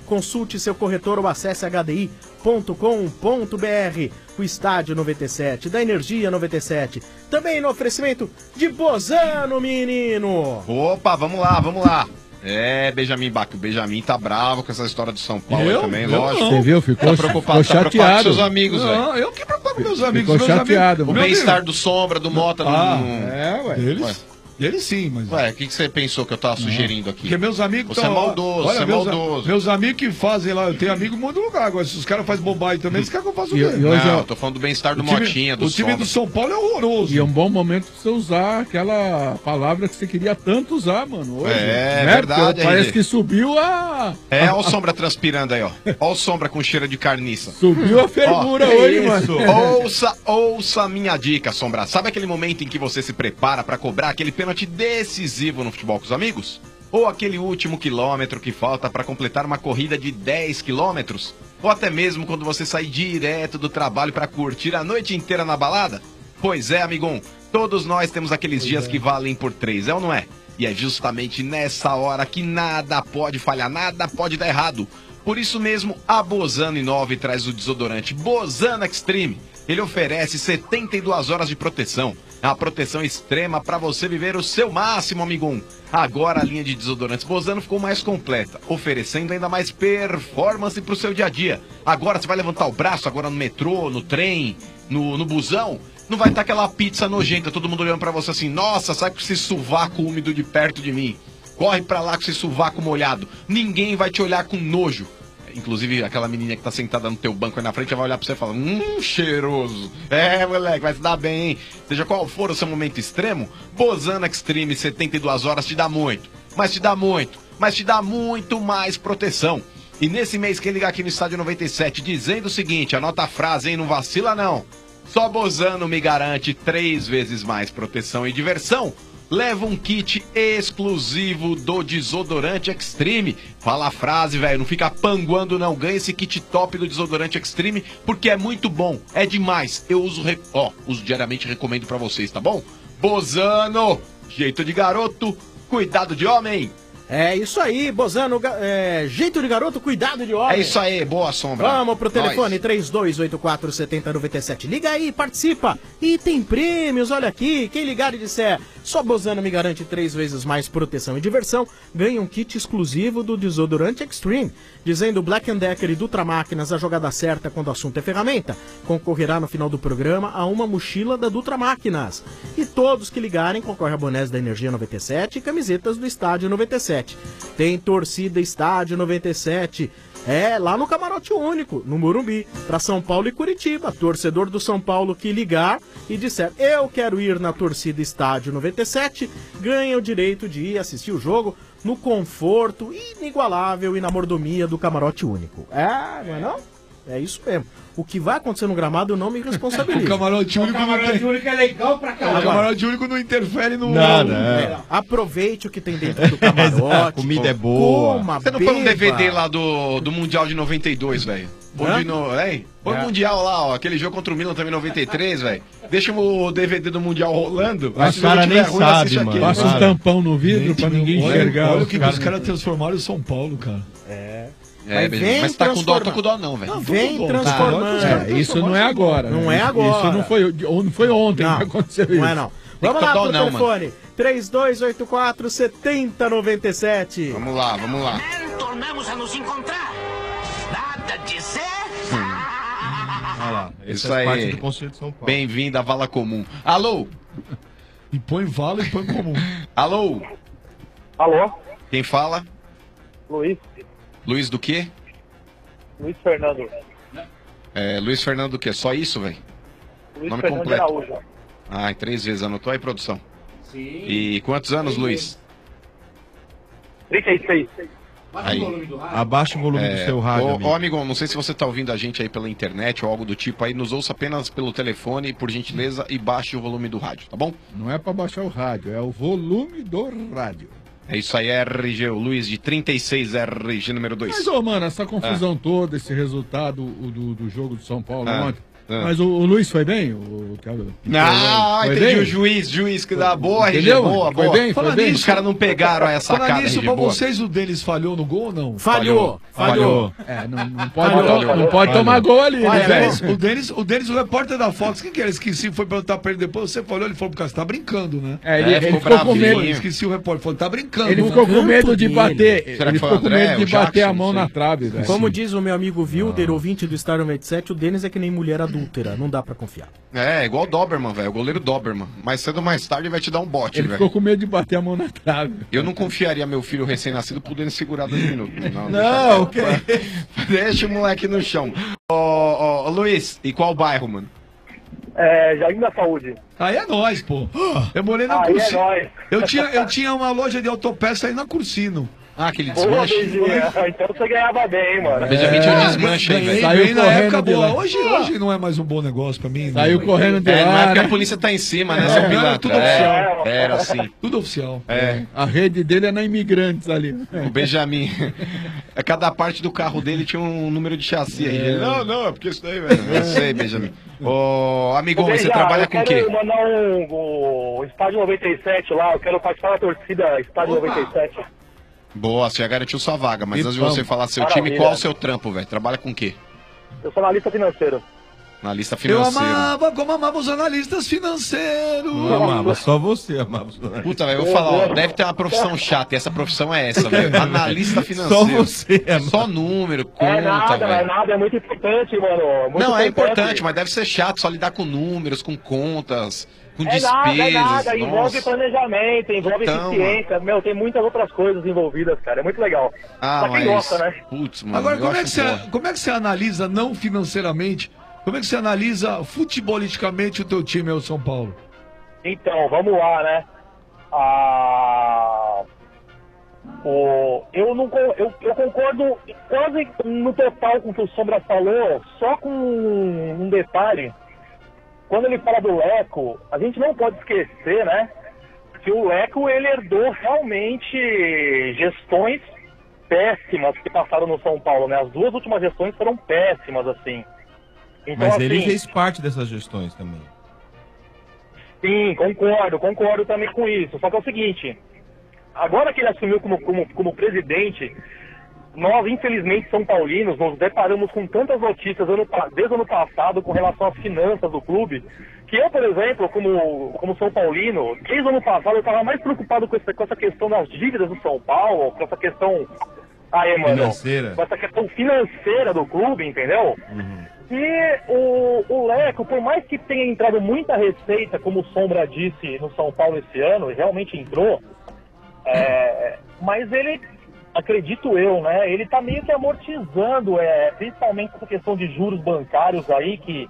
Consulte seu corretor ou acesse h d i ponto com ponto b r. O Estádio noventa e sete, da Energia noventa e sete. Também no oferecimento de Bozano, menino. Opa, vamos lá, vamos lá. É, Benjamin Bach, o Benjamin tá bravo com essa história do São Paulo Eu? aí também, Eu lógico. não. Você viu? Ficou- tá preocupado, ficou tá preocupado com chateado. seus amigos, velho. Não, eu que preocupo com meus amigos. Ficou meus chateado, amigos. O bem-estar do Sombra, do Mota, Ah, não... é, ué. Deles? Deles sim, mas... Ué, o que, que você pensou que eu tava sugerindo aqui? Porque meus amigos Você é maldoso, olha, você é meus, maldoso. Meus amigos que fazem lá, eu tenho amigo em muito lugar. Agora, se os caras fazem bobagem também, eles querem que eu faça o E- quê? e hoje Não, eu- eu tô falando do bem-estar do O time- Motinha, do O time Sombra. do São Paulo é horroroso. E é um bom momento pra você usar aquela palavra que você queria tanto usar, mano. Hoje, É, né? verdade, Porque Parece R D. que subiu a. É, a- olha o Sombra transpirando aí, ó. Olha o Sombra com cheiro de carniça. Subiu a fervura Ó, hoje, isso. mano. Ouça, ouça a minha dica, Sombra. Sabe aquele momento em que você se prepara pra cobrar aquele pênalti decisivo no futebol com os amigos? Ou aquele último quilômetro que falta pra completar uma corrida de dez quilômetros? Ou até mesmo quando você sai direto do trabalho pra curtir a noite inteira na balada? Pois é, amigão. Todos nós temos aqueles dias que valem por três, é ou não é? E é justamente nessa hora que nada pode falhar, nada pode dar errado. Por isso mesmo, a Bozano Inove traz o desodorante Bozano Extreme. Ele oferece setenta e duas horas de proteção. É uma proteção extrema para você viver o seu máximo, amigão. Agora a linha de desodorantes Bozano ficou mais completa, oferecendo ainda mais performance para o seu dia a dia. Agora você vai levantar o braço, agora no metrô, no trem, no, no busão. Não vai estar aquela pizza nojenta, todo mundo olhando para você assim, nossa, sai com esse sovaco úmido de perto de mim. Corre pra lá com esse sovaco molhado. Ninguém vai te olhar com nojo. Inclusive, aquela menina que tá sentada no teu banco aí na frente vai olhar pra você e falar, hum, cheiroso. É, moleque, vai se dar bem, hein? Seja qual for o seu momento extremo, Bozano Extreme setenta e duas horas te dá muito. Mas te dá muito. Mas te dá muito mais proteção. E nesse mês, quem ligar aqui no Estádio noventa e sete dizendo o seguinte, anota a frase, hein? Não vacila, não. Só Bozano me garante três vezes mais proteção e diversão. Leva um kit exclusivo do desodorante Extreme. Fala a frase, velho, não fica panguando não. Ganha esse kit top do desodorante Extreme, porque é muito bom, é demais. Eu uso, re... ó, uso diariamente e recomendo pra vocês, tá bom? Bozano, jeito de garoto, cuidado de homem. É isso aí, Bozano, ga- é, jeito de garoto, cuidado de homem. É isso aí, boa Sombra. Vamos pro telefone Nós. três dois oito quatro sete zero nove sete. Liga aí, participa. E tem prêmios, olha aqui. Quem ligar e disser só Bozano me garante três vezes mais proteção e diversão, ganha um kit exclusivo do desodorante Extreme. Dizendo Black Decker e Dutra Máquinas, a jogada certa quando o assunto é ferramenta. Concorrerá no final do programa a uma mochila da Dutra Máquinas. E todos que ligarem concorrem a bonés da Energia noventa e sete e camisetas do Estádio noventa e sete. Tem torcida Estádio noventa e sete. É, lá no Camarote Único, no Morumbi, para São Paulo e Curitiba. Torcedor do São Paulo que ligar e disser eu quero ir na torcida Estádio noventa e sete, ganha o direito de ir assistir o jogo no conforto inigualável e na mordomia do Camarote Único. É, não é não? É isso mesmo. O que vai acontecer no gramado eu não me responsabilizo. O camarote único, camarote único é legal pra O camarote único não interfere no... Nada, É, aproveite o que tem dentro do camarote. A comida é boa. Coma, Você não põe um D V D beba. lá do, do Mundial de noventa e dois, velho? Põe Hã? de no, hein? Põe É. o Mundial lá, ó. Aquele jogo contra o Milan também em noventa e três, velho. Deixa o D V D do Mundial rolando. Mas Se o cara não tiver nem ruim, sabe, assiste mano. aquele. Passa um tampão no vidro pra ninguém Olha, enxergar. olha o os que, que caras. os caras transformaram em São Paulo, cara. É. É, Mas Benjamin, vem mas tá com dó, transformar. tá com dó não, velho. Não, Tô vem com dó. transformando. É, isso não é agora. Não né? é agora. Isso não foi, não foi ontem Não, que aconteceu isso. não é não. Tem Vamos que lá dar pro dó não, telefone. três dois oito quatro sete zero nove sete. Vamos lá, vamos lá. Tornamos a nos encontrar. Nada de ser. Olha lá, Isso essa é parte aí. do Conselho de São Paulo. Bem-vindo à Vala Comum. Alô? E põe vala e põe comum. Alô? Alô? Quem fala? Luiz. Luiz do quê? Luiz Fernando. É, Luiz Fernando do quê? Só isso, velho? Luiz Nome Fernando completo. Araújo. Ai, três vezes. Anotou aí, produção? Sim. E quantos anos, Luiz? trinta e seis. Aí. Abaixa o volume do seu rádio, Ô, amigo. ô, amigão, não sei se você tá ouvindo a gente aí pela internet ou algo do tipo aí, nos ouça apenas pelo telefone, por gentileza, e baixe o volume do rádio, tá bom? Não é pra baixar o rádio, é o volume do rádio. É isso aí, R G, o Luiz de trinta e seis, R G número dois. Mas, ô, mano, essa confusão toda, esse resultado o do, do jogo do São Paulo Ah. ontem, Mas o, o Luiz foi bem? O, o, Não, foi entendi bem? o juiz, juiz que dá boa, R G, Entendeu? boa, Foi boa. bem, foi Falando bem. nisso, os caras não pegaram essa Falar cara, nisso, R G, pra boa. vocês, o Denis falhou no gol ou não? Falhou, falhou. É, não, não pode, Falhou. não pode tomar gol ali. Olha, né? o Denis, o Denis, o repórter da Fox, quem que era? Esqueci, foi perguntar pra ele depois, você falou, ele falou, cara, você tá brincando, né? É, ele- É, ele ficou ficou com medo. Esqueci o repórter, falou, tá brincando. Ele né? ficou com medo de bater. Será que Ele foi ficou o com André, medo o de bater Jackson, a mão não na sei. trave, velho. Como diz o meu amigo Wilder, ouvinte do Star noventa e sete, o Denis é que nem mulher adúltera, não dá pra confiar. É, igual o Doberman, velho, o goleiro Doberman. Mais cedo ou mais tarde vai te dar um bote, Ele velho. ficou com medo de bater a mão na trave. Eu não confiaria meu filho recém-nascido podendo segurar dois minutos. Não, Não, deixa, deixa o moleque no chão. Ô, ô, ô, Luiz, e qual bairro, mano? É, Jardim da Saúde. Aí é nóis, pô. Eu morei na Aí é Cursino. nóis. eu, tinha, eu tinha uma loja de autopeça aí na Cursino. Ah, aquele Boa, Beijinha. Então você ganhava bem, hein, mano. Benjamin tinha um desmanche aí, Ganhei velho. bem na correndo época de boa. lá. Hoje, hoje não é mais um bom negócio pra mim. Saiu né? correndo de É, lá, na época né? a polícia tá em cima, né, É, seu era pilantra? tudo É, oficial. era assim. Tudo oficial. É. A rede dele é na Imigrantes ali. O Benjamin. É, cada parte do carro dele tinha um número de chassi aí. Ele, não, não, é porque isso daí, velho. Eu sei, Benjamin. Ô, amigão, Ô, você Benja, trabalha eu com o quero quê? mandar um, o Estádio noventa e sete lá, eu quero participar da torcida Estádio noventa e sete. Boa, você já garantiu sua vaga, mas E antes de vamos. você falar seu Maravilha. time, qual é o seu trampo, velho? Trabalha com o quê? Eu sou analista financeiro. Analista Eu financeiro. amava como amava os analistas financeiros. Não amava, só você amava os analistas. Puta, velho, eu vou falar, ó, deve ter uma profissão chata, e essa profissão é essa, velho. Analista financeiro. Só você, é, Só número, conta, É nada, é velho. nada, é muito importante, mano. Muito Não, é importante, mas deve ser chato só lidar com números, com contas, com É despesas. nada, é nada, envolve Nossa. planejamento, envolve Então, eficiência, meu, tem muitas outras coisas envolvidas, cara, é muito legal. Ah, pra quem mas... gosta, né? Putz, mano, Agora, eu como é, acho que você, boa. como é que você analisa, não financeiramente, como é que você analisa futebolisticamente o teu time, é o São Paulo? Então, vamos lá, né? Ah, o, eu, não, con- eu, eu concordo quase no total com o que o Sombra falou, só com um detalhe. Quando ele fala do Leco, a gente não pode esquecer, né? Que o Leco, ele herdou realmente gestões péssimas que passaram no São Paulo, né? As duas últimas gestões foram péssimas, assim. Então, Mas ele assim, fez parte dessas gestões também. Sim, concordo, concordo também com isso. Só que é o seguinte, agora que ele assumiu como, como, como presidente, nós, infelizmente, São Paulinos, nos deparamos com tantas notícias ano, pa- desde o ano passado com relação às finanças do clube, que eu, por exemplo, como, como São Paulino, desde o ano passado eu estava mais preocupado com essa, com essa questão das dívidas do São Paulo, com essa questão... Aí, mano, Financeira. com essa questão financeira do clube, entendeu? E o, o Leco, por mais que tenha entrado muita receita, como o Sombra disse no São Paulo esse ano, e realmente entrou, é, mas ele, acredito eu, né, ele tá meio que amortizando, é, principalmente essa questão de juros bancários aí, que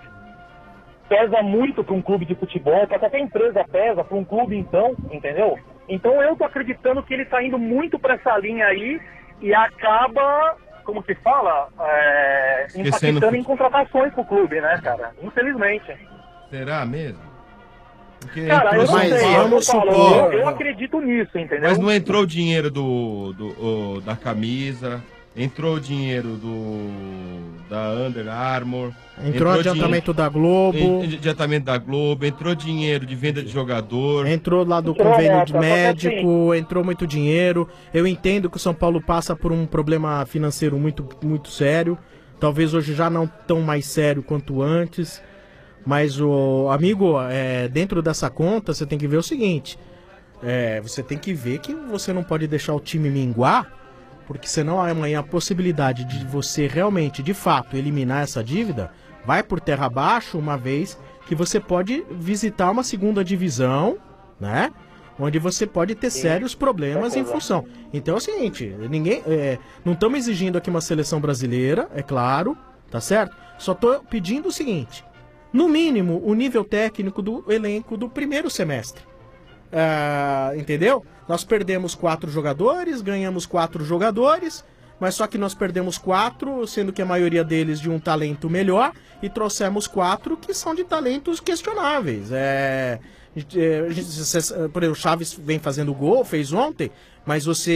pesa muito para um clube de futebol, para qualquer empresa pesa, para um clube então, entendeu? Então eu tô acreditando que ele tá indo muito para essa linha aí e acaba, como que fala, é, Esquecendo impactando o em contratações pro clube, né, cara? Infelizmente. Será mesmo? Porque Cara, eu entrou não São sei, Paulo- eu não falo, supor. eu, eu acredito nisso, entendeu? Mas não entrou o dinheiro do, do, o- da camisa, entrou o dinheiro do da Under Armour. Entrou adiantamento da Globo. en- Adiantamento da Globo, entrou dinheiro de venda de jogador. Entrou lá do Entrou convênio nota, de só que médico, entrou muito dinheiro. Eu entendo que o São Paulo passa por um problema financeiro muito, muito sério. Talvez hoje já não tão mais sério quanto antes. Mas, o amigo, é, dentro dessa conta, você tem que ver o seguinte. É, você tem que ver que você não pode deixar o time minguar, porque senão amanhã a possibilidade de você realmente, de fato, eliminar essa dívida vai por terra abaixo, uma vez que você pode visitar uma segunda divisão, né? Onde você pode ter sérios problemas em função. Então é o seguinte, ninguém, é, não estamos exigindo aqui uma seleção brasileira, é claro, tá certo? Só estou pedindo o seguinte, no mínimo, o nível técnico do elenco do primeiro semestre. Ah, entendeu? Nós perdemos quatro jogadores, ganhamos quatro jogadores, mas só que nós perdemos quatro, sendo que a maioria deles de um talento melhor, e trouxemos quatro que são de talentos questionáveis. É, é, a gente- cê- por exemplo, o Chaves vem fazendo gol, fez ontem, mas você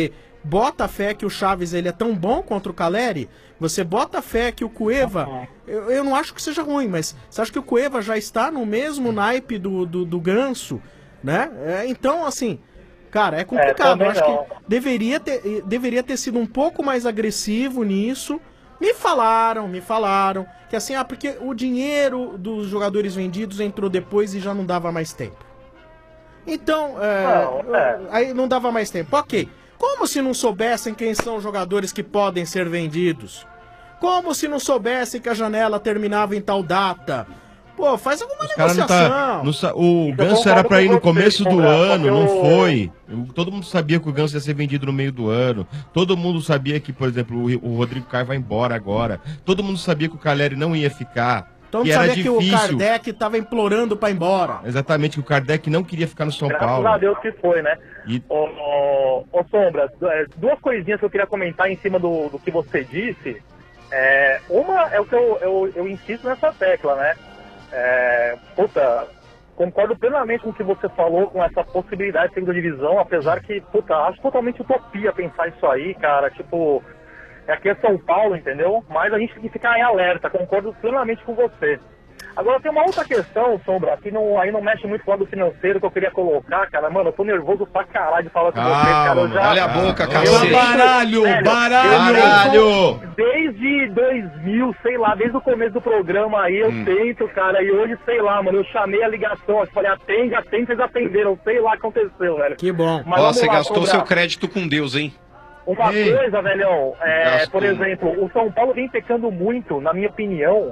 bota fé que o Chaves ele é tão bom contra o Caleri, você bota fé que o Cueva, eu, eu não acho que seja ruim, mas você acha que o Cueva já está no mesmo naipe do, do, do Ganso, né? É, então, assim, cara, é complicado. É, eu acho não. que deveria ter, deveria ter sido um pouco mais agressivo nisso. Me falaram, me falaram, que assim, ah, porque o dinheiro dos jogadores vendidos entrou depois e já não dava mais tempo. Então, é, Não, é. aí não dava mais tempo. Ok. Como se não soubessem quem são os jogadores que podem ser vendidos? Como se não soubessem que a janela terminava em tal data? Pô, faz alguma Os caras não negociação. tá. não sa- o Eu Ganso era concordo pra ir com no você, começo do Sombra, ano, porque não eu- foi. Eu- Todo mundo sabia que o Ganso ia ser vendido no meio do ano. Todo mundo sabia que, por exemplo, o, o Rodrigo Caio vai embora agora. Todo mundo sabia que o Caleri não ia ficar. Então que não era sabia que o difícil. Kardec tava implorando pra ir embora. Exatamente, que o Kardec não queria ficar no São Graças Paulo. a Deus que foi, né? E- Ô, ô, ô, Sombra, du- é, duas coisinhas que eu queria comentar em cima do, do que você disse. É, uma é o que eu, eu, eu insisto nessa tecla, né? É, puta, concordo plenamente com o que você falou, com essa possibilidade de segunda divisão, apesar que, puta, acho totalmente utopia pensar isso aí, cara. Tipo, aqui é São Paulo, entendeu? Mas a gente tem que ficar em alerta, concordo plenamente com você. Agora tem uma outra questão, Sombra, que não, aí não mexe muito com o lado financeiro que eu queria colocar, cara. Mano, eu tô nervoso pra caralho de falar com Calma, você, cara. Eu mano. Olha a boca, eu cacete. tento- Baralho, velho, baralho. eu tento Desde dois mil, sei lá, desde o começo do programa aí, eu Hum. tento, cara. E hoje, sei lá, mano, eu chamei a ligação, eu falei, atende, atende, vocês atenderam. Sei lá o que aconteceu, velho. Que bom. Mas Ó, vamos você lá, gastou Sombra. seu crédito com Deus, hein? Uma Ei. coisa, velhão, é, Gastou. por exemplo, o São Paulo vem pecando muito, na minha opinião,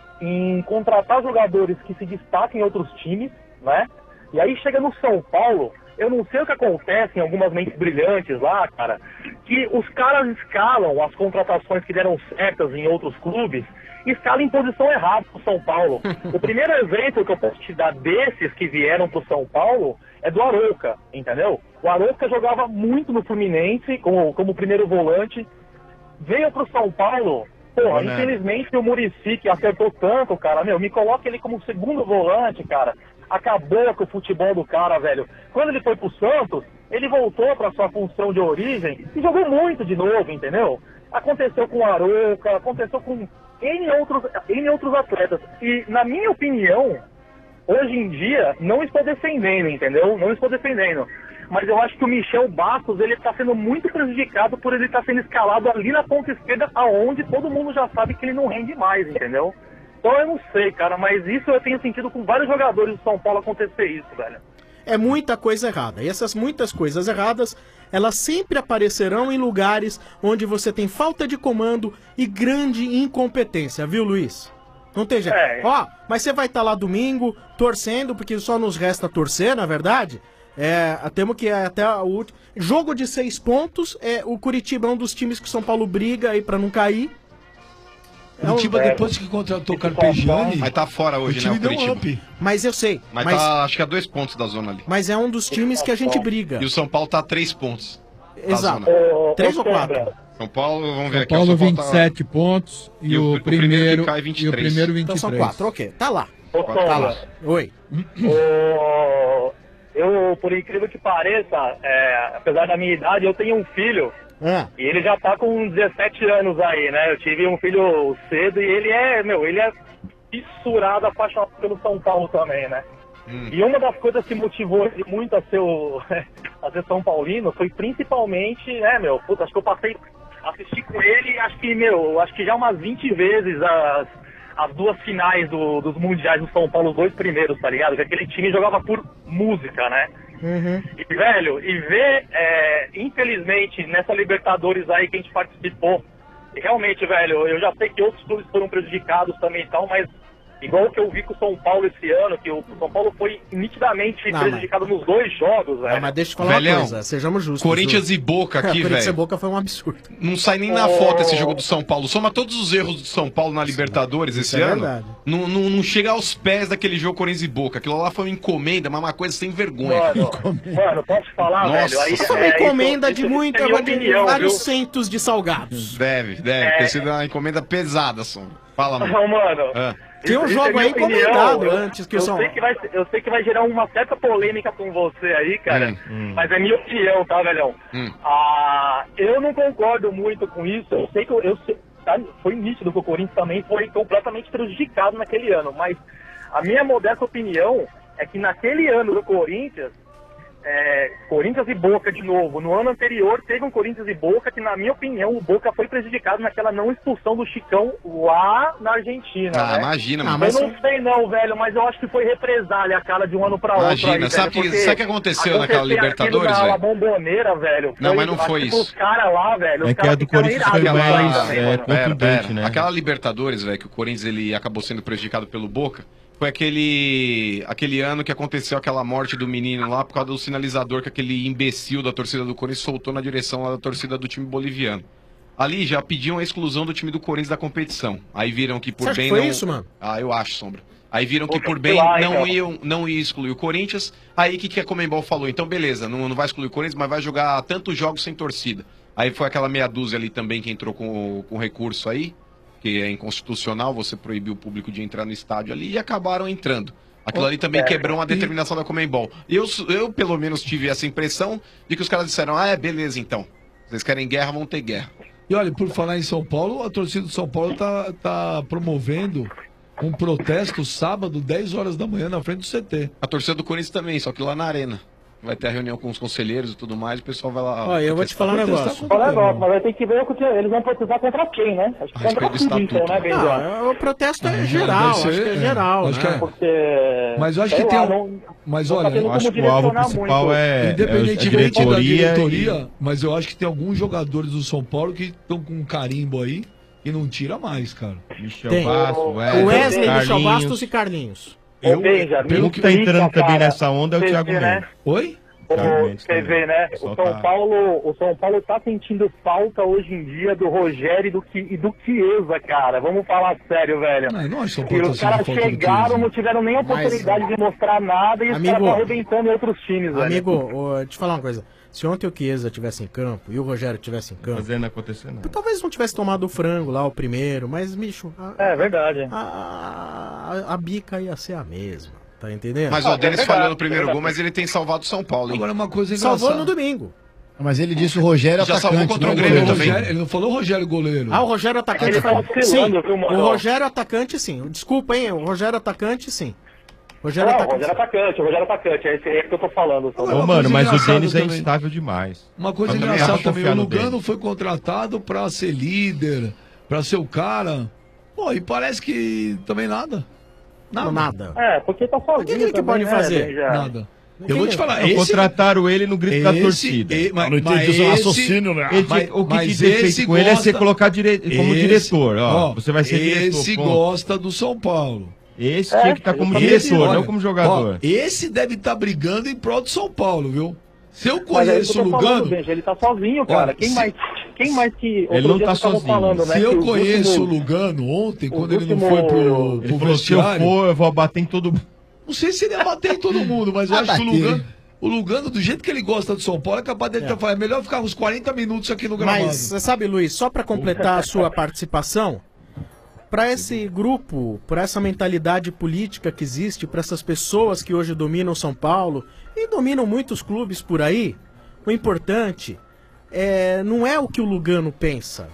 em contratar jogadores que se destacam em outros times, né? E aí chega no São Paulo, eu não sei o que acontece em algumas mentes brilhantes lá, cara, que os caras escalam as contratações que deram certas em outros clubes, escalam em posição errada pro São Paulo. O primeiro exemplo que eu posso te dar desses que vieram pro São Paulo é do Arouca, entendeu? O Arouca jogava muito no Fluminense como, como primeiro volante, veio pro São Paulo. Porra, Né? infelizmente o Muricy, que acertou tanto, cara, meu, me coloca ele como segundo volante, cara. Acabou com o futebol do cara, velho. Quando ele foi pro Santos, ele voltou pra sua função de origem e jogou muito de novo, entendeu? Aconteceu com o Arouca, aconteceu com N outros, N outros atletas. E, na minha opinião, hoje em dia, não estou defendendo, entendeu? Não estou defendendo. Mas eu acho que o Michel Bastos, ele tá sendo muito prejudicado por ele estar sendo escalado ali na ponta esquerda, aonde todo mundo já sabe que ele não rende mais, entendeu? Então eu não sei, cara, mas isso eu tenho sentido com vários jogadores do São Paulo acontecer isso, velho. É muita coisa errada. E essas muitas coisas erradas, elas sempre aparecerão em lugares onde você tem falta de comando e grande incompetência, viu, Luiz? Não tem jeito. É. Ó, mas você vai estar lá domingo torcendo, porque só nos resta torcer, na verdade. É, temos que ir até o último. Jogo de seis pontos. É, o Curitiba é um dos times que o São Paulo briga aí pra não cair. Curitiba, É um- depois que contratou o Carpegiani, Mas tá fora hoje, o time né, o deu um Curitiba. up. Mas eu sei. Mas, Mas, tá, acho que a dois pontos da zona ali. mas é um dos times que a gente briga. E o São Paulo tá a três pontos. da Exato. zona. Três ou quatro? São Paulo, vamos ver São aqui. ó, Paulo São Paulo vinte e sete pontos e, E o o, pr- o primeiro primeiro que cai vinte e e o três. primeiro vinte e Então três. são quatro, ok. Tá lá. Ô, Tá Sombra, lá. Oi. ô, eu, por incrível que pareça, é, apesar da minha idade, eu tenho um filho. Ah. E ele já tá com dezessete anos aí, né? Eu tive um filho cedo e ele é, meu, ele é fissurado, apaixonado pelo São Paulo também, né? E uma das coisas que motivou ele muito a ser, o, a ser São Paulino foi principalmente, né, meu, puta, acho que eu passei, assisti com ele, acho que, meu, acho que já umas vinte vezes as, as duas finais do, dos mundiais do São Paulo, os dois primeiros, tá ligado? Que aquele time jogava por música, né? Uhum. E, velho, e ver, é, infelizmente, nessa Libertadores aí que a gente participou, e realmente, velho, eu já sei que outros clubes foram prejudicados também e tal, mas igual o que eu vi com o São Paulo esse ano, que o São Paulo foi nitidamente Não, prejudicado nos dois jogos, velho. Não, mas deixa eu te falar Velhão, uma coisa, sejamos justos. Corinthians o- e Boca aqui, Corinthians velho. e Boca foi um absurdo. Não sai nem na Oh. foto esse jogo do São Paulo. Soma todos os erros do São Paulo na Libertadores esse é ano. verdade. Não, não, não chega aos pés daquele jogo Corinthians e Boca. Aquilo lá foi uma encomenda, mas uma coisa sem vergonha. Mano, mano, posso te falar, Nossa, velho? Aí, isso É uma é, encomenda isso- de isso muito, é minha opinião, vários viu? centos de salgados. Deve, deve. É. Ter sido uma encomenda pesada, Sombra. Fala, mano. Não, mano. Ah. Tem um Isso- jogo isso é aí minha opinião. comentado Eu- antes que o eu São- sei que vai, Eu sei que vai gerar uma certa polêmica com você aí, cara. Hum, hum. Mas é minha opinião, tá, velhão? Hum. Ah, eu não concordo muito com isso. Eu sei que eu, eu sei, tá, foi nítido que o Corinthians também foi completamente prejudicado naquele ano. Mas a minha modesta opinião é que naquele ano do Corinthians, é, Corinthians e Boca de novo. No ano anterior teve um Corinthians e Boca que, na minha opinião, o Boca foi prejudicado naquela não expulsão do Chicão lá na Argentina. Ah, né? imagina, Eu mano. Mas- não sei não, velho, mas eu acho que foi represália a cara de um ano pra outro. Imagina, aí, sabe velho, que- porque sabe o que aconteceu naquela acontecer Libertadores, aquilo na velho? bomboneira, velho. Não, mas não acho foi que isso. Os caras lá, velho, os É que a caras do ficaram Corinthians foi irados mais, lá também, é, mano. Pera, contundente, pera. né? Aquela Libertadores, velho, que o Corinthians ele acabou sendo prejudicado pelo Boca, foi aquele aquele ano que aconteceu aquela morte do menino lá por causa do sinalizador que aquele imbecil da torcida do Corinthians soltou na direção lá da torcida do time boliviano. Ali já pediam a exclusão do time do Corinthians da competição. Aí viram que por Você acha bem que foi não... isso, mano? Ah, eu acho, Sombra. Aí viram que Poxa, por sei bem lá, não então. iam não ia excluir o Corinthians. Aí o que, que a Comembol falou? Então beleza, não, não vai excluir o Corinthians, mas vai jogar tantos jogos sem torcida. Aí foi aquela meia dúzia ali também que entrou com, com recurso aí, que é inconstitucional, você proibiu o público de entrar no estádio ali, e acabaram entrando. Aquilo ali também É. quebrou uma determinação da Comembol. Eu, eu, pelo menos, tive essa impressão de que os caras disseram, ah, é, beleza, então. Vocês querem guerra, vão ter guerra. E olha, por falar em São Paulo, a torcida do São Paulo tá, tá promovendo um protesto sábado, dez horas da manhã, na frente do C T. A torcida do Corinthians também, só que lá na arena. Vai ter a reunião com os conselheiros e tudo mais, o pessoal vai lá... Olha, eu vou te falar um negócio. Qual é o negócio? Mas vai ter que ver o que eles vão protestar contra quem, né? Acho que contra respeito do tudo, então, estatuto. né, Benja? Não, o protesto é geral, deve acho ser, que é é. geral, Acho né? que é. Porque... Mas eu acho sei que tem lá, um- não- Mas não tá olha, tendo Eu acho como que o alvo direcionar principal muito. é, independentemente é a da diretoria. diretoria, mas eu acho que tem alguns jogadores do São Paulo que estão com um carimbo aí e não tira mais, cara. E Michel Tem. Bastos, O Wesley, Michel Carlinhos. Bastos e Carlinhos. Ô, Benja, Pelo me que tá entrando explica, também cara. nessa onda é o Você Thiago vê, né? Mendes. Oi? Thiago Mendes Você também. vê, né? O pessoal O São tá- Paulo, o São Paulo tá sentindo falta hoje em dia do Rogério e do, Qui- e do Chiesa, cara. Vamos falar sério, velho. Não, não acho que São E Paulo tá os caras sentindo falta do chegaram, Chiesa. não tiveram nem a Mas, oportunidade de mostrar nada e os amigo- caras estão arrebentando em outros times, velho. Amigo, ô, deixa eu falar uma coisa. Se ontem o Chiesa tivesse em campo e o Rogério tivesse em campo, Fazendo acontecer nada. talvez não tivesse tomado o frango lá, o primeiro, mas, bicho, a, É verdade. a, a- a bica ia ser a mesma, tá entendendo? Mas ó, o Denis falhou no primeiro gol, mas ele tem salvado o São Paulo, hein? Agora uma coisa engraçada. Salvou no domingo. Mas ele disse o Rogério Já salvou atacante, contra não o o Grêmio goleiro. também. Rogério- ele não falou Rogério goleiro. Ah, o Rogério atacante. Ele tá sim, oscilando, viu, mano? o Rogério atacante sim. Desculpa, hein, o Rogério atacante sim. Rogério Não, o atacante. Rogério atacante, o Rogério atacante, é esse aí que eu tô falando. Agora, Ô, uma mano, coisa mas o engraçada Denis é também. instável demais. Uma coisa Eu também engraçada acho também, confiar o no Lugano Denis. foi contratado pra ser líder, pra ser o cara. Pô, e parece que também nada. Nada. Nada. É, porque tá sozinho. O que que ele que também, pode né, fazer? Benja? Nada. Quem Eu vou te é? falar, Eu esse, contrataram ele no grito da esse- torcida. e- mas, Eu não mas entendi o esse- raciocínio, né? Ele mas- tinha- o que mas tinha que ter esse feito com ele é ser gosta- colocar dire... como esse- diretor. Ó, você vai ser diretor. Esse ponto. gosta do São Paulo. Esse É, tinha que estar como Esse, diretor, olha, não como jogador. ó, esse deve estar brigando em prol do São Paulo, viu? Se eu Mas é isso conheço que o eu tô falando, Lugano, Benja, ele tá sozinho, cara. Olha, quem, se- mais, quem mais que... Ele outro não dia tá vocês estavam sozinho. falando, né, se que eu os conheço últimos- o Lugano ontem, quando ele não últimos- foi pro, Ele pro falou, se eu vestiário, for, eu vou bater em todo mundo. não sei se ele ia bater em todo mundo, mas eu Ah, acho que o bater. Lugano, o Lugano, do jeito que ele gosta do São Paulo, é capaz dele estar falando, é melhor ficar uns quarenta minutos aqui no gramado. Mas, você sabe, Luiz, só pra completar a sua participação, pra esse grupo, pra essa mentalidade política que existe, pra essas pessoas que hoje dominam São Paulo e dominam muitos clubes por aí, o importante é, não é o que o Lugano pensa.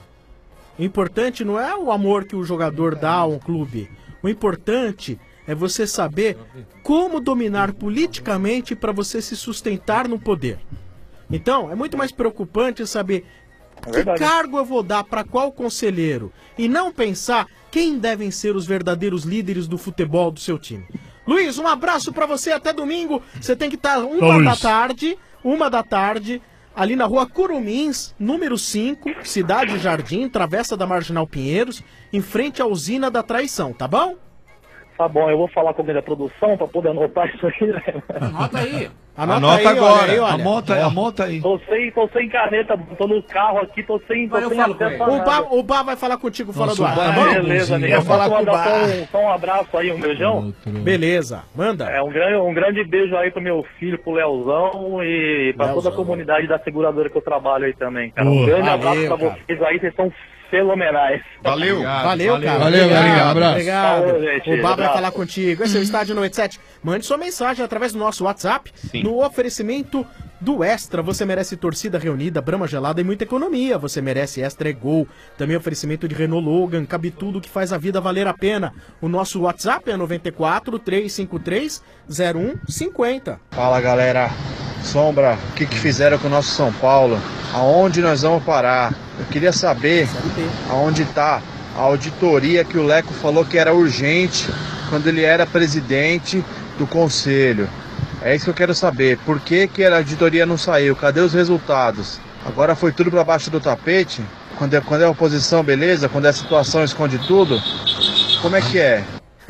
O importante não é o amor que o jogador dá a um clube. O importante é você saber como dominar politicamente para você se sustentar no poder. Então, é muito mais preocupante saber que verdade. cargo eu vou dar para qual conselheiro e não pensar quem devem ser os verdadeiros líderes do futebol do seu time. Luiz, um abraço para você, até domingo. Você tem que estar uma Luiz. da tarde, uma da tarde, ali na rua Curumins, número cinco, Cidade Jardim, Travessa da Marginal Pinheiros, em frente à usina da Traição, tá bom? Tá bom, eu vou falar com alguém da produção pra poder anotar isso aí, né? Anota aí. Anota Anota, aí, agora. olha aí, olha. Anota aí, anota aí. Tô sem, tô sem caneta, tô no carro aqui, tô sem, tô Mas eu sem falo com acesso ele. a O nada. Bá, o Bá vai falar contigo fora Nossa, do ar, o Bá tá é bom? beleza. Beleza, Bonzinho. amigo. Vai falar Posso com o mandar Bá. só um, só um abraço aí, um beijão? Beleza, manda. É, um grande, um grande beijo aí pro meu filho, pro Leozão e pra toda a Leozão. comunidade da seguradora que eu trabalho aí também, cara. Um Boa. grande Valeu, abraço pra cara. vocês aí, vocês são fenomenais. Valeu. Valeu, cara. Valeu, galerinha. Um abraço. Obrigado. Falou, gente. O Bá vai Abraço. falar contigo. Esse é o Estádio noventa e sete. Mande sua mensagem através do nosso WhatsApp. No oferecimento do Extra. Você merece torcida reunida, brama gelada e muita economia. Você merece Extra é Gol. Também oferecimento de Renault Logan. Cabe tudo que faz a vida valer a pena. O nosso WhatsApp é noventa e quatro, trezentos e cinquenta e três, zero um cinquenta. Fala galera, Sombra, o que, que fizeram com o nosso São Paulo? Aonde nós vamos parar? Eu queria saber aonde está a auditoria que o Leco falou que era urgente quando ele era presidente do conselho. É isso que eu quero saber. Por que, que a auditoria não saiu? Cadê os resultados? Agora foi tudo para baixo do tapete? Quando é, quando é oposição, beleza? Quando é situação, esconde tudo? Como é que é?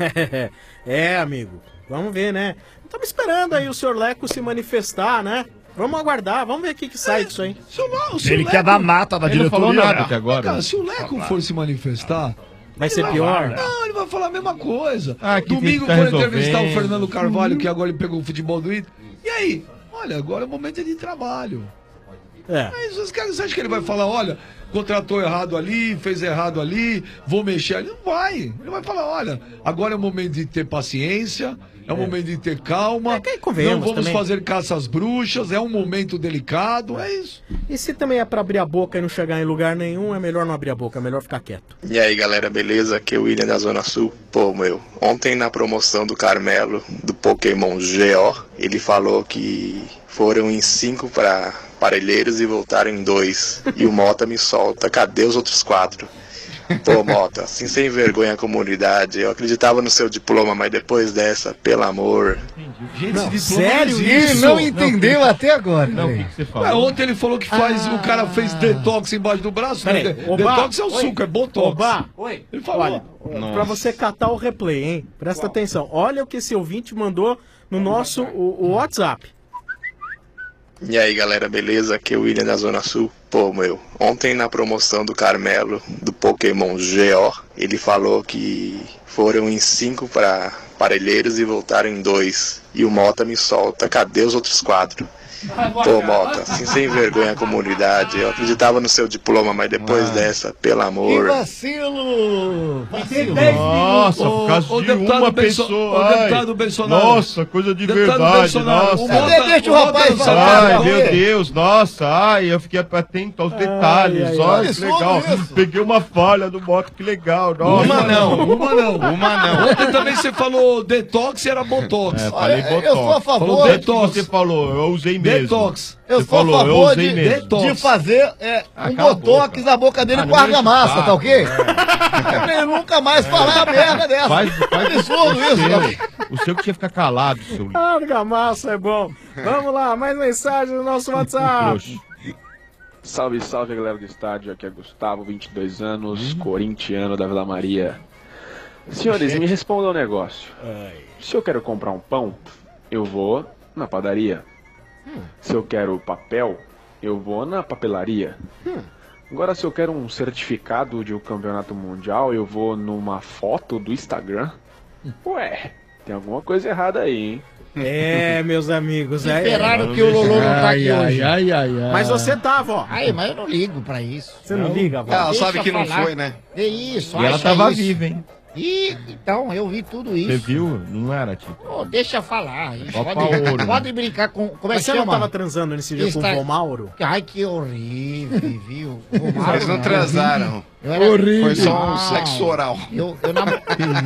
É, amigo. Vamos ver, né? Estamos esperando aí o senhor Leco se manifestar, né? Vamos aguardar, vamos ver o que, que sai disso aí. Se o, se Ele o quer Leco- dar nata da Ele não diretoria. falou nada né? até agora. Cara, se o Leco for se manifestar... Vai ele ser pior? Não, ele vai falar a mesma coisa. Ah, que tem Domingo que ficar foi resolvendo. entrevistar o Fernando Carvalho, que agora ele pegou o futebol do Inter. E aí? Olha, agora o momento é de trabalho. É. Mas os caras, você acha que ele vai falar, olha, contratou errado ali, fez errado ali, vou mexer ali? Não vai. Ele vai falar, olha, agora é o momento de ter paciência, é o momento de ter calma, não convenhamos vamos também. fazer caça às bruxas, é um momento delicado, é isso. E se também é pra abrir a boca e não chegar em lugar nenhum, é melhor não abrir a boca, é melhor ficar quieto. E aí galera, beleza? Aqui é o William da Zona Sul. Pô, meu, ontem na promoção do Carmelo, do Pokémon G O, ele falou que foram em cinco para parelheiros e voltaram em dois. E o Mota me solta, cadê os outros quatro? Pô, Mota, assim sem vergonha a comunidade, eu acreditava no seu diploma, mas depois dessa, pelo amor... Gente, Não, esse diploma sério não isso? existe. Ele não entendeu até agora. Não, velho. o que, que você fala? Ué, ontem ele falou que faz, o cara fez detox embaixo do braço. Peraí, né? Oba, Detox é o oi. suco, é botox. Oba, Oi. Ele falou. Olha, pra você catar o replay, hein? Presta atenção. Olha o que esse ouvinte mandou no nosso o, o WhatsApp. E aí galera, beleza? Aqui é o William da Zona Sul. Pô, meu, ontem na promoção do Carmelo, do Pokémon G O, ele falou que foram em cinco para parelheiros e voltaram em dois. E o Mota me solta, cadê os outros quatro? Pô, Mota, assim sem vergonha a comunidade, eu acreditava no seu diploma, mas depois dessa, pelo Que amor... vacilo! Vacilo! Nossa, por causa Ô, de deputado uma Benso- pessoa. ô, ai. deputado Bolsonaro. Nossa, coisa de Deputado verdade. Bolsonaro, Nossa. o Mota- Deixa o o rapaz Mota- falar. Ai, Vai, meu vai. Deus, nossa, ai, eu fiquei atento aos detalhes, ai, olha ai. que legal. Isso. Peguei uma falha do moto, que legal, nossa. Uma não, uma não. Uma não. Ontem também você falou detox e era botox. É, falei Olha, botox. eu sou a favor- Falou detox. Detox. Você falou, eu usei mesmo. Detox. Eu Você sou falou, a eu favor usei de, mesmo. de fazer é, Ah, um cala a botox boca. na boca dele Ah, com não argamassa, enche o tá ok? saco, Pra ele nunca mais falar a merda dessa. Faz, faz Absurdo o isso, seu. cara. O seu que tinha que ficar calado, seu Argamassa é bom. Vamos lá, mais mensagem no nosso WhatsApp. Salve, salve galera do estádio, aqui é Gustavo, vinte e dois anos, corintiano da Vila Maria. Senhores, me respondam um negócio. Se eu quero comprar um pão, eu vou na padaria. Se eu quero papel, eu vou na papelaria. Agora, se eu quero um certificado de um campeonato mundial, eu vou numa foto do Instagram. Ué, tem alguma coisa errada aí, hein? É, meus amigos. É, Esperaram que o Lolo não tá aqui Ai, hoje. ai, ai, ai. Mas você tava, ó. Ai, mas eu não ligo pra isso. Você não liga, vó? Ela Deixa sabe que não falar. foi, né? É isso, E ela acha tava isso. viva, hein? Ih, então, eu vi tudo Você isso. viu? Não era, tipo. Pô, deixa falar. aí. Ó Pode, pra ouro, né? pode brincar com... Como é Mas que você chama? não tava transando nesse dia com Está- o Vô Mauro? Ai, que horrível, viu? O Mauro Eles não transaram. Eu era- Horrível. Foi só um Não. sexo oral. Eu, eu nam...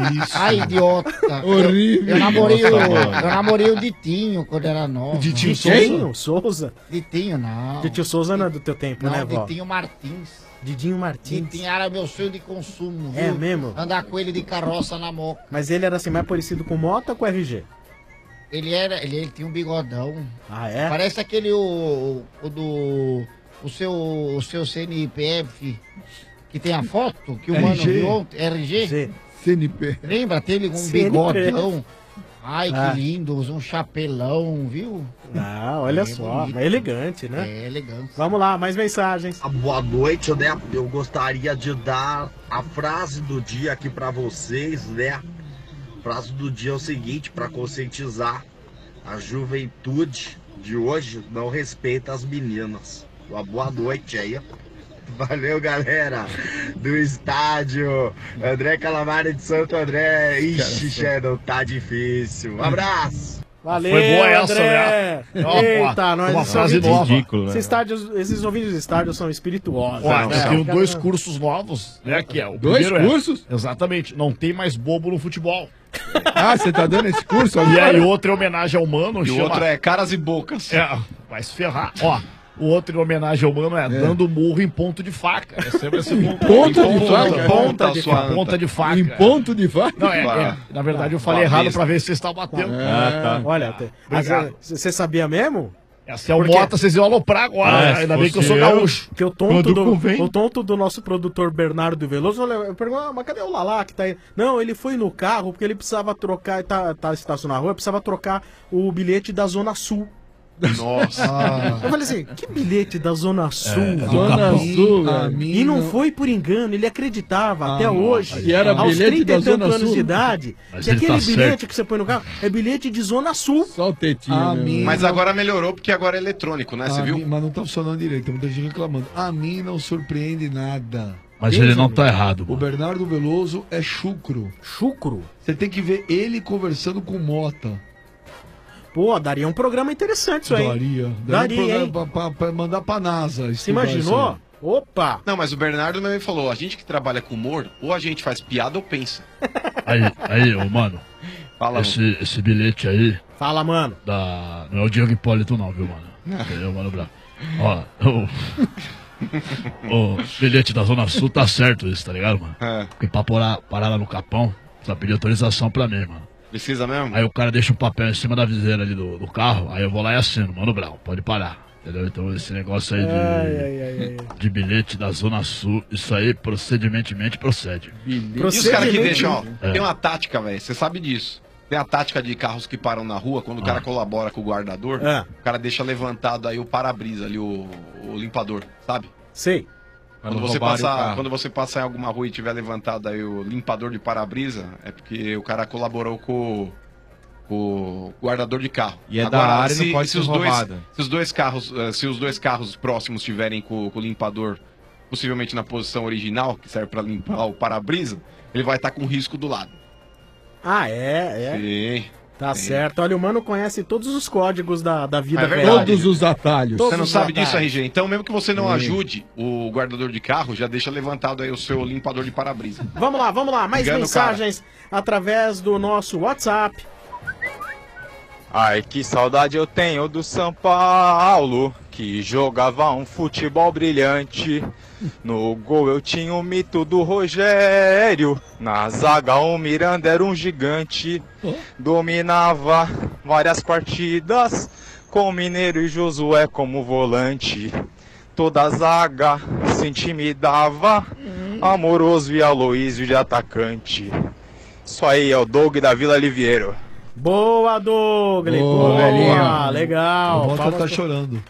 Ai, idiota. Horrível. Eu, eu namorei o, Nossa, mano. eu namorei o Ditinho quando era novo. Ditinho Ditinho Souza? Ditinho, não. Ditinho Souza não é do teu tempo, Não, né, vó? Ditinho Martins. Didinho Martins. Ditinho era meu sonho de consumo, viu? É mesmo? Andar com ele de carroça na moto. Mas ele era assim mais parecido com Mota ou com R G? Ele era, ele, ele tinha um bigodão. Ah, é? Parece aquele o, o do o seu o seu C N P F que tem a foto que o R G. mano viu ontem, R G. G. C N P. Lembra dele com um C N P. bigodão? Ai, Ah. que lindo, usa um chapelão, viu? Ah, olha É só. bonito. É elegante, né? É elegante. Vamos lá, mais mensagens. Boa noite, né? Eu gostaria de dar a frase do dia aqui pra vocês, né? A frase do dia é o seguinte, pra conscientizar: a juventude de hoje não respeita as meninas. Uma boa noite aí. Valeu, galera do estádio. André Calamari de Santo André. Ixi, Shadow, tá difícil. Um abraço. Valeu, Foi boa essa, André. né? Ó, Eita, ó, nós uma esses frase ouvintes- nova. Ridículo, né? Esses, estádios, esses ouvintes do estádio são espirituosos. Ó, né? eu tenho Cara, dois não- cursos novos, né? Que é o Dois primeiro é- cursos? exatamente. Não tem mais bobo no futebol. Ah, você tá dando esse curso E agora? aí, outro é homenagem ao Mano. E o chama... outro é caras e bocas. É, vai se ferrar. Ó, o outro em homenagem ao Mano é, dando murro em ponto de faca. É sempre esse ponto, Ponto de ponto- faca? Ponta de Sua faca. anta. Ponta de faca. Em ponto de faca? Não, é, é, na verdade eu falei Uma errado vez. pra ver se vocês estão batendo. Ah, tá. Olha, te- Obrigado. mas, você sabia mesmo? Se é o Mota, vocês iam aloprar agora. Ah, né? se Ainda bem que eu fosse sou eu, gaúcho. Que o tonto, do, o tonto do nosso produtor Bernardo Veloso, eu eu pergunto, ah, mas cadê o Lalá que tá aí? Não, ele foi no carro porque ele precisava trocar, tá, tá estacionado na rua, precisava trocar o bilhete da Zona Sul. Nossa. Ah. Eu falei assim, que bilhete da Zona Sul? É, do Zona Capão. Sul, A é. mim e não foi por engano, ele acreditava até Ah, hoje, que era aos bilhete trinta e da tantos Zona anos Sul. de idade, Mas que ele aquele tá bilhete certo. que você põe no carro é bilhete de Zona Sul. Só o tetinho. A mim Mas não- agora melhorou porque agora é eletrônico, né? Você A viu? mim- mas não tá funcionando direito, tem muita gente reclamando. A mim não surpreende nada. Mas ele não tá errado, O Bernardo Veloso é chucro. Chucro? Você tem que ver ele conversando com o Mota. Pô, daria um programa interessante isso aí. Daria. Daria, um programa hein? pra, pra- pra mandar pra NASA. Você estudar isso imaginou? aí. Opa! Não, mas o Bernardo também falou, a gente que trabalha com humor, ou a gente faz piada ou pensa. Aí, aí, ô, mano. Fala, esse, esse bilhete aí. Fala, mano. Da... Não é o Diego Hipólito, não, viu, mano? Entendeu, mano, Bravo? Ó, o... o bilhete da Zona Sul tá certo isso, tá ligado, mano? É. Porque pra parar, parar lá no Capão, precisa pedir autorização pra mim, mano. Precisa mesmo? Aí o cara deixa um papel em cima da viseira ali do, do carro, aí eu vou lá e assino, mano, Brau, pode parar. Entendeu? Então esse negócio aí de, Ai, ai, ai, ai. de bilhete da Zona Sul, isso aí procedimentemente procede. E os caras que deixam, ó, É. tem uma tática, velho, você sabe disso. Tem a tática de carros que param na rua, quando o cara colabora com o guardador, É. o cara deixa levantado aí o para-brisa ali, o, o limpador, sabe? Sei. Quando Pra não você, roubarem o passar, carro. quando você passar em alguma rua e tiver levantado aí o limpador de para-brisa, é porque o cara colaborou com, com o guardador de carro. E é da área e não pode ser os dois, roubada. se os dois carros, eh, se os dois carros próximos tiverem com, com o limpador, possivelmente na posição original, que serve para limpar o para-brisa, ele vai estar com risco do lado. Ah, é, é. Sim. Tá Sim. certo. Olha, o mano conhece todos os códigos da, da vida É verdade. Todos os atalhos. Você não os sabe atalhos. disso, R G. Então, mesmo que você não Sim. ajude o guardador de carro, já deixa levantado aí o seu limpador de para-brisa. Vamos lá, vamos lá. Mais Engana o mensagens através do nosso WhatsApp. Ai, que saudade eu tenho do São Paulo, que jogava um futebol brilhante. No gol eu tinha o mito do Rogério, na zaga o Miranda era um gigante. Dominava várias partidas, com Mineiro e Josué como volante. Toda a zaga se intimidava, Amoroso e Aloísio de atacante. Isso aí é o Doug da Vila Liviero. Boa, Douglas. Boa, Boa, velhinho. legal. O Mota Palmas tá pro- chorando.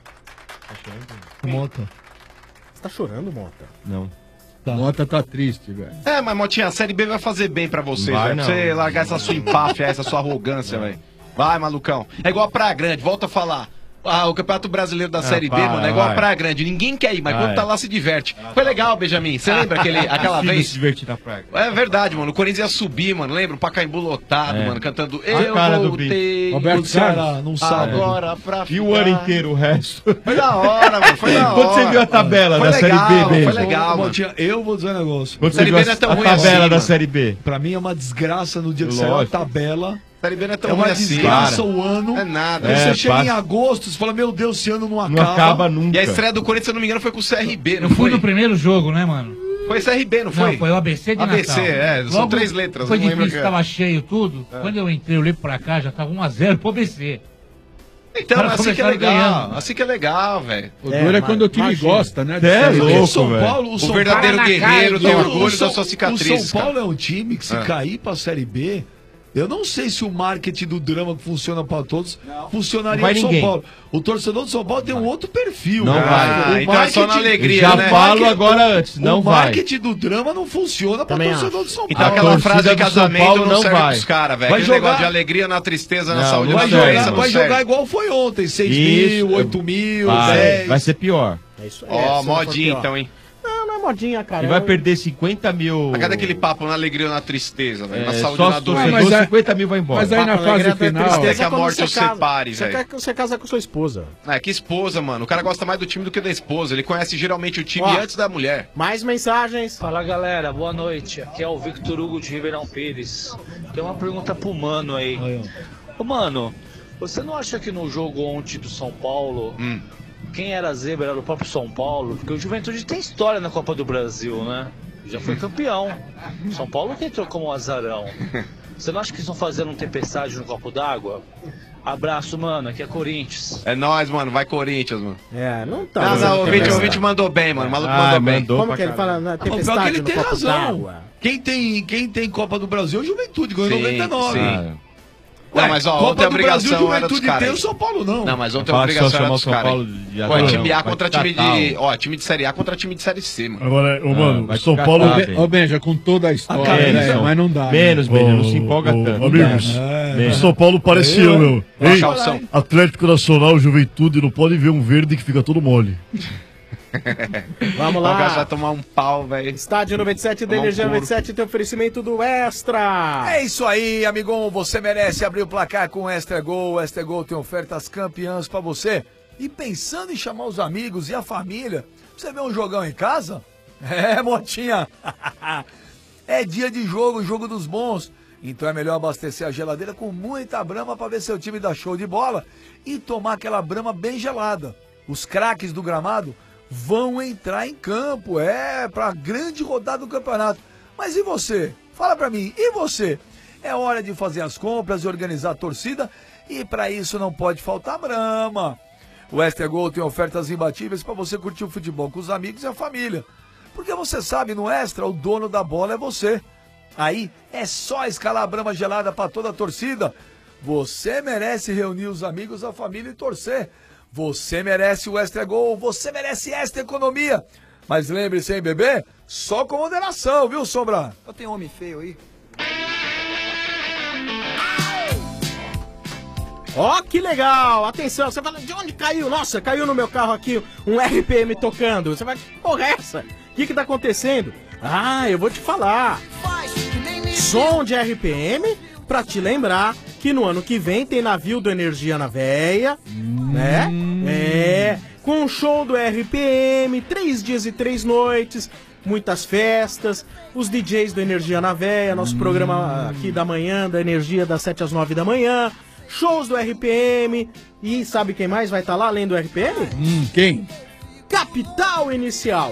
O Mota. Você tá chorando, Mota? Não. Mota tá triste, velho. É, mas Motinha, a Série B vai fazer bem pra você, Vai velho. Pra não. você largar essa sua empáfia, essa sua arrogância, velho. Vai, malucão. É igual a Praia Grande, volta a falar. Ah, o Campeonato Brasileiro da Ah, Série B, para, mano, é igual vai. a Praia Grande. Ninguém quer ir, mas Vai. quando tá lá se diverte. Foi legal, Benjamin. Você lembra aquele, aquela Filho vez? se divertir na praia. É verdade, mano. O Corinthians ia subir, mano. Lembra? O Pacaembu lotado, É. mano, cantando A Eu cara do voltei. Brito. Roberto O Ceará Carlos. não sabe. Agora pra E o ano inteiro, o resto. Foi da hora, mano. Foi da hora. Quando você viu a tabela Foi da legal, Série B, Foi mesmo? legal, Ô, mano. Motinha, eu vou dizer um negócio. Quando você Série viu B a, não é tão a ruim tabela assim, da mano. Série B. Pra mim é uma desgraça no dia que saiu a Lógico. tabela. Série B não é tão É uma ruim assim. desgraça cara. o ano. É nada. Aí É, você chega passa- em agosto, você fala, meu Deus, esse ano não acaba. Não acaba nunca. E a estreia do Corinthians, se eu não me engano, foi com o C R B, não Eu fui foi? no primeiro jogo, né, mano? Foi C R B, não foi? Não, foi o A B C de A B Natal. C, é, são Logo, três letras, Foi não lembro difícil, que é. tava cheio tudo. Quando eu entrei, eu olhei pra cá, já tava um a zero pro A B C. Então, Cara, assim que é começaram legal. ganhando. Assim que é legal, velho. O duro é quando o time gosta, né? É Série B. louco, o São velho. Paulo, o, O São verdadeiro Paulo, guerreiro tem O- orgulho o São- da sua cicatriz. O São Paulo cara. é um time que se É. cair pra Série B, eu não sei se o marketing do drama que funciona pra todos funcionaria Não vai no São ninguém. Paulo. O torcedor do São Paulo tem um outro perfil. Não cara. vai. O então é só na alegria, Já né? falo marketing- agora antes, não o vai. marketing do drama não funciona pra Também torcedor do São Então Paulo. aquela torcida frase de do São casamento Paulo não não serve vai. pros caras, velho. Vai Aquele negócio jogar- de alegria na tristeza, na Não, saúde, não Vai na serve, doença, jogar, não vai serve. jogar igual foi ontem, seis Isso, mil, é- oito mil, Vai, dez. vai ser pior. É isso aí. Ó, se não for modinha pior. então, hein? modinha, cara. E vai Eu- perder cinquenta mil. A cada aquele papo na alegria ou na tristeza, velho. É, na saúde só ou na se doença. torcedor, Mas é- cinquenta mil vai embora. mas aí na Papo fase alegre até final- tristeza Até que a quando morte você os casa- separe, você velho. quer que você casa com sua esposa. É, que esposa, mano. O cara gosta mais do time do que da esposa. Ele conhece geralmente o time Ó, antes da mulher. Mais mensagens. Fala galera, boa noite. Aqui é o Victor Hugo de Ribeirão Pires. Tem uma pergunta pro Mano aí. Ô Mano, você não acha que no jogo ontem do São Paulo, Hum. quem era zebra era o próprio São Paulo? Porque o Juventude tem história na Copa do Brasil, né? Já foi campeão. São Paulo que entrou como um azarão. Você não acha que estão fazendo um tempestade no copo d'água? Abraço, mano. Aqui é Corinthians. É nóis, mano. Vai Corinthians, mano. É, não tá. Não, não, o ouvinte, o ouvinte mandou bem, mano. O maluco mandou bem. Como que ele fala na Ah, pior tempestade que ele no tem copo razão. d'água? Quem tem, quem tem Copa do Brasil é o Juventude, ganhou em Sim, noventa e nove. sim. Ué, Não, mas ó, Copa ontem a do Brasil, obrigação era dos Juventude caras. tem, o São Paulo não. Não, mas ontem a Fala que só obrigação era chamar o dos São caras. Paulo de Pô, é azarão, time A vai contra te time catar, de... Ó, time de Série A contra time de Série C, mano. Agora, ô, Ah, mano, vai o São te Paulo. catar, Ô, Be- Ô, Benja, com toda a história, cara, né, não. mas não dá. Menos, né? Benja, não se empolga Ô, tanto. Amigos, É, o né? São Paulo parecia, Eu, meu. hein? Hein? Calção. Atlético Nacional, Juventude, não pode ver um verde que fica todo mole. Vamos O cara lá. vai tomar um pau, velho. Estádio noventa e sete da Tomar um Energia couro. noventa e sete tem oferecimento do Extra. É isso aí, amigão. Você merece abrir o placar com o Extra Gol. O Extra Gol tem ofertas campeãs pra você. E pensando em chamar os amigos e a família, você vê um jogão em casa? É, motinha. É dia de jogo, jogo dos bons. Então é melhor abastecer a geladeira com muita brama pra ver seu time dar show de bola e tomar aquela brama bem gelada. Os craques do gramado vão entrar em campo, é, pra grande rodada do campeonato. Mas e você? Fala pra mim, e você? É hora de fazer as compras e organizar a torcida e pra isso não pode faltar brama. O Extra Gol tem ofertas imbatíveis pra você curtir o futebol com os amigos e a família. Porque você sabe, no Extra, o dono da bola é você. Aí é só escalar a brama gelada pra toda a torcida. Você merece reunir os amigos, a família e torcer. Você merece o Extra Gol, você merece Extra Economia. Mas lembre-se, hein, bebê? Só com moderação, viu, Sombra? Eu tenho homem feio aí. Ó, que legal! Atenção, você fala, de onde caiu? Nossa, caiu no meu carro aqui um R P M tocando. Você vai, que porra é essa? O que que tá acontecendo? Ah, eu vou te falar. Som de R P M pra te lembrar que no ano que vem tem navio do Energia na Veia, né? É, com o show do R P M, três dias e três noites, muitas festas, os D Js do Energia na Veia, nosso programa aqui da manhã, da Energia, das sete às nove da manhã, shows do R P M, e sabe quem mais vai estar lá além do R P M? Hum, quem? Capital Inicial.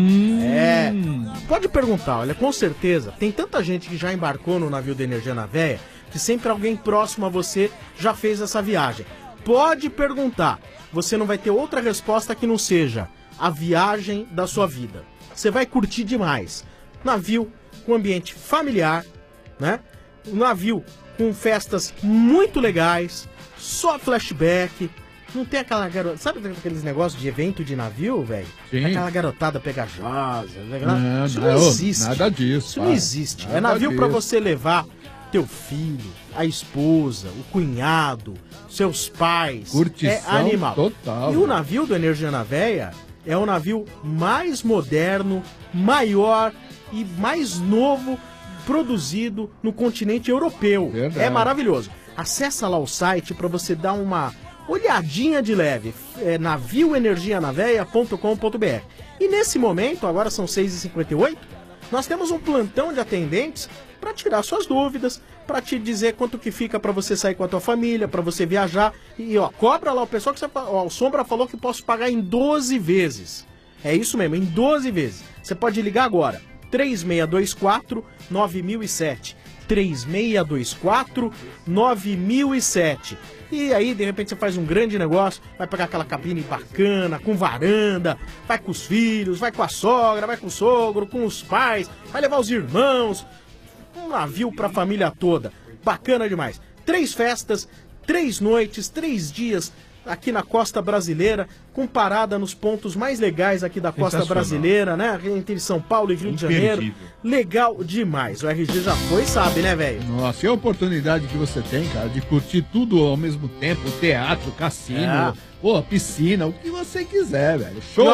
É. Pode perguntar, olha, com certeza, tem tanta gente que já embarcou no navio da Energia na Veia que sempre alguém próximo a você já fez essa viagem. Pode perguntar, você não vai ter outra resposta que não seja a viagem da sua vida. Você vai curtir demais. Navio com ambiente familiar, né? Um navio com festas muito legais, só flashback. Não tem aquela garota. Sabe aqueles negócios de evento de navio, velho? Sim. Aquela garotada pegajosa. Né? Não, Isso não, não existe. nada disso, Isso não para. existe. Nada É navio pra disso. você levar teu filho, a esposa, o cunhado, seus pais. Curtição é animal. total, E o velho. navio do Energia na Veia é o navio mais moderno, maior e mais novo produzido no continente europeu. Verdade. É maravilhoso. Acessa lá o site para você dar uma olhadinha de leve. É navio energia na veia ponto com ponto b r. E nesse momento, agora são seis e cinquenta e oito, nós temos um plantão de atendentes para tirar suas dúvidas, para te dizer quanto que fica para você sair com a tua família, para você viajar. E ó, cobra lá o pessoal que você, ó, o Sombra falou que posso pagar em doze vezes. É isso mesmo, em doze vezes. Você pode ligar agora. três seis dois quatro nove mil e sete. três seis dois quatro nove mil e sete. E aí, de repente, você faz um grande negócio, vai pegar aquela cabine bacana, com varanda, vai com os filhos, vai com a sogra, vai com o sogro, com os pais, vai levar os irmãos. Um navio pra família toda. Bacana demais. Três festas, três noites, três dias aqui na costa brasileira, com parada nos pontos mais legais aqui da costa Sensacional. brasileira, né? Entre São Paulo e Rio de Janeiro. Imperdível. Legal demais. O R G já foi, sabe, né, velho? Nossa, e a oportunidade que você tem, cara, de curtir tudo ao mesmo tempo, teatro, cassino, É. pô, piscina, o que você quiser, velho. E Show! olha,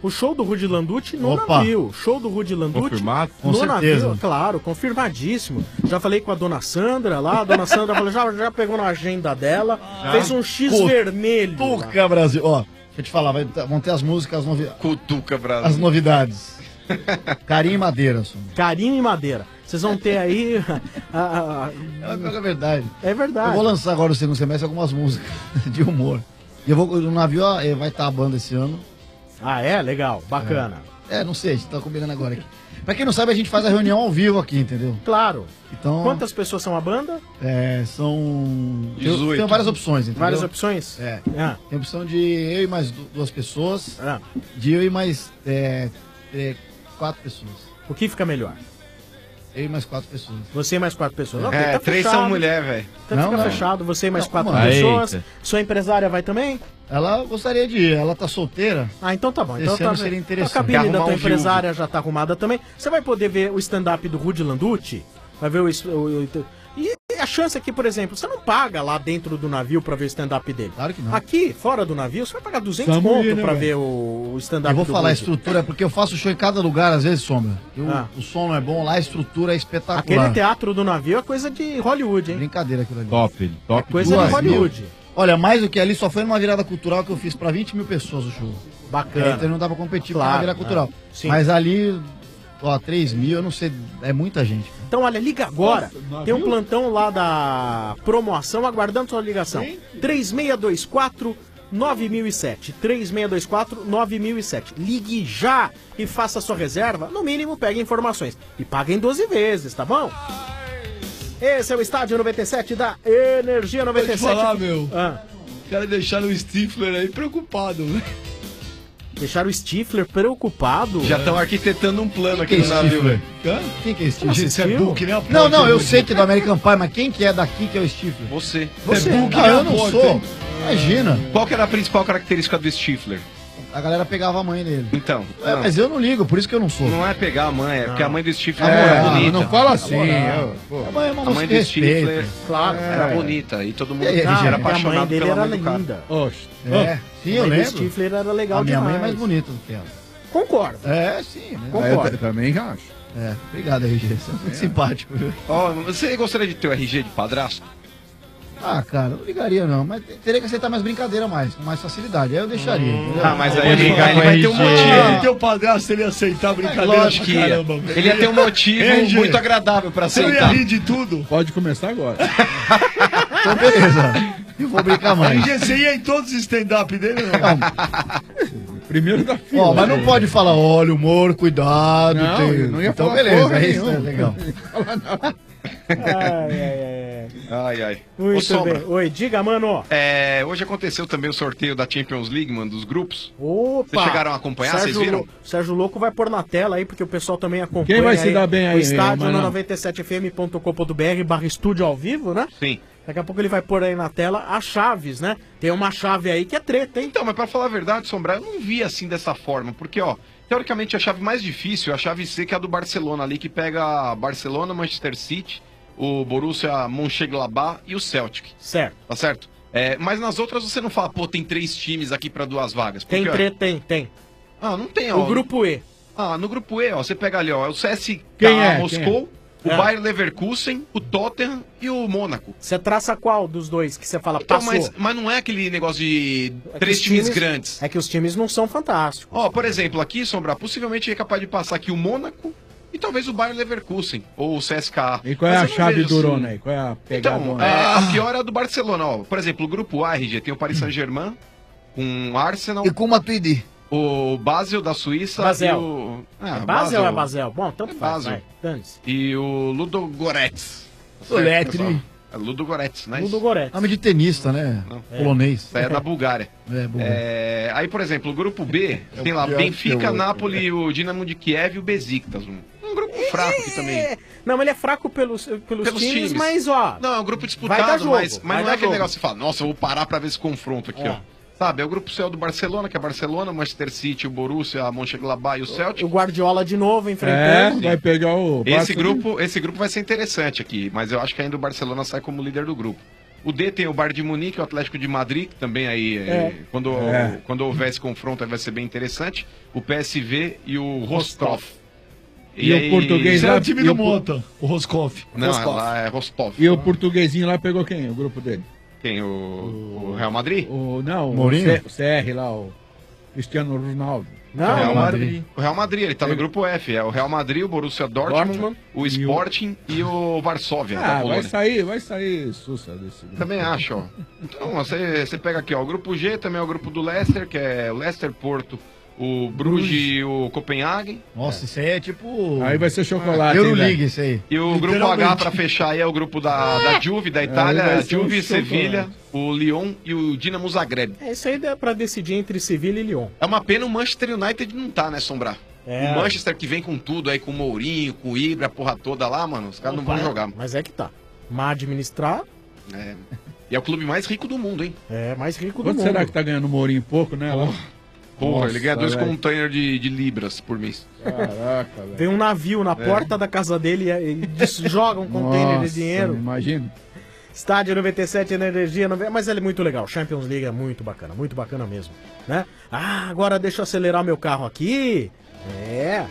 O show do Rudy Landucci no Opa. navio. Show do Rudy Landucci Confirmado? no Com certeza. navio. Claro, confirmadíssimo. Já falei com a dona Sandra lá. A dona Sandra falou, já, já pegou na agenda dela. Fez um X Cu- vermelho. lá. Cutuca Brasil. Ó, deixa eu te falar, vai, vão ter as músicas, as, novi Cutuca Brasil. as novidades. Carinho e Madeira, só. Carinho e madeira. Vocês vão ter aí. a- a- a- É verdade. É verdade. Eu vou lançar agora no segundo semestre algumas músicas de humor. E eu vou, no navio ó, eh, vai estar a banda esse ano. Ah, é? Legal. Bacana. É, não sei, a gente tá combinando agora aqui. Pra quem não sabe, a gente faz a reunião ao vivo aqui, entendeu? Claro. Então, Quantas pessoas são a banda? é, são... dezoito. Tem várias opções, entendeu? Várias opções? É. Ah. Tem a opção de eu e mais du- duas pessoas, Ah. de eu e mais é, é, quatro pessoas. O que fica melhor? Eu e mais quatro pessoas. Você e mais quatro pessoas. Ok, É, tá três fechado. são mulher, velho. Então Não, fica não. fechado, você e mais Não, quatro uma. pessoas. Eita. Sua empresária vai também? Ela gostaria de ir, ela tá solteira. Ah, então tá bom. Esse Então tá ano seria interessante. A cabine Quer da arrumar tua um empresária já tá arrumada também. Você vai poder ver o stand-up do Rudy Landucci. Vai ver o, es- o- o- E a chance aqui, por exemplo, você não paga lá dentro do navio pra ver o stand-up dele. Claro que não. Aqui, fora do navio, você vai pagar duzentos Tamo conto aí, né, pra velho? ver o, o stand-up Eu vou do falar a Rudy. estrutura, porque eu faço show em cada lugar, às vezes, Sombra. Eu- Ah. O som não é bom lá, a estrutura é espetacular. Aquele teatro do navio é coisa de Hollywood, hein? Brincadeira aquilo ali. Top, top. É coisa Duas de Hollywood. mil. Olha, mais do que ali, só foi numa virada cultural que eu fiz pra vinte mil pessoas o show. Bacana. É, então não dá pra competir Claro, com a virada cultural. é. Sim. Mas ali, ó, três mil, eu não sei, é muita gente. Então, olha, liga agora. Nossa, Tem um navio? plantão lá da promoção aguardando sua ligação. três seis dois quatro nove mil e sete. três seis dois quatro nove mil e sete. Ligue já e faça sua reserva. No mínimo, pegue informações. E pague em doze vezes, tá bom? Esse é o Estádio noventa e sete da Energia noventa e sete. Pode falar, meu. Ah. Quero deixar o Stifler aí preocupado, né? Deixaram o Stifler preocupado? Já estão arquitetando um plano Quem aqui que no é navio, Stifler? velho. Hã? Quem que é Stifler? Não Gente, você é assistiu? burro que nem a porta. Não, não, eu Rudy. sei que é do American Pie, mas quem que é daqui que é o Stifler? Você. Você? é burro que Não, nem eu a não porta, sou. hein? Imagina. Qual que era a principal característica do Stifler? A galera pegava a mãe dele. Então. É, mas eu não ligo, por isso que eu não sou. Não é pegar a mãe, é porque a mãe do Stifler É, era não, bonita. não fala assim. Moral. eu- pô. A mãe é uma A moça mãe que do Stifler respeita. Claro. era bonita e todo mundo E aí, era Regina? a mãe apaixonado dele pela era mãe do cara. linda. Oxe. É, sim, eu a mãe do lembro. Stifler era legal A minha demais. mãe é mais bonita do que ela. Concordo. É, sim, né? Ah, eu Concordo. ta- também acho. É, obrigado, R G. Você é muito simpático, viu? Ó, você gostaria de ter o R G de padrasto? Ah, cara, eu não ligaria não, mas te- teria que aceitar mais brincadeira mais, com mais facilidade. Aí eu deixaria. entendeu? Ah, mas aí Pode ele, ligar ele vai ter um com R G. Ah, motivo. teu padrasto ele ia aceitar a brincadeira Lógico pra que ia. caramba. Ele ia ter um motivo R G. muito agradável pra Você não ia aceitar. rir de tudo? Pode começar agora. Então, beleza. Eu vou brincar mais. R G, você ia em todos os stand-up dele ou não? Primeiro da fila. Ó, mas não pode falar, olha, humor, cuidado. Não, tem- eu não ia então, falar beleza, porra é isso, nenhuma. é legal. Ai, ai, ai. Ai, ai. Ô, Muito Sombra, bem. Oi, diga, mano. é, hoje aconteceu também o sorteio da Champions League, mano, dos grupos. Opa. Vocês chegaram a acompanhar? Sérgio Vocês viram? Lou- Sérgio Louco vai pôr na tela aí, porque o pessoal também acompanha. Quem vai se dar bem aí, O estádio Manão? no noventa e sete f m ponto com ponto b r barra estúdio ao vivo, né? Sim. Daqui a pouco ele vai pôr aí na tela as chaves, né? Tem uma chave aí que é treta, hein? Então, mas pra falar a verdade, Sombra, eu não vi assim dessa forma, porque, ó, teoricamente a chave mais difícil é a chave C, que é a do Barcelona ali, que pega Barcelona, Manchester City, o Borussia Mönchengladbach e o Celtic. Certo. Tá certo? É, mas nas outras você não fala, pô, tem três times aqui pra duas vagas. Tem Porque, ó, treta, tem, tem. Ah, não tem, ó. O grupo E. Ah, no grupo E, ó, você pega ali, ó, é o C S K Quem é? Moscou, o É. Bayer Leverkusen, o Tottenham e o Mônaco. Você traça qual dos dois que você fala, Então, passou? mas, mas não é aquele negócio de É que três os times, grandes. É que os times não são fantásticos. Ó, por exemplo, aqui, Sombra, possivelmente é capaz de passar aqui o Mônaco e talvez o Bayer Leverkusen, ou o C S K A. E qual é Mas a eu não chave vejo, durona assim. aí? Qual é a Então, pegadona? é, a pior é a do Barcelona, ó. Por exemplo, o grupo A, R G, tem o Paris Saint-Germain, com o Arsenal, E com uma Tuidi. o Basel da Suíça Basel. e o... Ah, é Basel ou é Basel? Bom, tanto É faz, Basel. vai. Dane-se. E o Ludogorets. Tá Soletri. certo, pessoal? É Ludogorets, né? Ludo Goretz. Nome de tenista, né? Não. Polonês. É da Bulgária. É, bom. É, aí, por exemplo, o grupo B, tem lá pior que Benfica, o outro, Napoli, o Dinamo de Kiev e o Besiktas. Um, um grupo fraco aqui também. É. Não, mas ele é fraco pelos, pelos, Pelos times, times. mas ó. Não, é um grupo Vai dar disputado, jogo, mas, vai mas não dar é aquele jogo. negócio que você fala, nossa, eu vou parar pra ver esse confronto aqui, É. ó. Sabe, é o grupo C do Barcelona, que é Barcelona, Manchester City, o Borussia, a Mönchengladbach e o Celtic. O Guardiola de novo É, enfrentando. vai pegar o... Esse Barça- grupo, esse grupo vai ser interessante aqui, mas eu acho que ainda o Barcelona sai como líder do grupo. O D tem o Bayern de Munique, o Atlético de Madrid, que também aí, é, É. quando, É. quando houver esse confronto, aí vai ser bem interessante. O P S V e o Rostov. E o português Esse lá- é o time e do o por- Monta, o Roscoff. Não, Roscoff. lá é Rostov. E o portuguesinho lá pegou quem? O grupo dele? Quem? O, o Real Madrid? O, não, Mourinho? o C- o C R lá, o Cristiano Ronaldo. o Real Madrid. O Real Madrid, ele tá no grupo F. É o Real Madrid, o Borussia Dortmund, Dortmund o Sporting e o Varsóvia, da Ah, vai Polônia. sair, vai sair Sussa desse grupo. Também acho, ó. Então, você, você pega aqui, ó. O grupo G também é o grupo do Leicester, que é o Leicester, Porto, o Bruges e o Copenhagen. Nossa, isso aí é tipo... Aí vai ser chocolate, hein, Euroleague, velho? isso aí. E o grupo H, Literalmente. pra fechar, aí é o grupo da, da Juve, da Aí Itália, vai a ser um Juve, chocolate. Sevilha, o Lyon e o Dinamo Zagreb. É, isso aí dá pra decidir entre Sevilha e Lyon. É uma pena o Manchester United não tá, né, Sombrar? É. O Manchester que vem com tudo aí, com o Mourinho, com o Ibra, a porra toda lá, mano, os caras não vão jogar. Mas é que tá. Má administrar. É. E é o clube mais rico do mundo, hein? É, mais rico Quanto do mundo. será que tá ganhando o Mourinho? Pouco, né? lá? Porra, Nossa, ele ganha dois velho. containers de, de libras por mês. Caraca, velho. Vem um navio na É. porta da casa dele e e des- joga um container de Nossa, dinheiro. Imagina. Estádio noventa e sete, Energia noventa, mas ele é muito legal. Champions League é muito bacana, muito bacana mesmo, né? Ah, agora deixa eu acelerar meu carro aqui. É.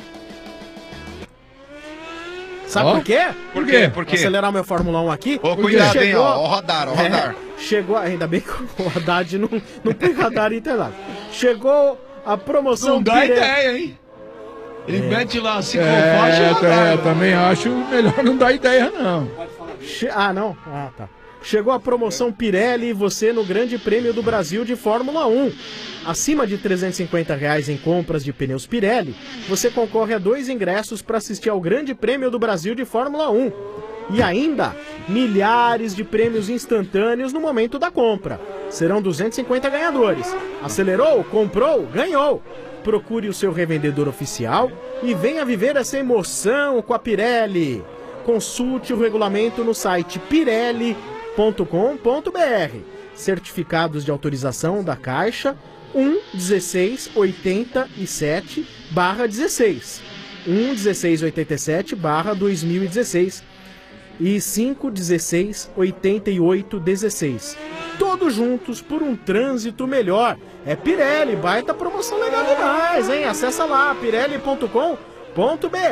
Sabe Ó. por quê? Por quê? Por quê? Vou acelerar meu Fórmula um aqui. Ô, porque cuidado, hein, ó, ó, radar, ó, radar. É, chegou, ainda bem que o Haddad não, não tem radar internado. Chegou a promoção... Não dá Pirelli. ideia, hein? Ele É. mete lá a ciclofaixa É, e tá, radar. eu também acho melhor não dar ideia, não. Che- Ah, não? Ah, tá. Chegou a promoção Pirelli e você no Grande Prêmio do Brasil de Fórmula um. Acima de trezentos e cinquenta reais em compras de pneus Pirelli, você concorre a dois ingressos para assistir ao Grande Prêmio do Brasil de Fórmula um. E ainda, milhares de prêmios instantâneos no momento da compra. Serão duzentos e cinquenta ganhadores. Acelerou? Comprou? Ganhou! Procure o seu revendedor oficial e venha viver essa emoção com a Pirelli. Consulte o regulamento no site pirelli ponto com ponto br. Certificados de autorização da Caixa um dezesseis oitenta e sete barra dezesseis, um dezesseis oitenta e sete barra dois mil e dezesseis e cinco dezesseis oitenta e oito dezesseis. Todos juntos por um trânsito melhor. É Pirelli, baita promoção legal demais, hein? Acessa lá, pirelli ponto com ponto br.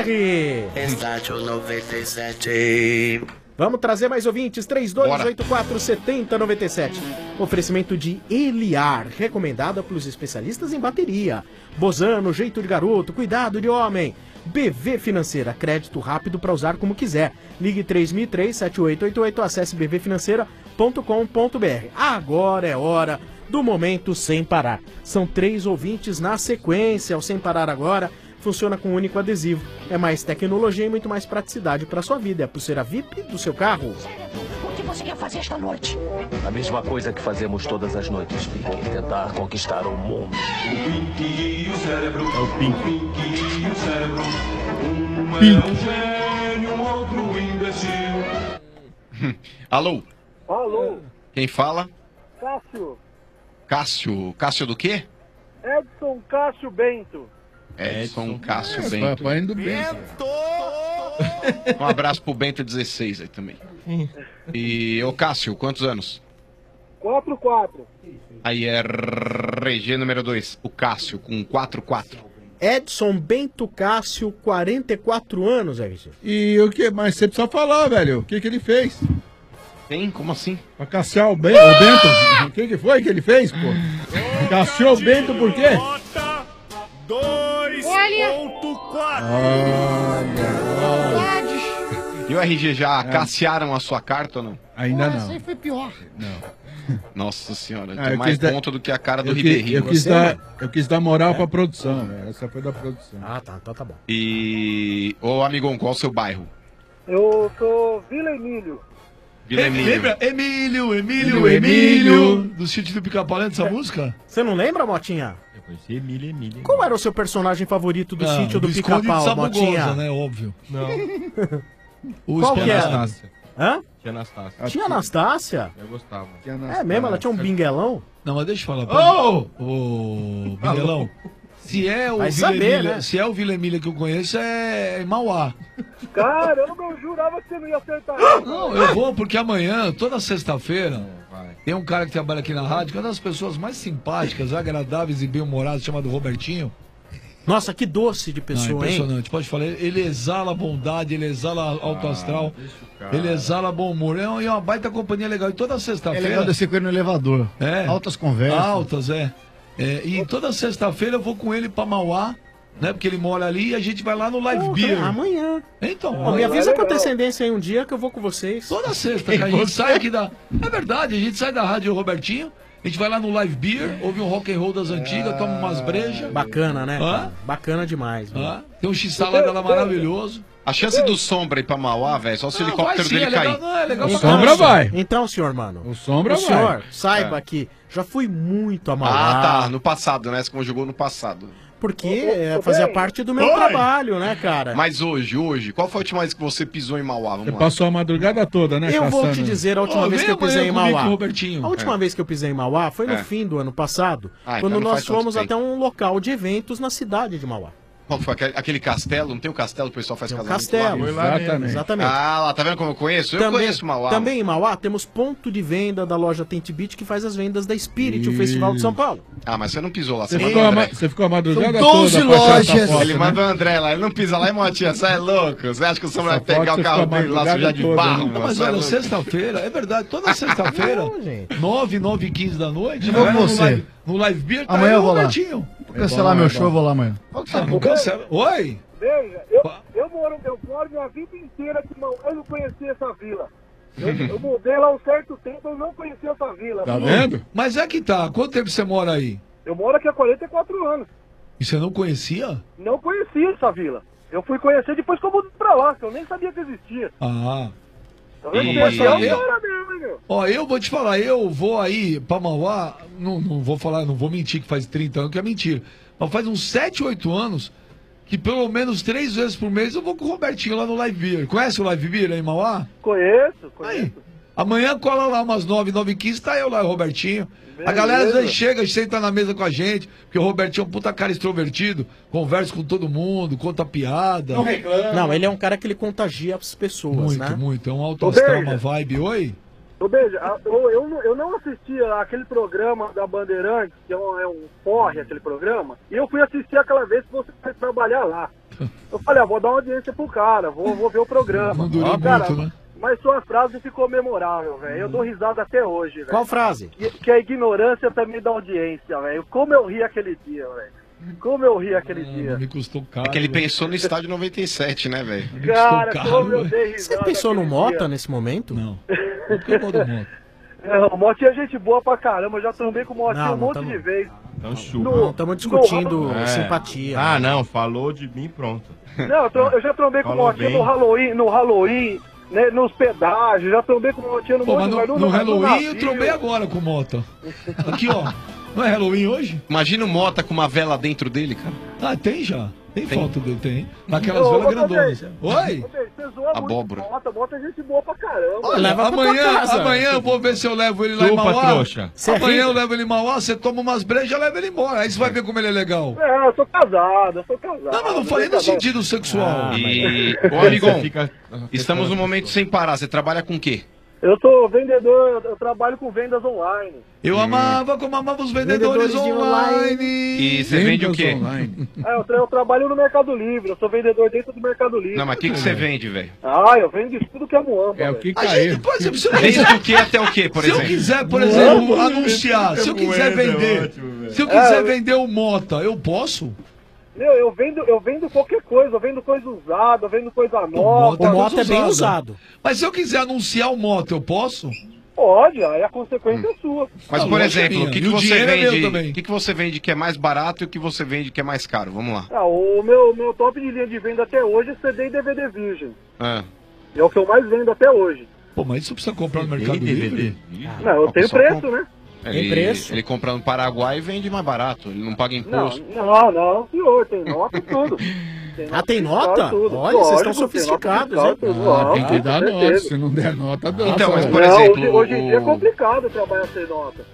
Estádio noventa e sete. Vamos trazer mais ouvintes, três dois oito quatro sete zero nove sete. Oferecimento de Eliar, recomendada pelos especialistas em bateria. Bozano, jeito de garoto, cuidado de homem. B V Financeira, crédito rápido para usar como quiser. Ligue três mil e três, sete oito oito oito, acesse b v financeira ponto com ponto br. Agora é hora do Momento Sem Parar. São três ouvintes na sequência. O Sem Parar agora funciona com um único adesivo. É mais tecnologia e muito mais praticidade para sua vida. É a pulseira V I P do seu carro. O que você quer fazer esta noite? A mesma coisa que fazemos todas as noites, Pink. Tentar conquistar o mundo. O Pink e o cérebro. É o Pink. O Pink e o cérebro. Um Pink. é um gênio, um outro imbecil. Alô? Alô, Quem fala? Cássio. Cássio. Cássio do quê? Edson Cássio Bento. Edson Cássio É, Bento. papai do Bento. Um abraço pro Bento dezesseis aí também. E, ô Cássio, quantos anos? quatro quatro. Aí é R G número dois, o Cássio, com quatro quatro. Edson Bento Cássio, quarenta e quatro anos, R G. E o que? Mas você precisa falar, velho. O que que ele fez? Tem? Como assim? Pra caçar o, ben o Bento? O que que foi que ele fez, pô? Caçou o Bento por quê? dois ponto quatro. E o R G já caçaram a sua carta ou não? Ainda Essa aí foi pior. Não. Nossa senhora, Ah, tem eu mais quis dar- ponto do que a cara do eu qui- Ribeirinho. Eu quis, Você, dar, mano? eu quis dar moral pra produção, velho. Essa foi da produção. Ah, tá. Então tá bom. E. Ô amigão, qual o seu bairro? Eu sou Vila Emílio. Vila Emílio. Lembra? Emílio, Emílio, Emílio. Emílio. Do sítio do Pica-Pau, lembra dessa música? Você não lembra, Motinha? Eu conheci Emília, Emília. Qual era o seu personagem favorito do Ah, sítio do, do Esconde de Pica-Pau, Sabugosa, Motinha? né? Óbvio. Não. O Qual que Esconde- era? Anastácia. Hã? Tinha Anastácia. Tinha Anastácia? Eu gostava. É mesmo? Ela tinha um binguelão? Não, mas deixa eu falar. Ô! Ô, Miguelão. Se é o Vai Vila saber, Emília, né? se é o Vila Emília que eu conheço, é Mauá. Caramba, eu jurava que você não ia acertar. Não, eu vou porque amanhã, toda sexta-feira, tem um cara que trabalha aqui na rádio, que é uma das pessoas mais simpáticas, agradáveis e bem-humoradas, chamado Robertinho. Nossa, que doce de Não, pessoa, hein? impressionante, pode falar. Ele exala bondade, ele exala alto astral, ele exala bom humor. É uma, é uma baita companhia legal. E toda É sexta-feira. legal descer com ele no elevador. É. Altas conversas. Altas, é. É, e toda sexta-feira eu vou com ele pra Mauá, né? Porque ele mora ali e a gente vai lá no Live Pô, Beer. Amanhã. Então, Ó, me avisa com legal. antecedência aí um dia que eu vou com vocês. Toda sexta, que a gente sai aqui da. É verdade, a gente sai da rádio Robertinho, a gente vai lá no Live Beer, ouve um rock and roll das antigas, toma umas brejas. Bacana, né? Hã? cara? Bacana demais. viu? Hã? Tem um x-salada lá maravilhoso. A chance do Sombra ir pra Mauá, velho, só se o Não, helicóptero vai sim, dele é legal, cair. não, é legal O pra Sombra caramba. vai. Então, senhor, mano. O Sombra o senhor, vai. saiba É. que já fui muito a Ah, Mauá. tá, no passado, né? Você como jogou no passado. Porque é, fazia parte do meu Oi. trabalho, né, cara? Mas hoje, hoje, qual foi a última vez que você pisou em Mauá? Vamos Você lá. passou a madrugada toda, né, Eu vou te caçando? dizer a última Ô, vez vem que eu pisei amanhã em comigo Mauá. com o Robertinho. A última É. vez que eu pisei em Mauá foi no É. fim do ano passado, Ah, quando então não nós faz tanto fomos tempo. até um local de eventos na cidade de Mauá. Qual foi? Aquele, aquele castelo? Não tem o castelo que o pessoal faz Tem um casamento castelo, lá? Exatamente. exatamente. Ah, lá, tá vendo como eu conheço? Eu também, conheço Mauá. Também em Mauá temos ponto de venda da loja Tent Beat que faz as vendas da Spirit, o Isso. Festival de São Paulo. Ah, mas você não pisou lá, Você você ficou, mandou a, o ma- André. você ficou a madrugada São doze toda pra achar essa lojas. foto, Ele né? manda o André lá, ele não pisa lá, hein, Motinha? Você é louco? Você acha que o Samuel vai Essa pegar foto o carro você ficou a dele lá madrugada sujar de toda, barro? né? Não, mano? mas Você é olha, louco. sexta-feira, é verdade, toda sexta-feira, Não, gente. nove, nove e quinze da noite, vou vai com no você. live, no live Beer, tá Amanhã aí eu o vou lá. Robertinho. Vou cancelar É bom, meu é show, bom. vou lá amanhã. Ah, não cancela. Oi? Veja, eu, eu, moro, eu moro minha vida inteira aqui, Mauá, eu não conhecia essa vila. Eu, eu mudei lá um certo tempo, eu não conhecia essa vila. Tá vendo? Mas é que tá, quanto tempo você mora aí? Eu moro aqui há quarenta e quatro anos. E você não conhecia? Não conhecia essa vila. Eu fui conhecer depois que eu mudei pra lá, que eu nem sabia que existia. Ah. Tá vendo? E- Você é um eu- cara mesmo, hein, meu? Ó, eu vou te falar, eu vou aí pra Mauá, não, não vou falar, não vou mentir que faz trinta anos, que é mentira. Mas faz uns sete, oito anos que pelo menos três vezes por mês eu vou com o Robertinho lá no Live Beer. Conhece o Live Beer aí em Mauá? Conheço, conheço. Aí. Amanhã cola lá umas nove, nove e quinze, tá eu lá, o Robertinho. A Beleza. galera às vezes chega, senta na mesa com a gente, porque o Robertinho é um puta cara extrovertido, conversa com todo mundo, conta piada. Não reclama. Não, ele é um cara que ele contagia as pessoas, Muito, né? muito. É um alto Ô, astral, Berja. uma vibe. Oi? Ô, Beija, a- eu, eu, não- eu não assistia aquele programa da Bandeirantes, que é um, é um porre, aquele programa, e eu fui assistir aquela vez que você foi trabalhar lá. Eu falei, ah, vou dar uma audiência pro cara, vou, vou ver o programa. Não durou Ah, cara, muito, né? Mas sua frase ficou memorável, velho. Eu dou risada até hoje, velho. Qual frase? Que, que a ignorância também dá audiência, velho. Como eu ri aquele dia, velho. Como eu ri aquele dia. Me custou caro. É que ele velho. pensou no estádio noventa e sete, né, velho? Cara, caro, como eu velho. dei Você risada pensou no aquele Mota dia. nesse momento? Não. Por que modo moto? É, o Motinha é gente boa pra caramba. Eu já trombei com o Motinha Não, um não monte tamo- de vezes. Então chupa. No- Não, estamos discutindo É. simpatia. Ah, não, falou de mim, pronto. Não, eu, tro- eu já trombei com o Falou Motinha bem. no Halloween, no Halloween, né, nos pedágios. Já trombei com o Motinha no Pô, monte mas de no, lugar, no no Halloween eu navio. trombei agora com o Mota. Aqui, ó. Não é Halloween hoje? Imagina o Mota com uma vela dentro dele, cara. Ah, tem já. Tem, Tem. foto dele, tem. Naquelas Ô, velas ô, grandonas. Tadeu. Oi? Ô, Tadeu, Você zoa Abóbora. muito Mota, Mota é gente boa pra caramba. Olha, Leva pra amanhã, tua casa. amanhã eu vou ver se eu levo ele lá em Chupa, Mauá. trouxa. Você é Amanhã rico? eu levo ele em Mauá, você toma umas brejas, leva ele embora. Aí você vai ver como ele é legal. É, eu sou casado, eu sou casado. Não, mas não falei no casado. sentido sexual. E, ô amigão, Você fica- estamos num momento sem parar. Você trabalha com o quê? Eu sou vendedor, eu, eu trabalho com vendas online. Eu amava como amava os vendedores, Vendedores de online. E você vende o quê? Online. É, eu, tra- eu trabalho no Mercado Livre, eu sou vendedor dentro do Mercado Livre. Não, mas o que, que você vende, velho? Ah, eu vendo de tudo que é muamba. É o velho. que A gente caiu. pode ser, se eu Desde quiser, o que até o que, por se eu exemplo? quiser, por exemplo, anunciar, se eu quiser Moeda é vender, ótimo, velho. se eu quiser É, eu- vender o Mota, eu posso? Meu, eu vendo, eu vendo qualquer coisa, eu vendo coisa usada, eu vendo coisa nova. O Mota é bem usada. usado. Mas se eu quiser anunciar o Mota, eu posso? Pode, aí a consequência é sua. Mas, Ah, por lógico exemplo, minha. o que, E que o você dinheiro é meu vende? também. O que, que você vende que é mais barato e o que você vende que é mais caro? Vamos lá. Ah, o meu, meu top de linha de venda até hoje é C D e D V D virgem. Ah. É o que eu mais vendo até hoje. Pô, mas isso precisa comprar no Mercado D V D. Livre? Não, eu o tenho pessoal preço, compra. né? Ele, Tem preço? ele compra no Paraguai e vende mais barato. Ele não paga Não, imposto. não, não, senhor, tem nota e tudo. Ah, tem fiscal nota? e tudo. Olha, vocês estão Lógico, tem nota sofisticados, fiscal e hein? tudo, Ah, ó, tem que com dar certeza. nota. Se não der nota, dá. Então, mas por Não, exemplo, hoje, hoje em dia é o- complicado trabalhar sem nota.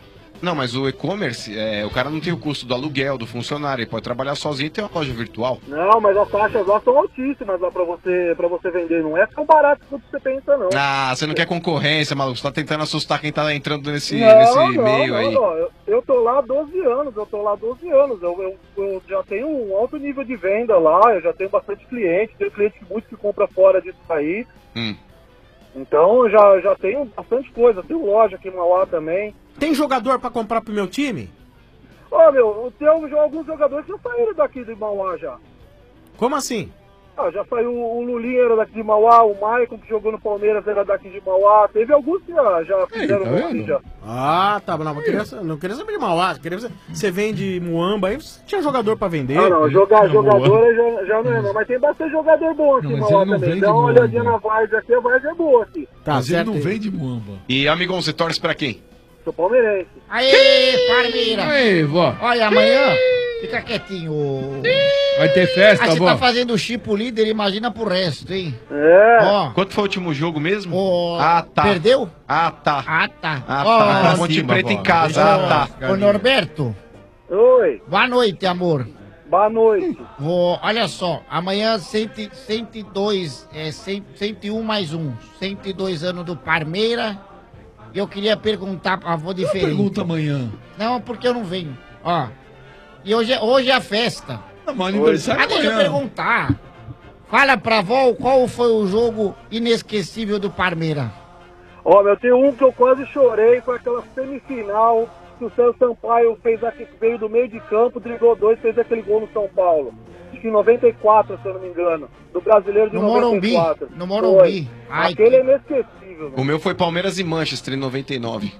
Não, mas o e-commerce, é, o cara não tem o custo do aluguel, do funcionário, ele pode trabalhar sozinho e ter uma loja virtual. Não, mas as taxas lá são altíssimas lá pra você, pra você vender. Não é tão barato quanto você pensa, não. Ah, você não quer concorrência, maluco. Você tá tentando assustar quem tá entrando nesse, não, nesse não, meio não, aí. Não. Eu, eu tô lá há doze anos, eu tô lá há doze anos. Eu, eu, eu já tenho um alto nível de venda lá, eu já tenho bastante cliente, tenho cliente muito que compra fora disso aí. Hum. Então eu já, já tenho bastante coisa, tenho loja aqui em Mauá também. Tem jogador pra comprar pro meu time? Ó, meu, tem alguns jogadores que já saíram daqui de Mauá já. Como assim? Ah, já saiu o Lulinha, era daqui de Mauá, o Maicon, que jogou no Palmeiras, era daqui de Mauá. Teve alguns que já, já fizeram tá assim já. Ah, tá. Não, não queria, não queria saber de Mauá. Queria saber, você vende Muamba aí, você tinha jogador pra vender. Ah, não, jogar, jogador já, já não é, não. Mas tem bastante jogador bom aqui em Mauá também. Dá uma olhadinha na Vargas aqui, a Vargas é boa aqui. Tá, Mas ele não vem de Muamba. E, amigão, você torce pra quem? Sou palmeirense. Aê, Parmeira! Aí, vó. Olha, amanhã, fica quietinho. Vai ter festa, Ah, você vó? tá fazendo o Chipo líder, imagina pro resto, hein? É. Ó, Quanto foi o último jogo mesmo? Ó, ah, tá. perdeu? Ah, tá. Ah, tá. Ah, Ó, tá. Monte Preto em casa. Ah, tá. Ô, Norberto. Oi. Boa noite, amor. Boa noite. Ô, olha só, amanhã cento, cento e dois, é, cem, cento e um mais um. cento e dois anos do Parmeira. E eu queria perguntar pra avó diferente. Pergunta amanhã. Não, porque eu não venho. Ó. E hoje é, hoje é a festa. Não, mas aniversário Ah, deixa eu amanhã. perguntar. Fala pra avó qual foi o jogo inesquecível do Parmeira. Ó, meu, tem um que eu quase chorei, foi aquela semifinal que o Célio Sampaio fez aqui, veio do meio de campo, driblou dois, fez aquele gol no São Paulo. Acho que em noventa e quatro, se eu não me engano. Do brasileiro de No noventa e quatro. Morumbi, no Morumbi. Foi. Ai, Aquele que- é inesquecível. O meu foi Palmeiras e Manchester em noventa e nove.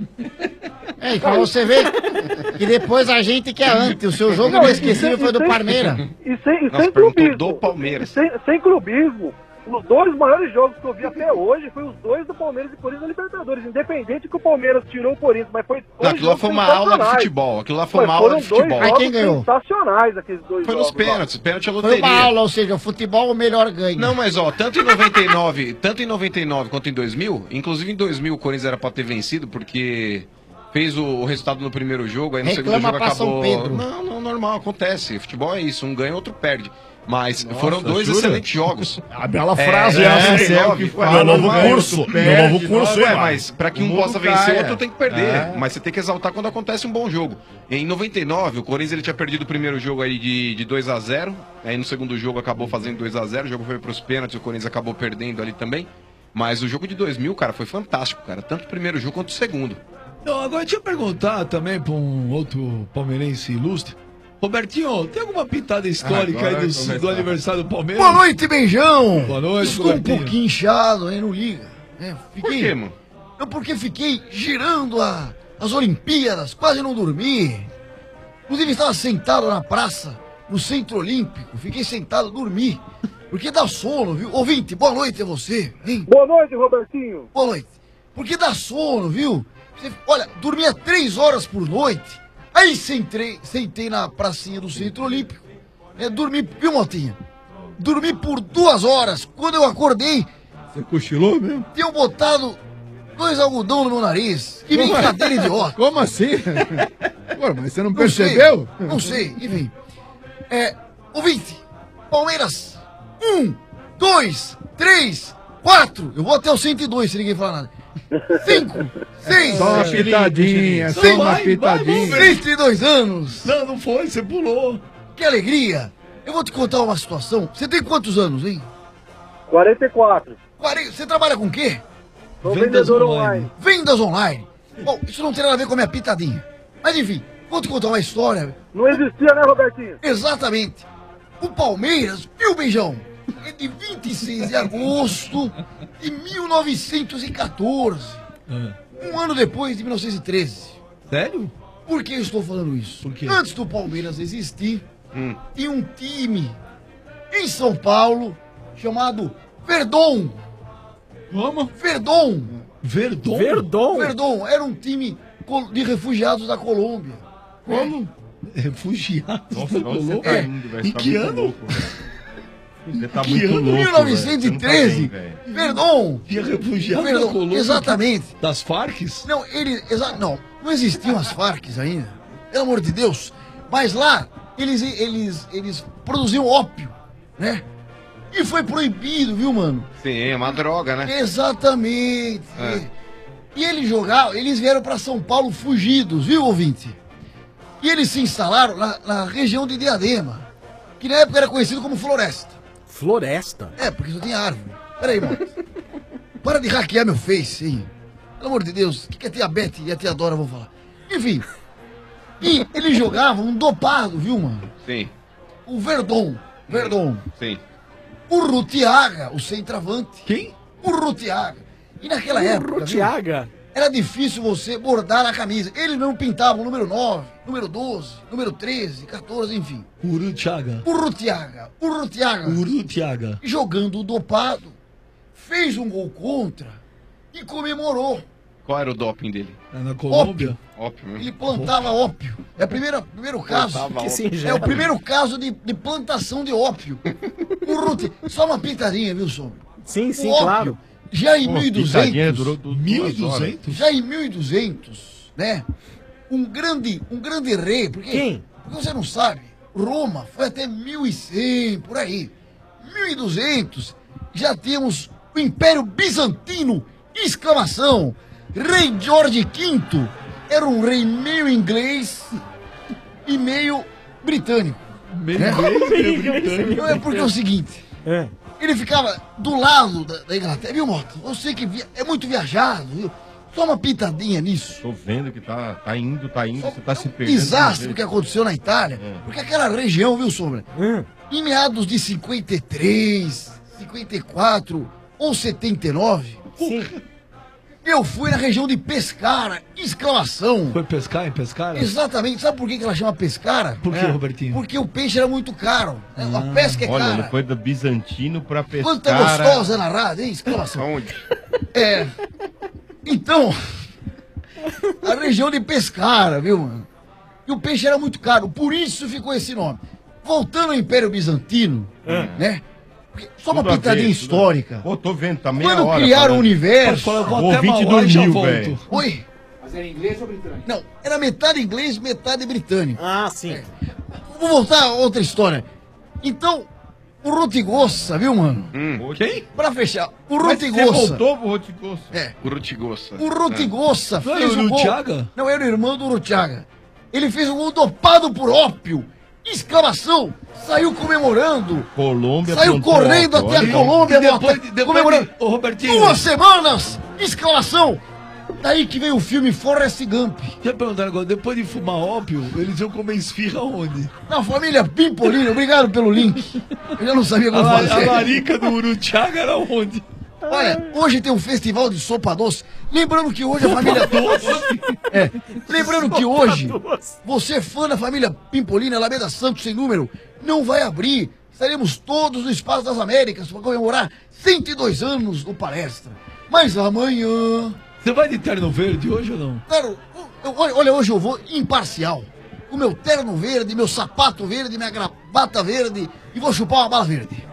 É, pra você ver que depois a gente quer antes. O seu jogo Não, inesquecível e sem- foi do e sem- Parmeira. E sem, e Nossa, sem perguntou clubismo. do Palmeiras. E sem, sem clubismo. Os dois maiores jogos que eu vi até hoje foi os dois do Palmeiras e Corinthians na Libertadores. Independente que o Palmeiras tirou o Corinthians, mas foi Não, dois aquilo lá jogos foi uma aula de sensacionais. futebol. Aquilo lá foi Mas uma aula foram de futebol. dois jogos sensacionais aqueles dois Foi jogos. nos pênaltis. Pênalti é Foi loteria. uma aula, ou seja, o futebol o melhor ganha. Não, mas ó, tanto em noventa e nove, tanto em noventa e nove quanto em dois mil, inclusive em dois mil o Corinthians era pra ter vencido, porque fez o, o resultado no primeiro jogo, aí no Reclama segundo jogo pra São acabou... Pedro. Não, não, normal, acontece. Futebol é isso, um ganha, outro perde. Mas Nossa, foram dois jura? excelentes jogos. A bela frase é, essa, é, é, é, que é, foi. Meu novo curso, meu novo curso, hein, Ué, mano? mas pra que O um mundo possa vencer, caia. o outro tem que perder. É. Mas você tem que exaltar quando acontece um bom jogo. Em noventa e nove, o Corinthians ele tinha perdido o primeiro jogo aí de, de dois a zero. Aí no segundo jogo acabou fazendo dois a zero. O jogo foi pros pênaltis, o Corinthians acabou perdendo ali também. Mas o jogo de dois mil, cara, foi fantástico, cara. Tanto o primeiro jogo quanto o segundo. Não, agora deixa eu perguntar também pra um outro palmeirense ilustre. Robertinho, tem alguma pitada histórica Agora aí vai do, começar. do aniversário do Palmeiras? Boa noite, Beijão. Boa noite, Estou um Robertinho. pouquinho inchado, hein? Não liga. É, fiquei... Por quê, mano? Não, porque fiquei girando a, as Olimpíadas, quase não dormi. Inclusive estava sentado na praça, no Centro Olímpico. Fiquei sentado, dormi. Porque dá sono, viu? Ouvinte, boa noite a você, hein? Boa noite, Robertinho. Boa noite. Porque dá sono, viu? Você, olha, dormia três horas por noite. Aí sentei, sentei na pracinha do Centro Olímpico. É, dormi, viu, Motinha? Dormi por duas horas. Quando eu acordei, Você cochilou mesmo? tinham botado dois algodão no meu nariz. Que Como- brincadeira idiota. Como assim? Pô, mas você não Não percebeu? sei, não sei, enfim. É, ouvinte, Palmeiras, um, dois, três, quatro. Eu vou até o cento e dois se ninguém falar nada. Cinco, seis, Só uma pitadinha, só uma pitadinha. trinta e dois anos. Não, não foi, você pulou. Que alegria. Eu vou te contar uma situação. Você tem quantos anos, hein? quarenta e quatro. quarenta. Você trabalha com o quê? Sou vendedor online. Vendas online. Bom, isso não tem nada a ver com a minha pitadinha. Mas enfim, vou te contar uma história. Não existia, né, Robertinho? Exatamente. O Palmeiras, viu, Beijão? É de vinte e seis de agosto de mil novecentos e quatorze. Um ano depois de mil novecentos e treze. Sério? Por que eu estou falando isso? Por quê? Antes do Palmeiras existir, tinha um time em São Paulo chamado Verdon. Como? Verdon. Verdon? Verdon? Verdon. Era um time col- de refugiados da Colômbia. Como? Refugiados Nossa, da onde você Colômbia? tá É. indo, velho? Em Você tá que muito ano? louco, velho. Você tá Que muito ano? louco, mil novecentos e treze. velho. Você não tá bem, velho. Verdon. Tinha refugiado Verdon, da Colômbia. exatamente. Das Farc? Não, ele, exa não, não existiam as Farc ainda. Pelo amor de Deus. Mas lá, eles, eles, eles produziam ópio, né? E foi proibido, viu, mano? Sim, é uma droga, né? Exatamente. É. E eles jogaram, eles vieram para São Paulo fugidos, viu, ouvinte? E eles se instalaram na, na região de Diadema, que na época era conhecido como Floresta. Floresta? É, porque só tinha árvore. Peraí, mano. Para de hackear meu Face, hein? Pelo amor de Deus, o que, que a tia Beth e a tia Dora vão falar? Enfim. E eles jogavam um dopado, viu, mano? Sim. O Verdon. Verdon. Sim. O Rutiaga, o centroavante. Quem? O Rutiaga. E naquela O época, Rutiaga? viu, era difícil você bordar a camisa. Ele não pintava o número nove, número doze, número treze, quatorze, enfim. Urutiaga. O Rutiaga. O Rutiaga. Urutiaga. Jogando o dopado, fez um gol contra e comemorou. Qual era o doping dele? É na Colômbia? Ópio mesmo. Ele plantava ópio. É o primeiro, primeiro caso. Plantava Que ópio. singelo. É o primeiro caso de, de plantação de ópio. O Ruti, só uma pitadinha, viu, Sombra? Sim, sim, O ópio, claro. Já em Pô, mil e pitadinha duzentos. durou du- mil e duas horas. duzentos? Já em mil e duzentos, né? Um grande, um grande rei. Porque, Quem? Porque você não sabe. Roma foi até mil e cem, por aí. mil e duzentos, já temos o Império Bizantino, exclamação. Rei Jorge quinto era um rei meio inglês e meio britânico. Meio né? inglês, meio britânico. Não, é porque é o seguinte. É. Ele ficava do lado da, da Inglaterra, viu, Mota? Você que via, é muito viajado, viu? Só uma pitadinha nisso. Tô vendo que tá, tá indo, tá indo, você tá se Um perdendo. desastre que aconteceu na Itália. É. Porque aquela região, viu, Sombra? Hum. Em meados de cinquenta e três, cinquenta e quatro ou setenta e nove, Sim. eu fui na região de Pescara, exclamação. Foi pescar em Pescara? Exatamente. Sabe por que que ela chama Pescara? Por que, É. Robertinho? Porque o peixe era muito caro. A pesca é Olha, cara. ele foi do Bizantino pra pescar. Quanta gostosa na rádio, hein? Exclamação. Onde? É. Então, a região de Pescara, viu, mano? E o peixe era muito caro, por isso ficou esse nome. Voltando ao Império Bizantino, né? Porque só uma Tudo a pitadinha ver, tudo a- histórica. Pô, tô vendo, tá meia Quando hora criaram o falando. universo. Pode falar, eu vou O até ouvinte Mauá e já dormiu, volto. velho. Oi? Mas era inglês ou britânico? Não, era metade inglês, metade britânico. Ah, sim. Vou voltar a outra história. Então, o Rotigossa, viu, mano? Hum. Quem? Pra fechar, o Mas você Rotigossa. voltou pro Rotigossa? É. O Rutigossa. O Rotigossa Não fez era o um gol. Rutiaga? Não, era o irmão do Rutiaga. Ele fez um gol dopado por ópio. Exclamação! Saiu comemorando. Colômbia Saiu plantou correndo ópio, até a olha. Colômbia, E depois, Mota, depois comemorando. de, ô, Robertinho, Duas semanas! Exclamação! Daí que veio o filme Forrest Gump. já perguntaram agora, depois de fumar ópio, eles iam comer esfirra onde? Na família Pimpolini, obrigado pelo link. Eu já não sabia A, como la- fazer. a larica do Urutiaga era onde? Olha, hoje tem um festival de sopa doce. Lembrando que hoje a família doce. É. Lembrando que hoje, você fã da família Pimpolini, Alameda Santos sem número, não vai abrir. Estaremos todos no Espaço das Américas para comemorar cento e dois anos do palestra. Mas amanhã. Você vai de terno verde hoje ou não? Claro, eu- olha, olha, hoje eu vou imparcial. Com meu terno verde, meu sapato verde, minha gravata verde e vou chupar uma bala verde.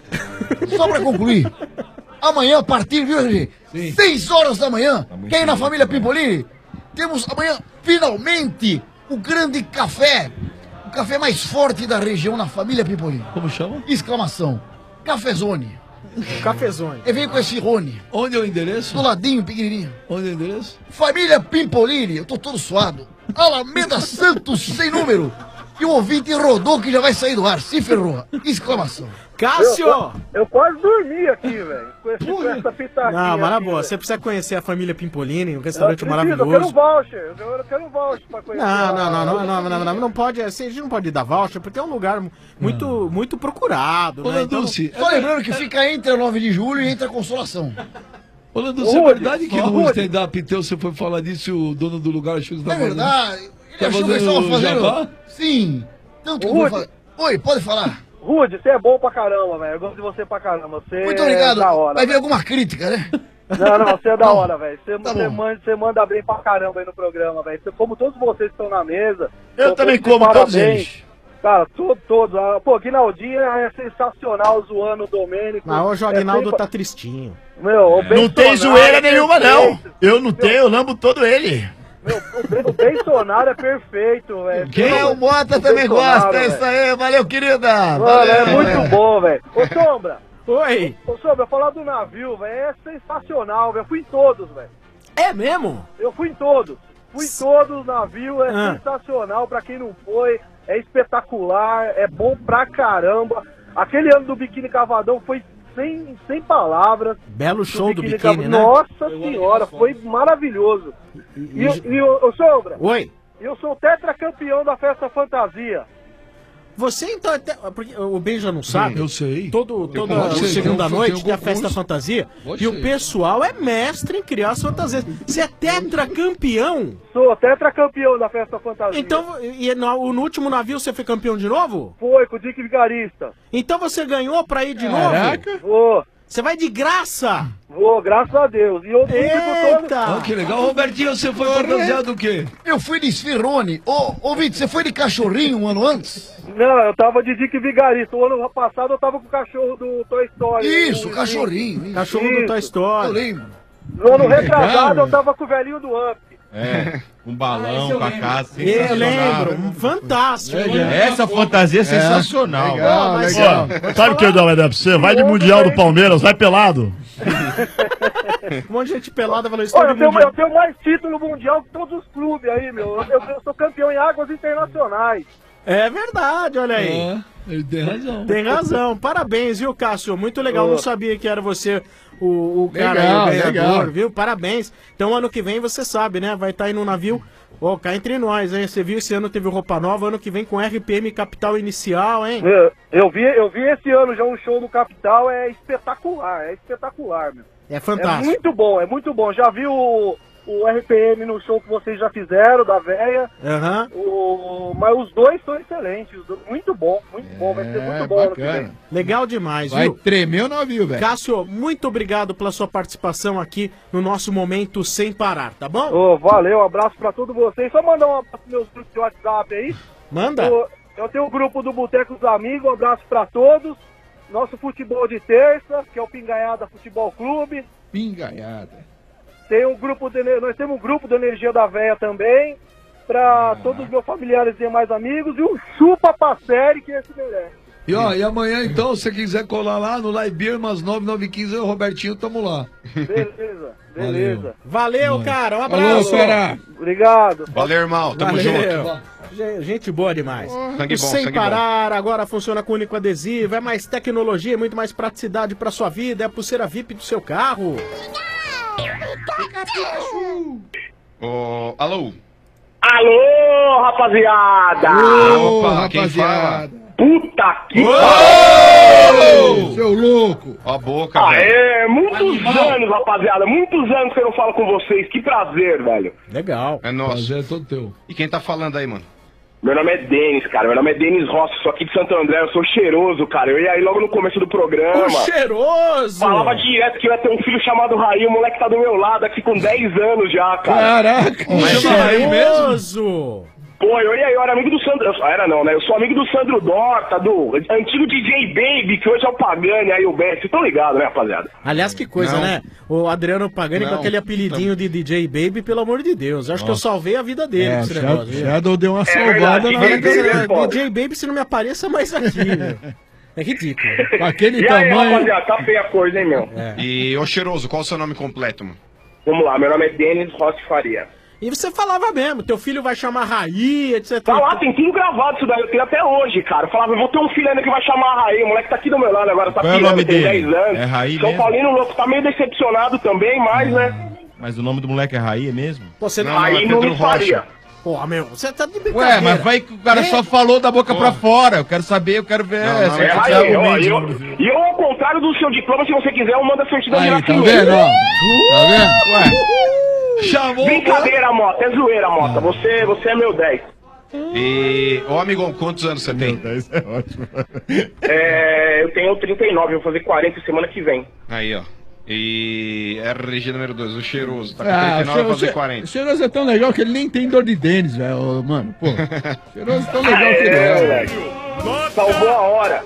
Só pra concluir. Amanhã, a partir, viu, R G? seis horas da manhã, quem é na família Pimpolini? Temos amanhã, finalmente, o grande café. O café mais forte da região na família Pimpolini. Como chama? Exclamação. Cafezone. Cafezone. Eu venho com esse Rony. Onde é o endereço? Do ladinho, pequenininho. Onde é o endereço? Família Pimpolini, eu tô todo suado. Alameda Santos, sem número. E o ouvinte rodou que já vai sair do ar. Se ferrou. Exclamação. Cássio! Eu, eu quase dormi aqui, velho. Com, esse- com essa pitadinha. Não, mas na aqui, boa, velho. você precisa conhecer a família Pimpolini, um Eu restaurante preciso, Eu quero um maravilhoso. voucher. Eu eu quero um voucher pra conhecer. Não, não, a- não, não, não, não, não, não pode, assim, a gente não pode dar voucher, porque é um lugar muito, muito procurado, Ô, né? Então, Landucci, Só lembrando que fica entre a nove de julho e entre a Consolação. Ô, Landucci, é Rude, verdade que ó, no Rude. stand-up teu você foi falar disso e o dono do lugar achou que você É tava verdade. Ele Tá achou que eu fazendo estava fazendo. jabá? Sim. Tanto que eu Rude. vou falar. Oi, pode falar. Rude, você é bom pra caramba, velho. Eu gosto de você pra caramba. Você Muito obrigado. é da hora. Vai vir alguma crítica, né? Não, não, você é da Não. hora, velho. Você, Tá você, bom. manda, você manda bem pra caramba aí no programa, velho. Você- Como todos vocês que estão na mesa. Eu são também todos de como todos parabéns. eles. Cara, todos, todos. Ah, Pô, Guinaldinho é sensacional zoando o Domênico. Mas hoje o É Aguinaldo sempre- tá tristinho. Meu, o Não tem Bençonaro zoeira é nenhuma, não. perfeito. Eu não tenho, eu lambo todo ele. O, Ben- o Bençonaro é perfeito, velho. Quem é o Mota também Bençonaro, gosta, é isso aí, valeu, querida. Mano, Valeu. é muito bom, velho. Ô, Sombra. Oi. Ô, Sombra, falar do navio, velho, é sensacional, velho. Eu fui em todos, velho. É mesmo? Eu fui em todos. Fui em todos os navios, é Ah. sensacional. Pra quem não foi, é espetacular, é bom pra caramba. Aquele ano do Biquíni Cavadão foi sem, sem palavras. Belo show do biquíni, Cav- né? Nossa senhora, foi maravilhoso. E, e, e ô, ô, Sombra? Oi. Eu sou tetracampeão da Festa Fantasia. Você então, até, porque o Ben já não sabe. Eu sei. Todo, Eu toda sei, segunda tem um- noite tem um tem a concurso. festa fantasia. Pode E o ser. pessoal é mestre em criar as fantasias. Você é tetracampeão? Sou tetracampeão da Festa Fantasia. Então, e no, no último navio você foi campeão de novo? Foi, com o Dick Vigarista. Então você ganhou pra ir de Caraca. novo? Vou. Você vai de graça? Vou, graças a Deus. E eu brinco com todos. Ah, que legal. Robertinho, você foi fantasiado do quê? Eu fui de Esfirrone. Ô, ô, Vitor, você foi de cachorrinho um ano antes? Não, eu tava de Dick Vigarista. O ano passado eu tava com o cachorro do Toy Story. Isso, o cachorrinho. isso. Cachorro do Toy Story. Eu lembro. No ano retrasado Legal, eu tava com o velhinho do Up. É, um balão eu com a lembro. casa Eu sensacional. lembro, fantástico. Essa fantasia é sensacional. Legal, mas, legal. ó, Sabe o que eu dou, vai dar pra você? Vai de Mundial do Palmeiras, vai pelado. Um monte de gente pelada falou isso. Olha, todo eu tenho, mundo. eu tenho mais título mundial que todos os clubes aí, meu. Eu, eu- eu sou campeão em águas internacionais. É verdade, olha aí. É, ele tem razão. Tem razão. Parabéns, viu, Cássio? Muito legal. Ô. Não sabia que era você o, o cara Legal, aí, o ganhador, legal. viu? Parabéns. Então, ano que vem, você sabe, né? Vai estar aí no navio. Ó, cá entre nós, hein? Você viu esse ano teve roupa nova, ano que vem com R P M Capital Inicial, hein? Eu, eu vi, eu vi esse ano já um show no Capital, é espetacular, é espetacular, meu. É É fantástico. muito bom, é muito bom. Já vi o, o R P M no show que vocês já fizeram, da véia. Aham. O, mas os dois são excelentes, os dois- muito bom, muito bom, vai ser muito bom ano que vem. bacana. Legal demais, Vai viu? tremer o navio, velho. Cássio, muito obrigado pela sua participação aqui no nosso Momento Sem Parar, tá bom? Ô, valeu, um abraço pra todos vocês. Só mandar um abraço pros meus grupos de WhatsApp aí. Manda. Eu, eu tenho o grupo do Boteco dos Amigos, um abraço pra todos. Nosso futebol de terça, que é o Pingaiada Futebol Clube. Pingaiada. Tem um grupo de, nós temos um grupo da Energia da Véia também, pra todos os meus familiares e demais amigos, e um chupa pra série que esse merece. E ó, e amanhã então, se você quiser colar lá no Live Beer, umas nove, nove e quinze, eu e o Robertinho, tamo lá. Beleza, beleza. Valeu, cara. Um Alô, abraço. Fera. Obrigado. Valeu, irmão. Tamo Valeu. junto. Gen- Gente boa demais. Sangue O bom, Sem sangue bom. Parar agora funciona com único adesivo, é mais tecnologia, é muito mais praticidade pra sua vida, é a pulseira V I P do seu carro. Ô, alô? Alô, rapaziada! Opa, quem fala? Puta que Ô, seu louco. Ó a boca, Ah, velho. é, muitos anos, rapaziada, muitos anos que eu não falo com vocês, que prazer, velho. Legal. É nosso. Prazer é todo teu. E quem tá falando aí, mano? Meu nome é Denis, cara, meu nome é Denis Rossi, sou aqui de Santo André, eu sou cheiroso, cara, eu ia aí logo no começo do programa. O cheiroso! Falava direto que eu ia ter um filho chamado Raí, o moleque tá do meu lado aqui com dez anos já, cara. Caraca. O cheiroso! Pô, eu ia, eu era amigo do Sandro. Eu, era não, né? Eu sou amigo do Sandro Dorta, do antigo D J Baby, que hoje é o Pagani, aí o Bess. Vocês estão ligados, né, rapaziada? Aliás, que coisa, Não. né? O Adriano Pagani com Não. aquele apelidinho de D J Baby, pelo amor de Deus. Acho que eu Nossa. salvei a vida dele É, com esse Shadow- negócio. viu? Shadow deu uma É salvada verdade, na D J vida Baby é dele. foda. D J Baby, se não me apareça mais aqui, meu. É ridículo. Com aquele E aí, tamanho. rapaziada, tá feia a coisa, hein, meu? E, ô cheiroso, qual o seu nome completo, mano? Vamos lá, meu nome é Denis Rossi Faria. E você falava mesmo, teu filho vai chamar Raí, etcétera. Tá lá, tem tudo gravado isso daí, eu tenho até hoje, cara. Eu falava, eu vou ter um filho ainda que vai chamar Raí, o moleque tá aqui do meu lado agora, tá Qual é o pirando, nome tem dele? dez anos. É Raí São mesmo? Paulino louco, tá meio decepcionado também, mas, né? Mas o nome do moleque é Raí, é mesmo? Pô, você Não, Raí não me faria. Pô, meu, você tá de brincadeira. Ué, mas vai que o cara só falou da boca pra fora. Eu quero saber, eu quero ver. Não, não, se É você Raí, tem ó, argumento. e eu, e eu, ao contrário do seu diploma, se você quiser, eu mando a certidão de Aí, tá nascimento. vendo, ó? Tá vendo? Ué, Chamou Brincadeira, Mota, é zoeira, Mota. Você, você é meu dez. E, ô amigão, quantos anos você tem? Isso é ótimo. É, eu tenho trinta e nove, eu vou fazer quarenta semana que vem. Aí, ó. E R G número dois, o cheiroso. Tá com Ah, trinta e nove, vai fazer che- quarenta. Cheiroso é tão legal que ele nem tem dor de Denis, velho, mano. Pô, Cheiroso é tão legal que ele é. Salvou a hora.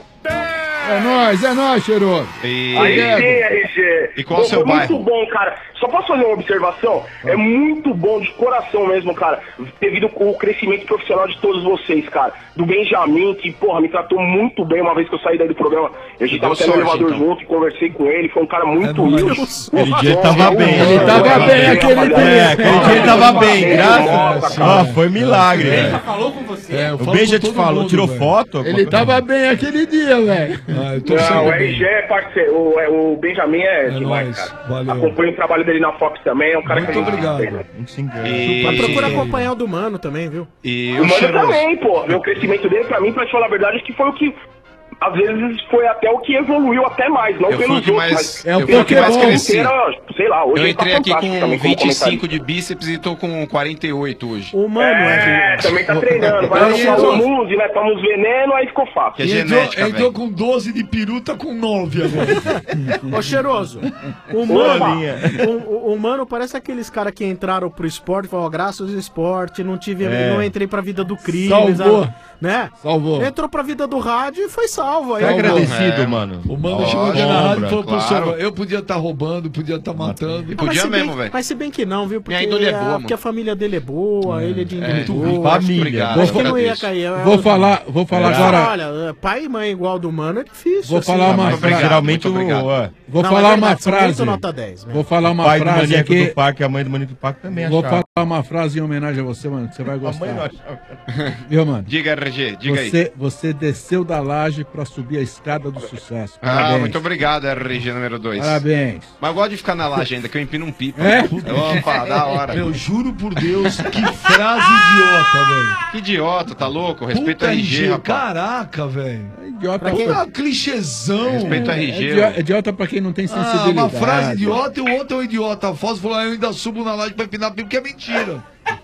É nóis, é nóis, Cheiroso. E... Aí sim, R G. E qual o Pô, seu foi bairro? Muito bom, cara. Só posso fazer uma observação? É muito bom, de coração mesmo, cara, devido ao crescimento profissional de todos vocês, cara. Do Benjamin, que, porra, me tratou muito bem uma vez que eu saí daí do programa. A gente tava até no sorte, elevador então. junto e conversei com ele. Foi um cara muito humilde. Aquele dia ele tava bem. Ele tava bem aquele dia. É, aquele dia ele tava bem, graças a Deus. Foi milagre, Ele já velho. falou com você. É, eu O falo Ben já com te todo falou, mundo, tirou velho. foto? Ele tava bem aquele dia, velho. Ah, eu tô Não, saindo o bem. R G é parceiro. O, é, o Benjamin é, É demais, nóis, cara. valeu. Acompanho o trabalho dele na Fox também. É um cara Muito que a gente obrigado. respeita. Não se engana. E... Mas procura Sim. acompanhar o do Mano também, viu? E O o Mano cheiroso? também, pô. Ver o crescimento dele, pra mim, pra te falar a verdade, acho que foi o que. Às vezes foi até o que evoluiu até mais, não Eu fui o pelos que outros, mais- mas É o eu fui o que mais Pokémon. cresci. inteira, sei lá, hoje Eu ele tá entrei aqui fantástico também com como vinte e cinco comentarista. de bíceps e tô com quarenta e oito hoje. O Mano É, é. também tá treinando. Vai lá no Aí, Paulo entrou- Muse, né? Toma uns veneno, aí ficou fácil. Que é E entrou, genética, entrou velho. com doze de peru, tá com nove agora. Ô, cheiroso. O Mano, o, o- o Mano parece aqueles caras que entraram pro esporte e falaram, graças ao esporte, não tive, É. não entrei pra vida do crime. Salvou. Né? Salvou. Entrou pra vida do rádio e foi salvo. Aí, Tá ó, agradecido, É. mano. O mano Ó, chegou aqui na rádio e falou, claro. professor, eu podia estar roubando, podia estar matando. Ah, Podia mas se bem- mesmo, velho. Mas se bem que não, viu? Porque, Minha índole é boa, a, mano. porque a família dele é boa, ele é de índole muito boa. rico. Família. Obrigado, Acho que não ia agradeço. cair. Vou falar, vou falar Mas, agora. Olha, pai e mãe igual do Mano é difícil. Vou assim, falar né? uma Mas obrigado, geralmente muito o, obrigado. ó, Vou Não, falar é uma verdade, são frase. muito nota dez, né? Vou falar o uma pai do frase Maníaco aqui. do Parque, a mãe do Maníaco do Parque também Vou achava. falar uma frase em homenagem a você, mano, que você vai A mãe não gostar. achava. Viu, mano? Diga, R G, diga aí. Você, você desceu da laje pra subir a escada do sucesso. Ah, Parabéns. muito obrigado, R G número dois. Parabéns. Mas eu gosto de ficar na laje ainda, que eu empino um pipa. É? Opa, da hora. Meu, juro por Deus, que frase idiota, velho. Que idiota, tá louco? Respeito Puta a R G, R G, rapaz. caraca, velho. É idiota Pra quem- Puta clichêzão. Respeito a É R G. idi- é idiota pra quem não tem Ah, sensibilidade. uma frase idiota e o outro é um idiota falso. Falou, ah, eu ainda subo na laje pra empinar pipa, porque é mentira.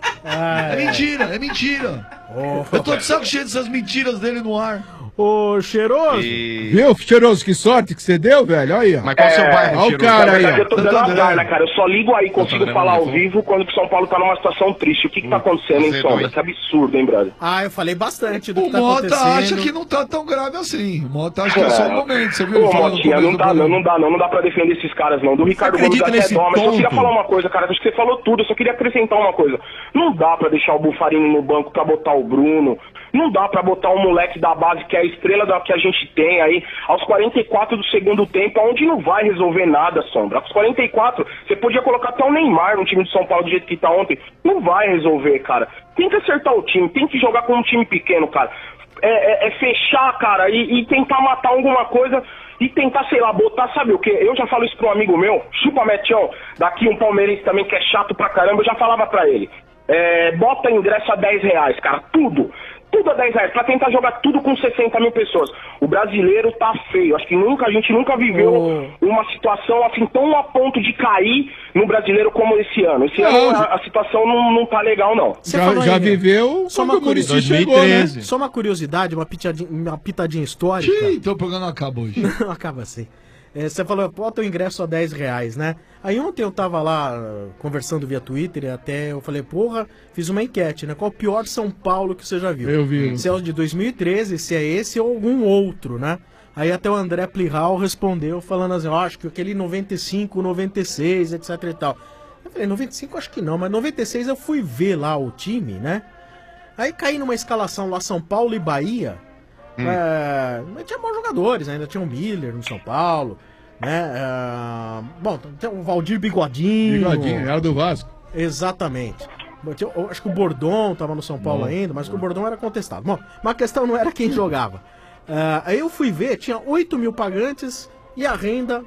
Ah, É mentira, é mentira. Eu tô de saco cheio dessas mentiras dele no ar. Ô, cheiroso. E... Viu, cheiroso, que sorte que você deu, velho? Olha aí, ó. Mas qual o seu É, bairro, Olha o Cheiroso? cara Na aí, verdade, ó. eu tô dando Santo azar, André. né, cara? Eu só ligo aí, consigo André, falar ao né? vivo quando o São Paulo tá numa situação triste. O que que tá acontecendo, hein, Você Sombra? dois. Que absurdo, hein, brother? Ah, eu falei bastante do O que tá Mota acontecendo. acha que não tá tão grave assim. O Mota acha que é só um momento. Você viu ele Ô, falando no Motinha, começo não do dá, não, programa? não dá, não, não dá pra defender esses caras, não. Do Ricardo Gomes acredita até nesse dó, mas eu só queria tonto? falar uma coisa, cara. Acho que você falou tudo, eu só queria acrescentar uma coisa. Não dá pra deixar o Bufarini no banco pra botar o Bruno. Não dá pra botar um moleque da base que é a estrela da que a gente tem aí, aos quarenta e quatro do segundo tempo, onde não vai resolver nada, Sombra. Aos quarenta e quatro, você podia colocar até o Neymar no time de São Paulo do jeito que tá ontem. Não vai resolver, cara. Tem que acertar o time, tem que jogar com um time pequeno, cara. É, é- é fechar, cara, e, e tentar matar alguma coisa e tentar, sei lá, botar, sabe o quê? Eu já falo isso pra um amigo meu, chupa Metião, daqui um palmeirense também que é chato pra caramba, eu já falava pra ele. É, bota ingresso a dez reais, cara, tudo. Tudo a dez reais, pra tentar jogar tudo com sessenta mil pessoas. O brasileiro tá feio. Acho que nunca, a gente nunca viveu uma situação assim tão a ponto de cair no brasileiro como esse ano. Esse Não, ano a, a situação não, não tá legal, não. Você Já, falou já aí, viveu Só quando uma o Muricy curiosidade. chegou, né? dois mil e treze. Só uma curiosidade, uma pitadinha, uma pitadinha histórica. Ih, então o programa não acaba hoje. Não, acaba assim. É, você falou, bota o ingresso a dez reais, né? Aí ontem eu tava lá uh, conversando via Twitter e até eu falei, porra, fiz uma enquete, né? Qual o pior São Paulo que você já viu? Eu vi. Se é o de dois mil e treze, se é esse ou algum outro, né? Aí até o André Plihal respondeu falando assim, ó, acho que aquele noventa e cinco, noventa e seis, etc e tal. Eu falei, noventa e cinco acho que não, mas noventa e seis eu fui ver lá o time, né? Aí caí numa escalação lá São Paulo e Bahia. Hum. É, mas tinha bons jogadores, ainda tinha o Miller no São Paulo, né? É, bom, tem o Valdir Bigodinho. Bigodinho, era do Vasco. Exatamente. Bom, tinha- eu acho que o Bordon tava no São Paulo Bom, ainda, mas que o Bordon era contestado. Bom, mas a questão não era quem jogava. É, aí eu fui ver, tinha oito mil pagantes e a renda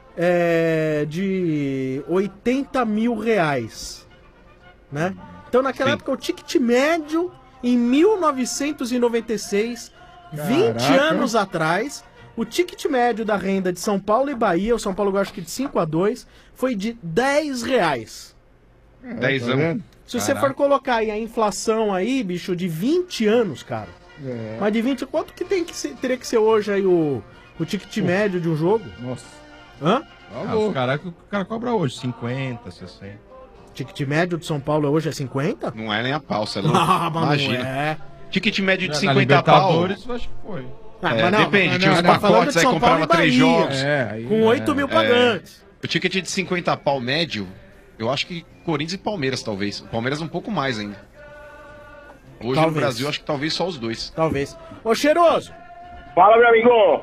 é, de oitenta mil reais, né? Então naquela Sim. época o ticket médio em mil novecentos e noventa e seis, vinte Caraca. anos atrás, o ticket médio da renda de São Paulo e Bahia, o São Paulo eu acho que de cinco a dois, foi de dez reais. Dez tá anos. vendo? Se você Caraca. for colocar aí a inflação aí, bicho, de vinte anos, cara. É. Mas de vinte, quanto que tem que ser, teria que ser hoje aí o, o ticket médio de um jogo? Nossa. Hã? Ah, os cara, o cara cobra hoje cinquenta, sessenta. Ticket médio de São Paulo hoje é cinquenta? Não é nem a pau, você é louco. Ah, mas Imagina. não é. Ticket médio de Na cinquenta pau. Libertadores, eu acho que foi. Ah, É, mas não, depende, mas tinha não, os tá falando pacotes, de aí São comprava Paulo e três Bahia, jogos. é, aí- com oito mil pagantes. O ticket de cinquenta pau médio, eu acho que Corinthians e Palmeiras, talvez. O Palmeiras um pouco mais ainda. Hoje Talvez. no Brasil, acho que talvez só os dois. Talvez. Ô, Cheiroso! Fala, meu amigo!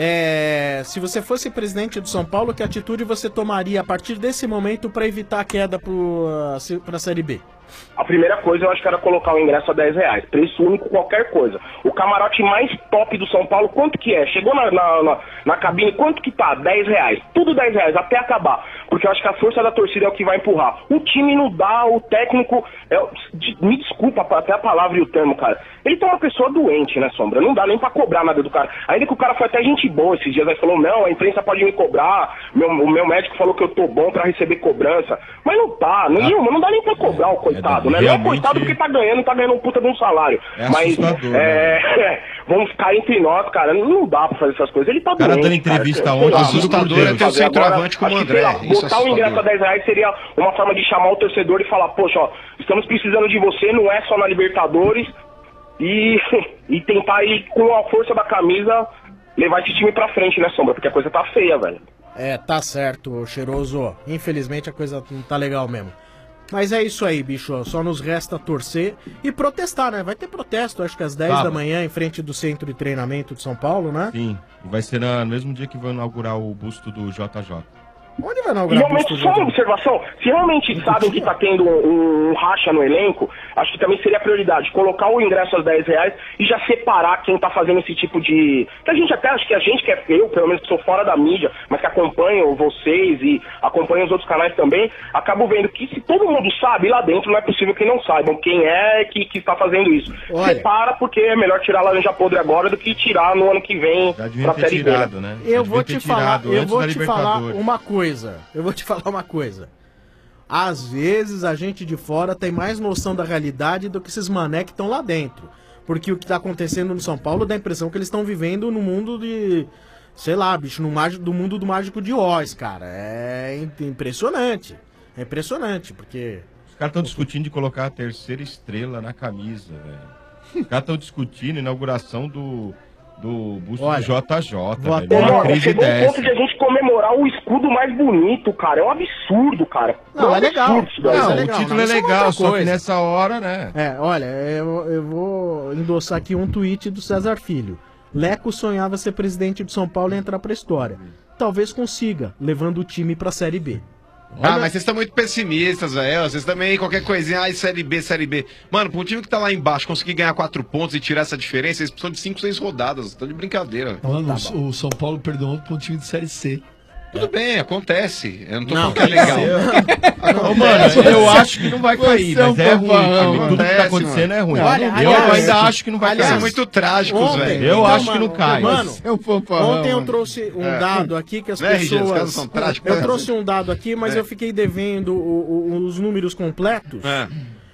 É, se você fosse presidente do São Paulo, que atitude você tomaria a partir desse momento para evitar a queda para a Série B? A primeira coisa eu acho que era colocar o ingresso a dez reais. Preço único, qualquer coisa. O camarote mais top do São Paulo, quanto que é? Chegou na, na, na, na cabine, quanto que tá? dez reais. Tudo dez reais, até acabar. Porque eu acho que a força da torcida é o que vai empurrar. O time não dá, o técnico... É, de, me desculpa até a palavra e o termo, cara. Ele tá uma pessoa doente, né, Sombra? Não dá nem pra cobrar nada do cara. Ainda que o cara foi até gente boa esses dias. Aí falou, não, a imprensa pode me cobrar. Meu, o meu médico falou que eu tô bom pra receber cobrança. Mas não tá. Não, não, não dá nem pra cobrar o coitado, né? Não é coitado porque tá ganhando, tá ganhando um puta de um salário. É Mas, assustador, é, vamos ficar entre nós, cara. Não dá pra fazer essas coisas. Ele tá O cara doente, dando entrevista cara. ontem, Sei lá, assustador não é ter o fazer. centroavante como acho que, o André, sei lá, isso é botar o ingresso a assustador. dez reais seria uma forma de chamar o torcedor e falar, poxa, ó, estamos precisando de você, não é só na Libertadores, e, e tentar ir com a força da camisa levar esse time pra frente, né, Sombra? Porque a coisa tá feia, velho. É, tá certo, Cheiroso. Infelizmente a coisa não tá legal mesmo. Mas é isso aí, bicho. Só nos resta torcer e protestar, né? Vai ter protesto, acho que às dez Tá. da manhã, em frente do Centro de Treinamento de São Paulo, né? Sim, e vai ser na- no mesmo dia que vão inaugurar o busto do J J. Onde vai E inaugurar o realmente, busto só do- uma observação, se realmente sabem que tá tendo um, um racha no elenco, acho que também seria prioridade colocar o ingresso aos dez reais e já separar quem tá fazendo esse tipo de... Que a gente até, acho que a gente que é eu, pelo menos que sou fora da mídia, mas que acompanho vocês e acompanho os outros canais também, acabo vendo que se todo mundo sabe, lá dentro não é possível que não saibam quem é que, que tá fazendo isso. Olha. Separa, porque é melhor tirar a laranja podre agora do que tirar no ano que vem pra ter Série B. tirado, né? Eu Já vou devia te ter falar, tirado eu antes vou da te falar Libertadores. uma coisa. Eu vou te falar uma coisa. Às vezes a gente de fora tem mais noção da realidade do que esses mané que estão lá dentro. Porque o que tá acontecendo no São Paulo dá a impressão que eles estão vivendo no mundo de... Sei lá, bicho, no mágico, do mundo do Mágico de Oz, cara. É im- impressionante. É impressionante, porque... Os caras estão discutindo de colocar a terceira estrela na camisa, velho. Os caras estão discutindo a inauguração do, do busto Olha, do J J, vou velho. até- Uma Mano, crise chegou um dessa. ponto de a gente comemorar o escudo mais bonito, cara. É um absurdo, cara. Não, um é legal. absurdo isso daí. Não, Não, é o legal, título mas é isso é uma legal, outra só que coisa. nessa hora, né? É, olha, eu, eu vou endossar aqui um tweet do César Filho. Leco sonhava ser presidente de São Paulo e entrar pra história. Talvez consiga, levando o time pra Série B. Ah, mas vocês estão muito pessimistas, velho. Vocês também, qualquer coisinha, ai, Série B, Série B. Mano, pra um time que tá lá embaixo conseguir ganhar quatro pontos e tirar essa diferença, eles precisam de cinco, seis rodadas. Estão de brincadeira. velho. Mano, o, o São Paulo perdeu ontem pra um time de Série C. Tudo bem, acontece. Eu não tô Não, falando que é legal. Ô, mano, eu acho que não vai cair, mas é ruim. Tudo que Acontece, tá acontecendo mano. é ruim. Olha, eu aliás, ainda acho que não vai aliás, cair. São muito trágicos, Ontem, velho. Eu então, acho que mano, não cai. Mano, É um fanfarrão, ontem eu mano. trouxe um É. dado aqui que as Né, R G? Os pessoas... caras são trágicos, eu né? trouxe um dado aqui, mas É. eu fiquei devendo o- o- os números completos. É.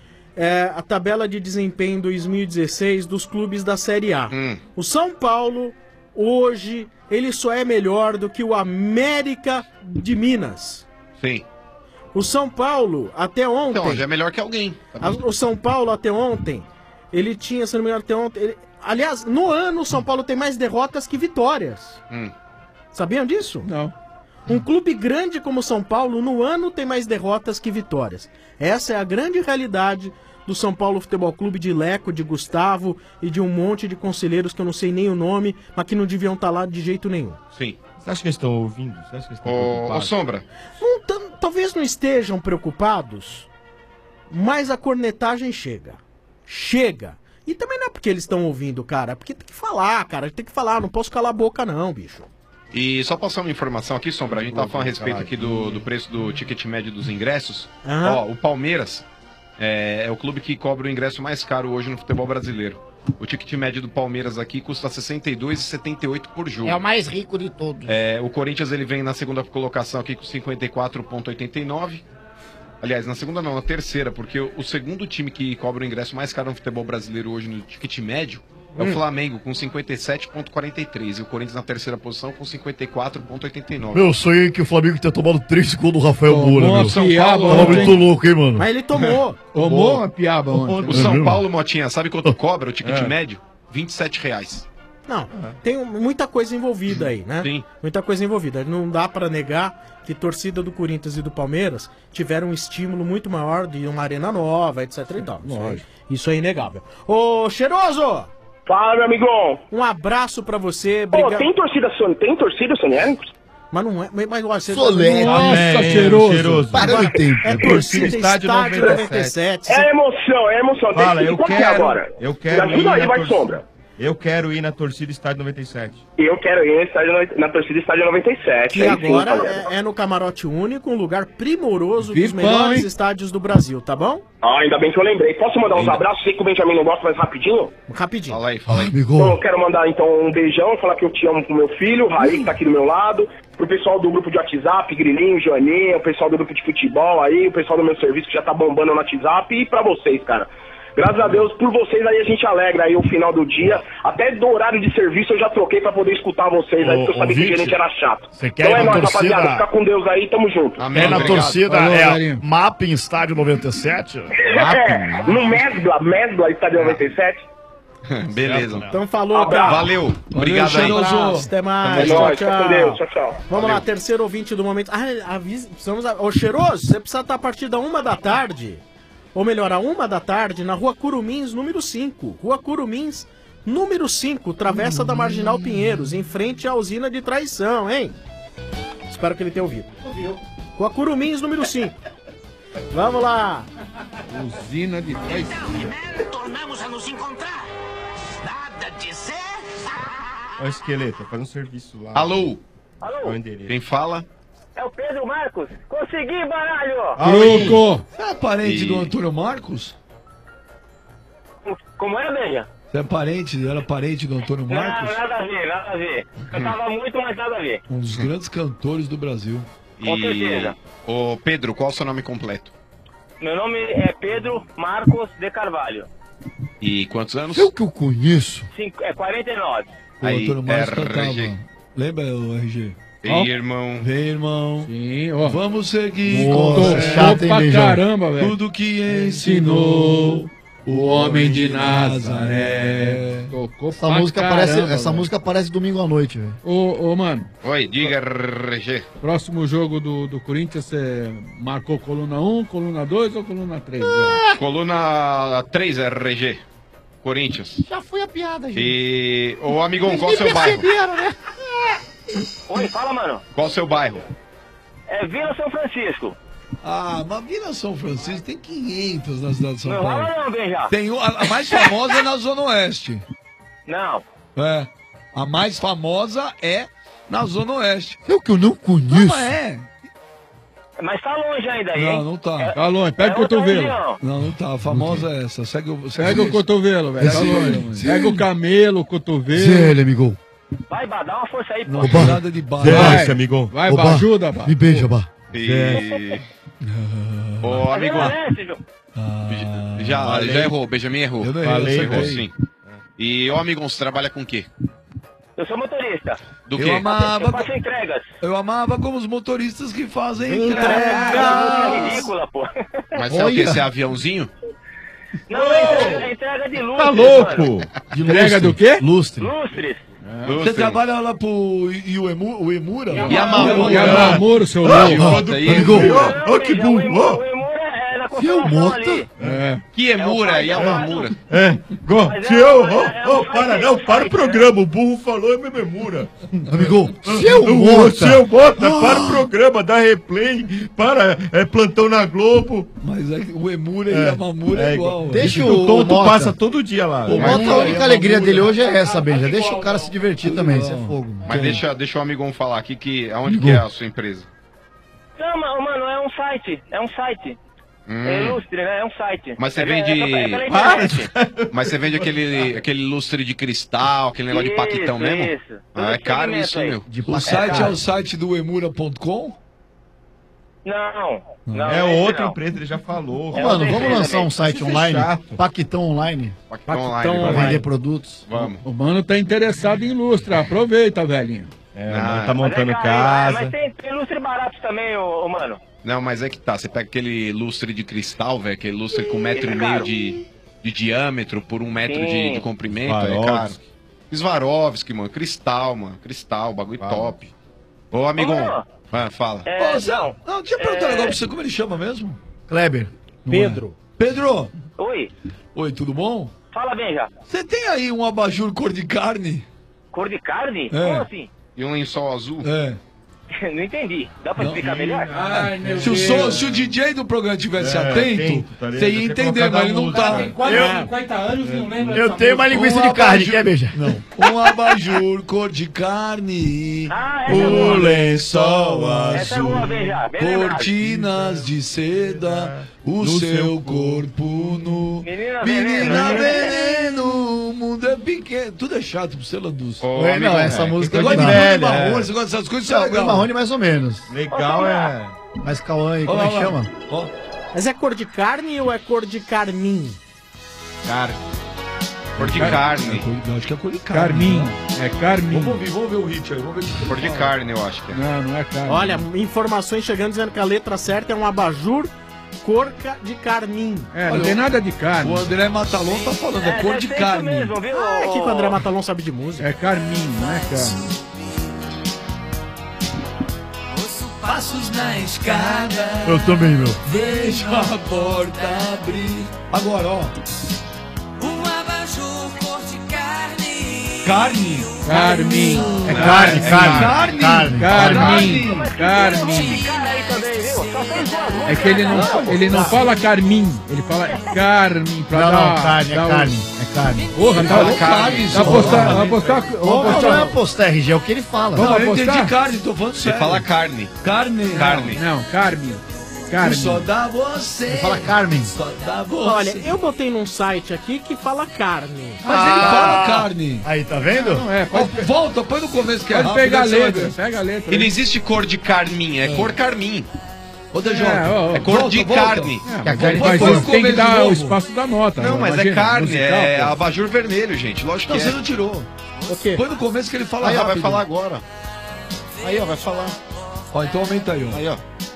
É, a tabela de desempenho dois mil e dezesseis dos clubes da Série A. Hum. O São Paulo, hoje, ele só é melhor do que o América de Minas. Sim. O São Paulo, até ontem... Então, já é melhor que alguém. A- O São Paulo, até ontem, ele tinha, se não me engano, até ontem... ele- aliás, no ano, o São Paulo tem mais derrotas que vitórias. Hum. Sabiam disso? Não. Um clube grande como o São Paulo, no ano, tem mais derrotas que vitórias. Essa é a grande realidade do São Paulo Futebol Clube, de Leco, de Gustavo e de um monte de conselheiros que eu não sei nem o nome, mas que não deviam estar lá de jeito nenhum. Sim. Você acha que eles estão ouvindo? Você acha que eles estão Ô, ô, preocupados? Sombra, Não tam- talvez não estejam preocupados, mas a cornetagem chega. Chega. E também não é porque eles estão ouvindo, cara, é porque tem que falar, cara, tem que falar, não posso calar a boca não, bicho. e só passar uma informação aqui, Sombra, a gente tava falando a respeito aqui do, do preço do ticket médio dos ingressos. Aham. Ó, o Palmeiras é, é o clube que cobra o ingresso mais caro hoje no futebol brasileiro. O ticket médio do Palmeiras aqui custa sessenta e dois reais e setenta e oito por jogo. É o mais rico de todos. É, o Corinthians ele vem na segunda colocação aqui com cinquenta e quatro reais e oitenta e nove. Aliás, na segunda não, na terceira, porque o, o segundo time que cobra o ingresso mais caro no futebol brasileiro hoje no ticket médio É Hum. o Flamengo com cinquenta e sete vírgula quarenta e três e o Corinthians na terceira posição com cinquenta e quatro vírgula oitenta e nove. Meu, sonhei que o Flamengo tinha tomado três gols do Rafael Tomou Moura, uma meu. São Paulo Tava ontem. muito louco, hein, mano? Mas ele tomou. Tomou uma piaba ontem. O São Paulo, Motinha, sabe quanto cobra o ticket É. médio? vinte e sete reais. Não, tem muita coisa envolvida aí, né? Sim. Muita coisa envolvida. Não dá pra negar que torcida do Corinthians e do Palmeiras tiveram um estímulo muito maior de uma arena nova, etc e tal. Isso, aí, isso é inegável. Ô, Cheiroso! Fala, meu amigão! Um abraço pra você, Pô, obrigado. tem torcida Sony, tem torcida Soniano? Mas não é. Mas, mas, olha, você Solene. Nossa, Amém, cheiroso. cheiroso. Para de tempo. É torcida estádio noventa e sete. É É emoção, é emoção. Tem Fala, que- eu qual que é quero, agora? eu quero Me ir ajuda aí, na vai, torcida. Sombra. Eu quero ir na torcida Estádio noventa e sete. Eu quero ir no estádio, na torcida estádio noventa e sete. Que aí sim, agora Fabiano. é, é no camarote único, um lugar primoroso dos Vipão, melhores hein? estádios do Brasil, tá bom? Ah, ainda bem que eu lembrei. Posso mandar uns abraços? Sei que o Benjamin não gosta, mas rapidinho? Rapidinho. Fala aí, fala aí. Então, eu quero mandar então um beijão, falar que eu te amo pro meu filho, o Raí, que tá aqui do meu lado, pro pessoal do grupo de WhatsApp, Grilinho, Joaninha, o pessoal do grupo de futebol aí, o pessoal do meu serviço que já tá bombando no WhatsApp e pra vocês, cara. Graças a Deus, por vocês aí a gente alegra aí o final do dia. Até do horário de serviço eu já troquei pra poder escutar vocês aí, Ô, porque eu sabia que o ouvinte, gerente era chato. você quer então ir é na nóis, torcida? rapaziada. Fica com Deus aí, tamo junto. é na torcida, é Mapping Estádio noventa e sete? É, no Mesbla, Mesbla, estádio noventa e sete. Beleza. Então falou, Abraço. cara. Valeu. Obrigado aí. Cheiroso. Até mais. É Tchau, nóis, fica com tchau. Deus. Tchau, tchau. Vamos Valeu. lá, terceiro ouvinte do momento. Ah, avisa, precisamos. Ô, Cheiroso, você precisa estar a partir da uma da tarde. Ou melhor, a uma da tarde, na rua Curumins, número cinco. Rua Curumins, número cinco, Travessa da Marginal Pinheiros, em frente à usina de traição, hein? Espero que ele tenha ouvido. Ouviu. Rua Curumins, número cinco. Vamos lá. Usina de traição. Tornamos a nos encontrar. Nada de ser. Ó, Esqueleto, faz um serviço lá. Alô? Qual é o endereço? Quem fala? É o Pedro Marcos. Consegui, baralho! Louco! Você é parente E- do Antônio Marcos? Como é, Benja? Você é parente, era parente do Antônio Não, Marcos? nada a ver, nada a ver. Eu tava muito, mas nada a ver. Um dos grandes cantores do Brasil. Com certeza. Ô, Pedro, qual é o seu nome completo? Meu nome é Pedro Marcos de Carvalho. E quantos anos? Eu que eu conheço. Cinco, é quarenta e nove. O Aí, Antônio Marcos R G. cantava. Lembra o R G? Vem, irmão. Vem, irmão. Sim, ó. Vamos seguir Nossa, com é fé. chato, hein, pra Beijão? caramba, velho. Tudo que ensinou o homem de Nazaré. Tocou Essa pra música caramba, parece, essa velho. música parece domingo à noite, velho. Ô, ô, mano, Oi, diga R G. próximo jogo do, do Corinthians, você marcou coluna um, coluna dois ou coluna três? Coluna três R G. Corinthians. Já foi a piada, gente. E. Ô, amigão, Eles qual o nem seu bairro? perceberam, né? Oi, fala, mano. Qual o seu bairro? É Vila São Francisco. Ah, mas Vila São Francisco tem quinhentos na cidade de São Não Paulo. rola não, Benja. Tem um, a, a mais famosa é na Zona Oeste. Não. É. A mais famosa é na Zona Oeste. Eu que eu não Não, conheço. mas é. Mas tá longe ainda aí, Não, hein? não tá. Tá longe, pega É o outra cotovelo. região. Não, não tá. A famosa é essa. Segue o. segue Pega o esse. cotovelo, velho. Tá Esse- longe. sim. Pega o camelo, o cotovelo. Zélio, amigo. Vai, Bá, dá uma força aí, pô. Não, Oba. nada de bar. Desce, amigão. Vai, Oba, Bá, ajuda, Bá. Me beija, Bá. E. Ô, amigo. Ah, Já, Falei. já errou, Benjamin errou. Eu não Falei, errei, Errou, acertei. sim. E, ô, amigão, você trabalha com o quê? Eu sou motorista. Do Eu quê? amava, Eu faço entregas. eu amava como os motoristas que fazem É entregas. ridícula, pô. Mas é o quê? Você é aviãozinho? Não, é entrega, entrega de lustres, Tá mano. louco? De Entrega do quê? Lustre. Lustres. Você trabalha lá pro Iuemu- o Emura? Yamamura. Yamamura, seu Ah, louco. Idiota aí. Amigo. Não, Ó, que Benja, bom. o Emu- Ó. O Emura é na Que consolação mota. ali. É. Que Emura, É o Yamamura. É, go, Mas se é- eu, é- ó, é ó, um para, fight, não, é um para o fight, programa, o burro falou e me memura. Amigo, seu O Mota. seu Mota, para o programa, dá replay, para, é plantão na Globo. Mas é que o Emura e Yamamura é, É igual. igual. velho. Deixa o o tonto Mota. passa todo dia lá. O Mas- Mota, a única alegria dele hoje é essa, Benja. Deixa o cara se divertir também, isso é fogo. Mas deixa, deixa o amigão falar aqui que aonde que é a sua empresa? Não, ma- mano, é um site. É um site. É Hum. lustre, né? É um site. Mas você É- vende. É, pela- é pela Para! internet. Mas você vende aquele, aquele lustre de cristal, aquele negócio de paquitão Isso, mesmo? isso. Ah, é Todo caro segmento isso, aí. meu. De O site é cara. o site do emura ponto com? Não. não é esse outra não. empresa, ele já falou. Ô, mano, vamos lançar um site Isso é online, chato. Paquitão Online, Paquitão pra Online. vai. vender produtos. Vamos. O mano tá interessado em lustra, aproveita, velhinho. É, Não, o mano mas tá é montando Mas, casa. mas tem, tem lustre barato também, ô, ô, mano. Não, mas é que tá. Você pega aquele lustre de cristal, velho, aquele lustre com um metro Esse e é meio caro. de, de diâmetro por um metro de, Sim. de comprimento, é Swarovski. caro. Swarovski, mano. Cristal, mano. Cristal, bagulho Fala. top. Ô, amigão. Ô, Ah, fala. É, Ô, Zé, não. não, deixa eu perguntar um É. negócio pra você, como ele chama mesmo? Kleber. Pedro. Pedro! Oi, Oi, tudo bom? fala bem já. Você tem aí um abajur cor de carne? Cor de carne? É. Como assim? E um lençol azul? É. Não entendi. Dá pra explicar melhor? Ai, meu Se o, Deus. som- se o D J do programa tivesse É, atento, atento, tá ligado? você ia Você entender, colocar mas ele da não música. tá. Tem quase Eu- cinquenta anos e não lembra Eu dessa tenho uma música. linguiça Um de carne, abajur. quer beijar? Não. Um abajur cor de carne, Ah, essa é o boa. lençol Essa é boa, bem já. azul, Bem lembrado. cortinas de seda, o No seu seu corpo nu. Menina, Menina veneno. veneno, o mundo é pequeno. Tudo é chato pro você, Landuz. Ô, Ué, amigão, não, essa é, música Você é gosta de legal. Bruno e velho, Marrone, é. você gosta dessas coisas, isso é Não, o legal. Marrone mais ou menos. Legal é. Mas Cauã aí, como Olha é que lá, chama? ó. Mas é cor de carne ou é cor de carmim? Cara, Cor de É carne. cor- eu acho que é cor de carne. Carmim. né? É Carmim. Vamos ouvir, vamos ver o hit aí. Vamos ver o que Cor de carne, eu acho que é. Não, não é carne. Olha, informações chegando dizendo que a letra certa é um abajur corca de carmim. É, não tem nada de carne. O André Matalon tá falando, é, É, cor deve de ser carne. Isso mesmo, viu? Ah, é que o André Matalon sabe de música. É carmim, não é carne. Passos na escada. Eu também, meu. Deixa a porta abrir. Agora, ó. Um abajur cor de carne. Carne. Carmim. É carne, É carne. carne. Carne. Carmim. Esse Carmim. cara aí também, viu? Só tem duas músicas. É que ele não, ele não fala carmim, ele fala carmim pra Não, dar. não, carne, é dar o- carne. É carne. Porra, tá falou louco? carne, Vai só. postar, vai postar, Não, vamos não é postar. apostar R G, é o que ele fala. Não, Vamos eu apostar? entendi carne, tô falando Você sério. fala carne. carne. Carne. Não, carmim. Carmim. Só dá você. Ele fala Carmen. Só dá você. Olha, eu botei num site aqui que fala carne. Mas ele fala carne. Aí, tá vendo? Não é, Ó, pode, volta, põe no começo que é pode rápido. pegar a aí você vai letra, ver. pega a letra. E não aí. existe cor de carmim, é cor carmim. Ô, D J. É, ó, ó. É cor Volta, de volta. carne. É, Que a mas carne mas põe isso no tem que começo de dar novo. o espaço da nota. Não, mas é imagina, carne, musical, é pô. abajur vermelho, gente. Lógico Não, que você é. não tirou. O quê? Põe no começo que ele fala Aí, ó, rápido. vai falar agora. Aí, ó, vai falar. Ó, então aumenta aí, ó. Aí, ó.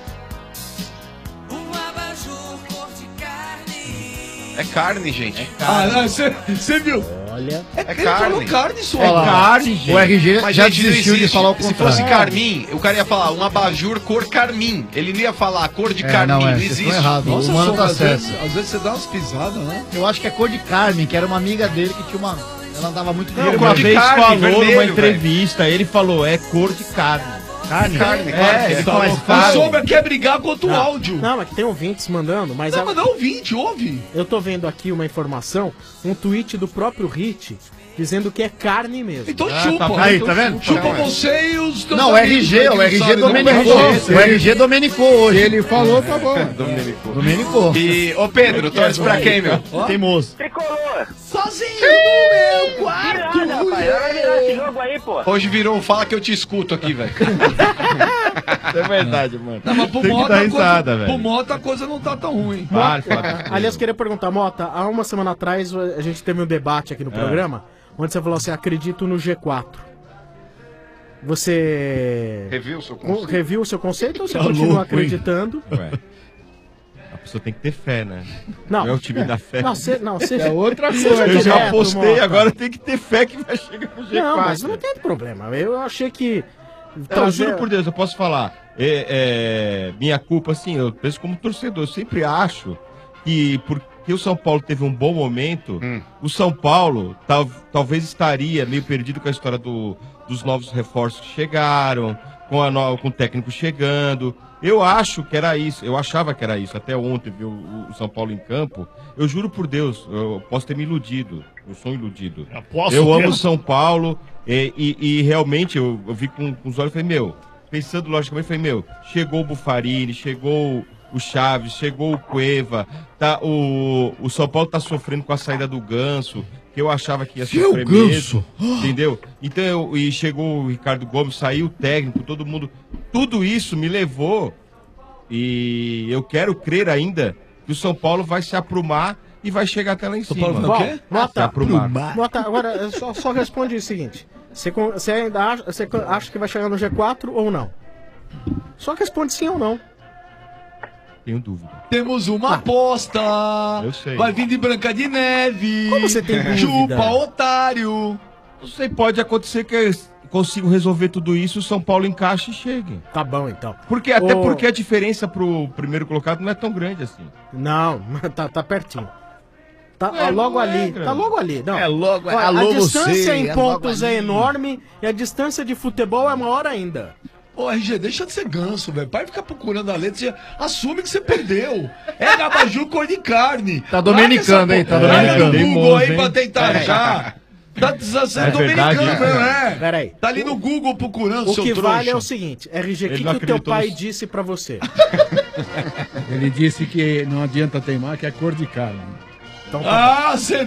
Um abajur cor de carne. É carne, gente. Ah, não, você você viu? Olha. É Ele falou carne. carne só. Olha lá. carne, gente. O R G Mas, já gente, não desistiu de existe. falar o Se contrário. fosse carmim, o cara ia falar um abajur cor carmim. Ele não ia falar cor de É, carmim. não, Não, é, vocês existe. estão errados. Nossa, O mano Sombra, tá às certo. vezes, às vezes você dá umas pisadas, né? Eu acho que é cor de Carmen, que era uma amiga dele que tinha uma. Ela andava muito Ele cor uma de vez carne, falou vermelho, numa velho. entrevista, ele falou, é cor de carne. Carne? Carne, É, claro que ele é. falou O carne. Sombra quer brigar contra o áudio. Não, é que tem ouvintes mandando, mas Não, a- mas não ouvinte, ouve. eu tô vendo aqui uma informação, um tweet do próprio Hit, dizendo que é carne mesmo. Então Ah, chupa. tá bom, Aí, então tá vendo? Chupa Não, é. você e os teus Não, o amigos R G, aí que o não R G sabem, não domenicou. conhece. O R G domenicou hoje. Ele falou, tá bom. Dominicou. Domenicou. E, ô Pedro, torce pra quem, meu? Teimoso. Tricolor. Sozinho no meu Que quarto. nada, rapaz. Vai virar esse jogo aí, pô. Hoje virou um fala que eu te escuto aqui, velho. É verdade, mano. Não, mas pro Tem que Mota, dar a risada, coisa, velho. pro Mota a coisa não tá tão ruim. Para, fala. Aliás, eu queria perguntar, Mota, há uma semana atrás a gente teve um debate aqui no programa, onde você falou assim, acredito no G quatro. Você Reviu o seu co- conceito? reviu o seu conceito ou você Tá continua louco, hein? acreditando? Ué, a pessoa tem que ter fé, né? Não. é o time da fé. Não, você, não, você, É outra seja coisa. Eu já correto, postei, Mota. agora tem que ter fé que vai chegar no G quatro. Não, mas não tem problema. Eu achei que... Não, trazer- juro por Deus, eu posso falar. É, é, minha culpa, assim, eu penso como torcedor. Eu sempre acho que porque o São Paulo teve um bom momento, Hum. o São Paulo tal, talvez estaria meio perdido com a história do, dos novos reforços que chegaram, com, a no- com o técnico chegando. Eu acho que era isso, eu achava que era isso. Até ontem, ver o, o São Paulo em campo. Eu juro por Deus, eu posso ter me iludido. Eu sou iludido. Posso Eu amo mesmo? o São Paulo e, e- e realmente eu, eu vi com, com os olhos e falei, meu, pensando logicamente, falei, meu, chegou o Bufarini, chegou o Chaves, chegou o Cueva, tá, o, o São Paulo tá sofrendo com a saída do Ganso, que eu achava que ia Seu sofrer Ganso? mesmo, entendeu? Então, eu- e chegou o Ricardo Gomes, saiu o técnico, todo mundo, tudo isso me levou E eu quero crer ainda que o São Paulo vai se aprumar e vai chegar até lá em cima. Bom, Se Mota, aprumar. Mota, agora só, só responde o seguinte: você, con- você ainda acha, você co- acha que vai chegar no G quatro ou não? Só responde sim ou não. Tenho dúvida. Temos uma aposta. Eu sei. Vai vir de Branca de Neve. Como você tem dúvida? Chupa, otário. Não sei, pode acontecer que eu consigo resolver tudo isso, o São Paulo encaixe e chegue. Tá bom, então. Porque, até Ô- porque a diferença pro primeiro colocado não é tão grande assim. Não, tá, tá pertinho. Tá É, logo não é, ali, cara. tá logo ali. Não. É logo- Olha, alô, a distância você, em é pontos logo é ali. enorme e a distância de futebol é maior ainda. Ô, R G, deixa de ser ganso, velho. Para de ficar procurando a letra. Você assume que você perdeu. É Gabaju cor de carne. Tá dominicando, hein? Tá dominicando. Vai no Google Teimoso, aí hein? pra tentar Peraí. achar. Tá sendo É dominicano verdade, mesmo, é. Peraí. Tá ali no Google procurando, O seu que trouxa. vale é o seguinte, R G, o Ele que, não que o teu acreditou pai nisso. disse pra você? Ele disse que não adianta teimar, que é cor de carne. Então, Ah, cedeu,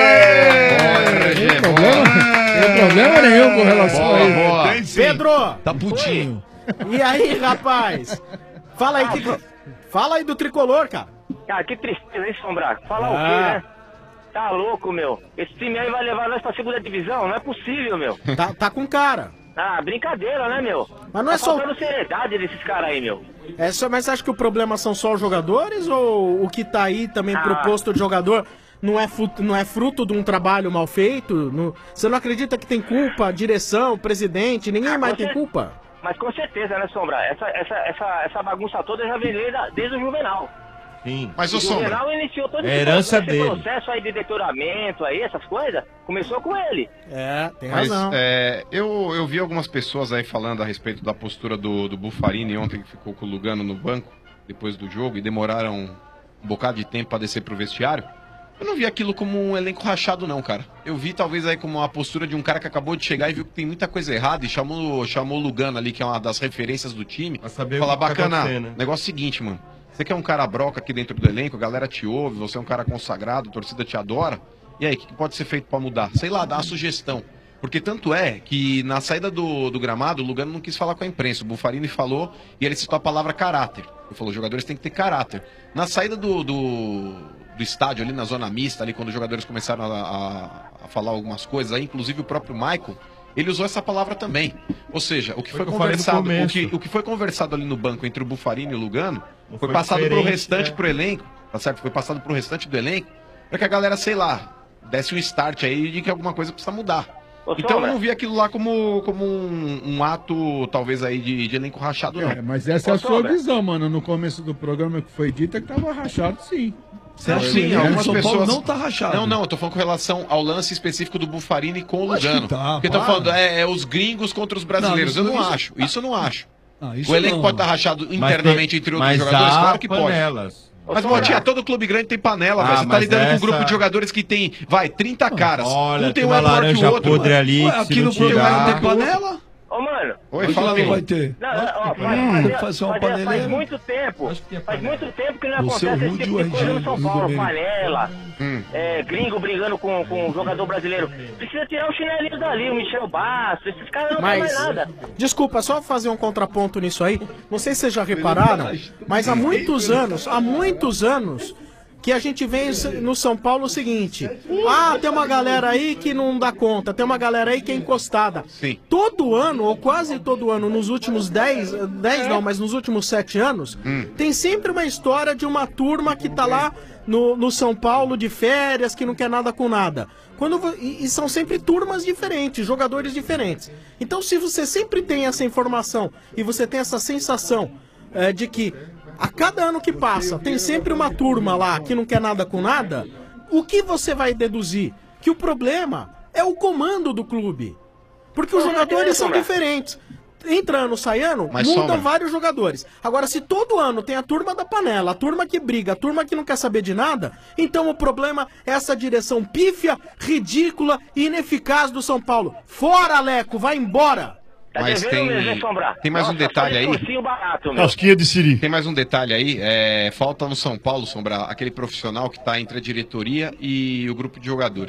Não tem problema, não tem problema nenhum com relação a isso. Pedro! Tá putinho. E aí, rapaz? Fala aí, que... Fala aí do tricolor, cara. Cara, que tristeza, hein, Sombra? Falar Ah. o quê, né? Tá louco, meu. Esse time aí vai levar nós pra segunda divisão? Não é possível, meu. Tá, tá com cara. Ah, brincadeira, né, meu? Mas não é tá só- faltando seriedade desses caras aí, meu. É só, mas você acha que o problema são só os jogadores ou o que tá aí também Ah. proposto de jogador não é, fu- não é fruto de um trabalho mal feito? Não- você não acredita que tem culpa, direção, presidente, ninguém Ah, mais com tem cer- culpa? Mas com certeza, né, Sombra? Essa, essa, essa, essa bagunça toda já vem desde, desde o Juvenal. Sim. Mas, o ô, Sombra, Juvenal iniciou todo é esse, herança esse dele. processo aí de deterioramento aí, essas coisas, começou com ele. É, tem Mas, razão. é, eu, eu vi algumas pessoas aí falando a respeito da postura do, do Buffarini ontem, que ficou com o Lugano no banco, depois do jogo, e demoraram um bocado de tempo pra descer pro vestiário. Eu não vi aquilo como um elenco rachado, não, cara. Eu vi talvez aí como uma postura de um cara que acabou de chegar e viu que tem muita coisa errada e chamou, chamou o Lugano ali, que é uma das referências do time. saber Falar, o que tá bacana, acontecendo, né? negócio seguinte, mano. Você que é um cara broca aqui dentro do elenco, a galera te ouve, você é um cara consagrado, a torcida te adora. E aí, o que que pode ser feito pra mudar? Sei lá, dá uma sugestão. Porque tanto é que na saída do, do gramado, o Lugano não quis falar com a imprensa. O Buffarini falou e ele citou a palavra caráter. Ele falou, os jogadores têm que ter caráter. Na saída do, do, do estádio, ali na zona mista, ali quando os jogadores começaram a, a, a falar algumas coisas, aí, inclusive o próprio Michael, ele usou essa palavra também. Ou seja, o que foi, Foi o que eu falei no conversado, o começo. que, o que foi conversado ali no banco entre o Buffarini e o Lugano, Não foi foi passado pro diferente, restante, é. pro elenco, tá certo? Foi passado pro restante do elenco, pra que a galera, sei lá, desse um start aí de que alguma coisa precisa mudar. Ô, Então eu Sombra. não vi aquilo lá como, como um, um ato, talvez, aí de, de elenco rachado, não. É, mas essa é Ô, a sua Sombra. visão, mano. No começo do programa que foi dito é que tava rachado, sim. Não, acha sim, que algumas o São Paulo pessoas. não tá rachado? Não, não, eu tô falando com relação ao lance específico do Buffarini com o Acho que Lugano. tá, Porque estão para. falando, é, é os gringos contra os brasileiros. Não, eu não isso- acho. Isso eu não acho. Ah, isso O elenco não. pode estar rachado internamente tem- entre outros mas jogadores? há Claro que panelas. pode. Mas, Motinha, todo clube grande tem panela, Ah, velho. Você tá mas lidando com um essa- grupo de jogadores que tem, vai, trinta caras. Olha, um tem tem um uma é maior que laranja o outro. podre mano. ali, Ué, que se aqui não no programa tirar... não tem panela? Ô, mano. Oi, Por que fala não comigo. vai ter? Não, não, ó, faz, Hum, faz- fazer uma faz- faz paneleira. muito tempo. Faz muito tempo que não Você, acontece o esse Rude tipo e o de coisa R G, no São o Paulo. Domênico. Panela, Hum. é, gringo brigando com, com um jogador brasileiro. Precisa tirar o chinelinho dali, o Michel Bastos. Esses caras não Mas, fazem mais nada. desculpa, só fazer um contraponto nisso aí. Não sei se vocês já repararam, mas há muitos anos, há muitos anos, que a gente vê no São Paulo o seguinte: ah, tem uma galera aí que não dá conta, tem uma galera aí que é encostada. Sim. Todo ano, ou quase todo ano, nos últimos dez, dez não, mas nos últimos sete anos, tem sempre uma história de uma turma que tá lá no, no São Paulo de férias, que não quer nada com nada. Quando, vo- e, e são sempre turmas diferentes, jogadores diferentes. Então, se você sempre tem essa informação e você tem essa sensação é, de que a cada ano que passa tem sempre uma turma lá que não quer nada com nada, o que você vai deduzir? Que o problema é o comando do clube. Porque os jogadores são diferentes. Entra ano, sai ano, Mas, mudam Sombra, vários jogadores. Agora, se todo ano tem a turma da panela, a turma que briga, a turma que não quer saber de nada, então o problema é essa direção pífia, ridícula e ineficaz do São Paulo. Fora, Leco, vai embora! Tá Mas devendo tem, mesmo, hein, Sombra? tem mais um Nossa, detalhe só aí. discursinho barato, meu. Casquinha de siri. Tem mais um detalhe aí. É, falta no São Paulo, Sombra, aquele profissional que está entre a diretoria e o grupo de jogadores.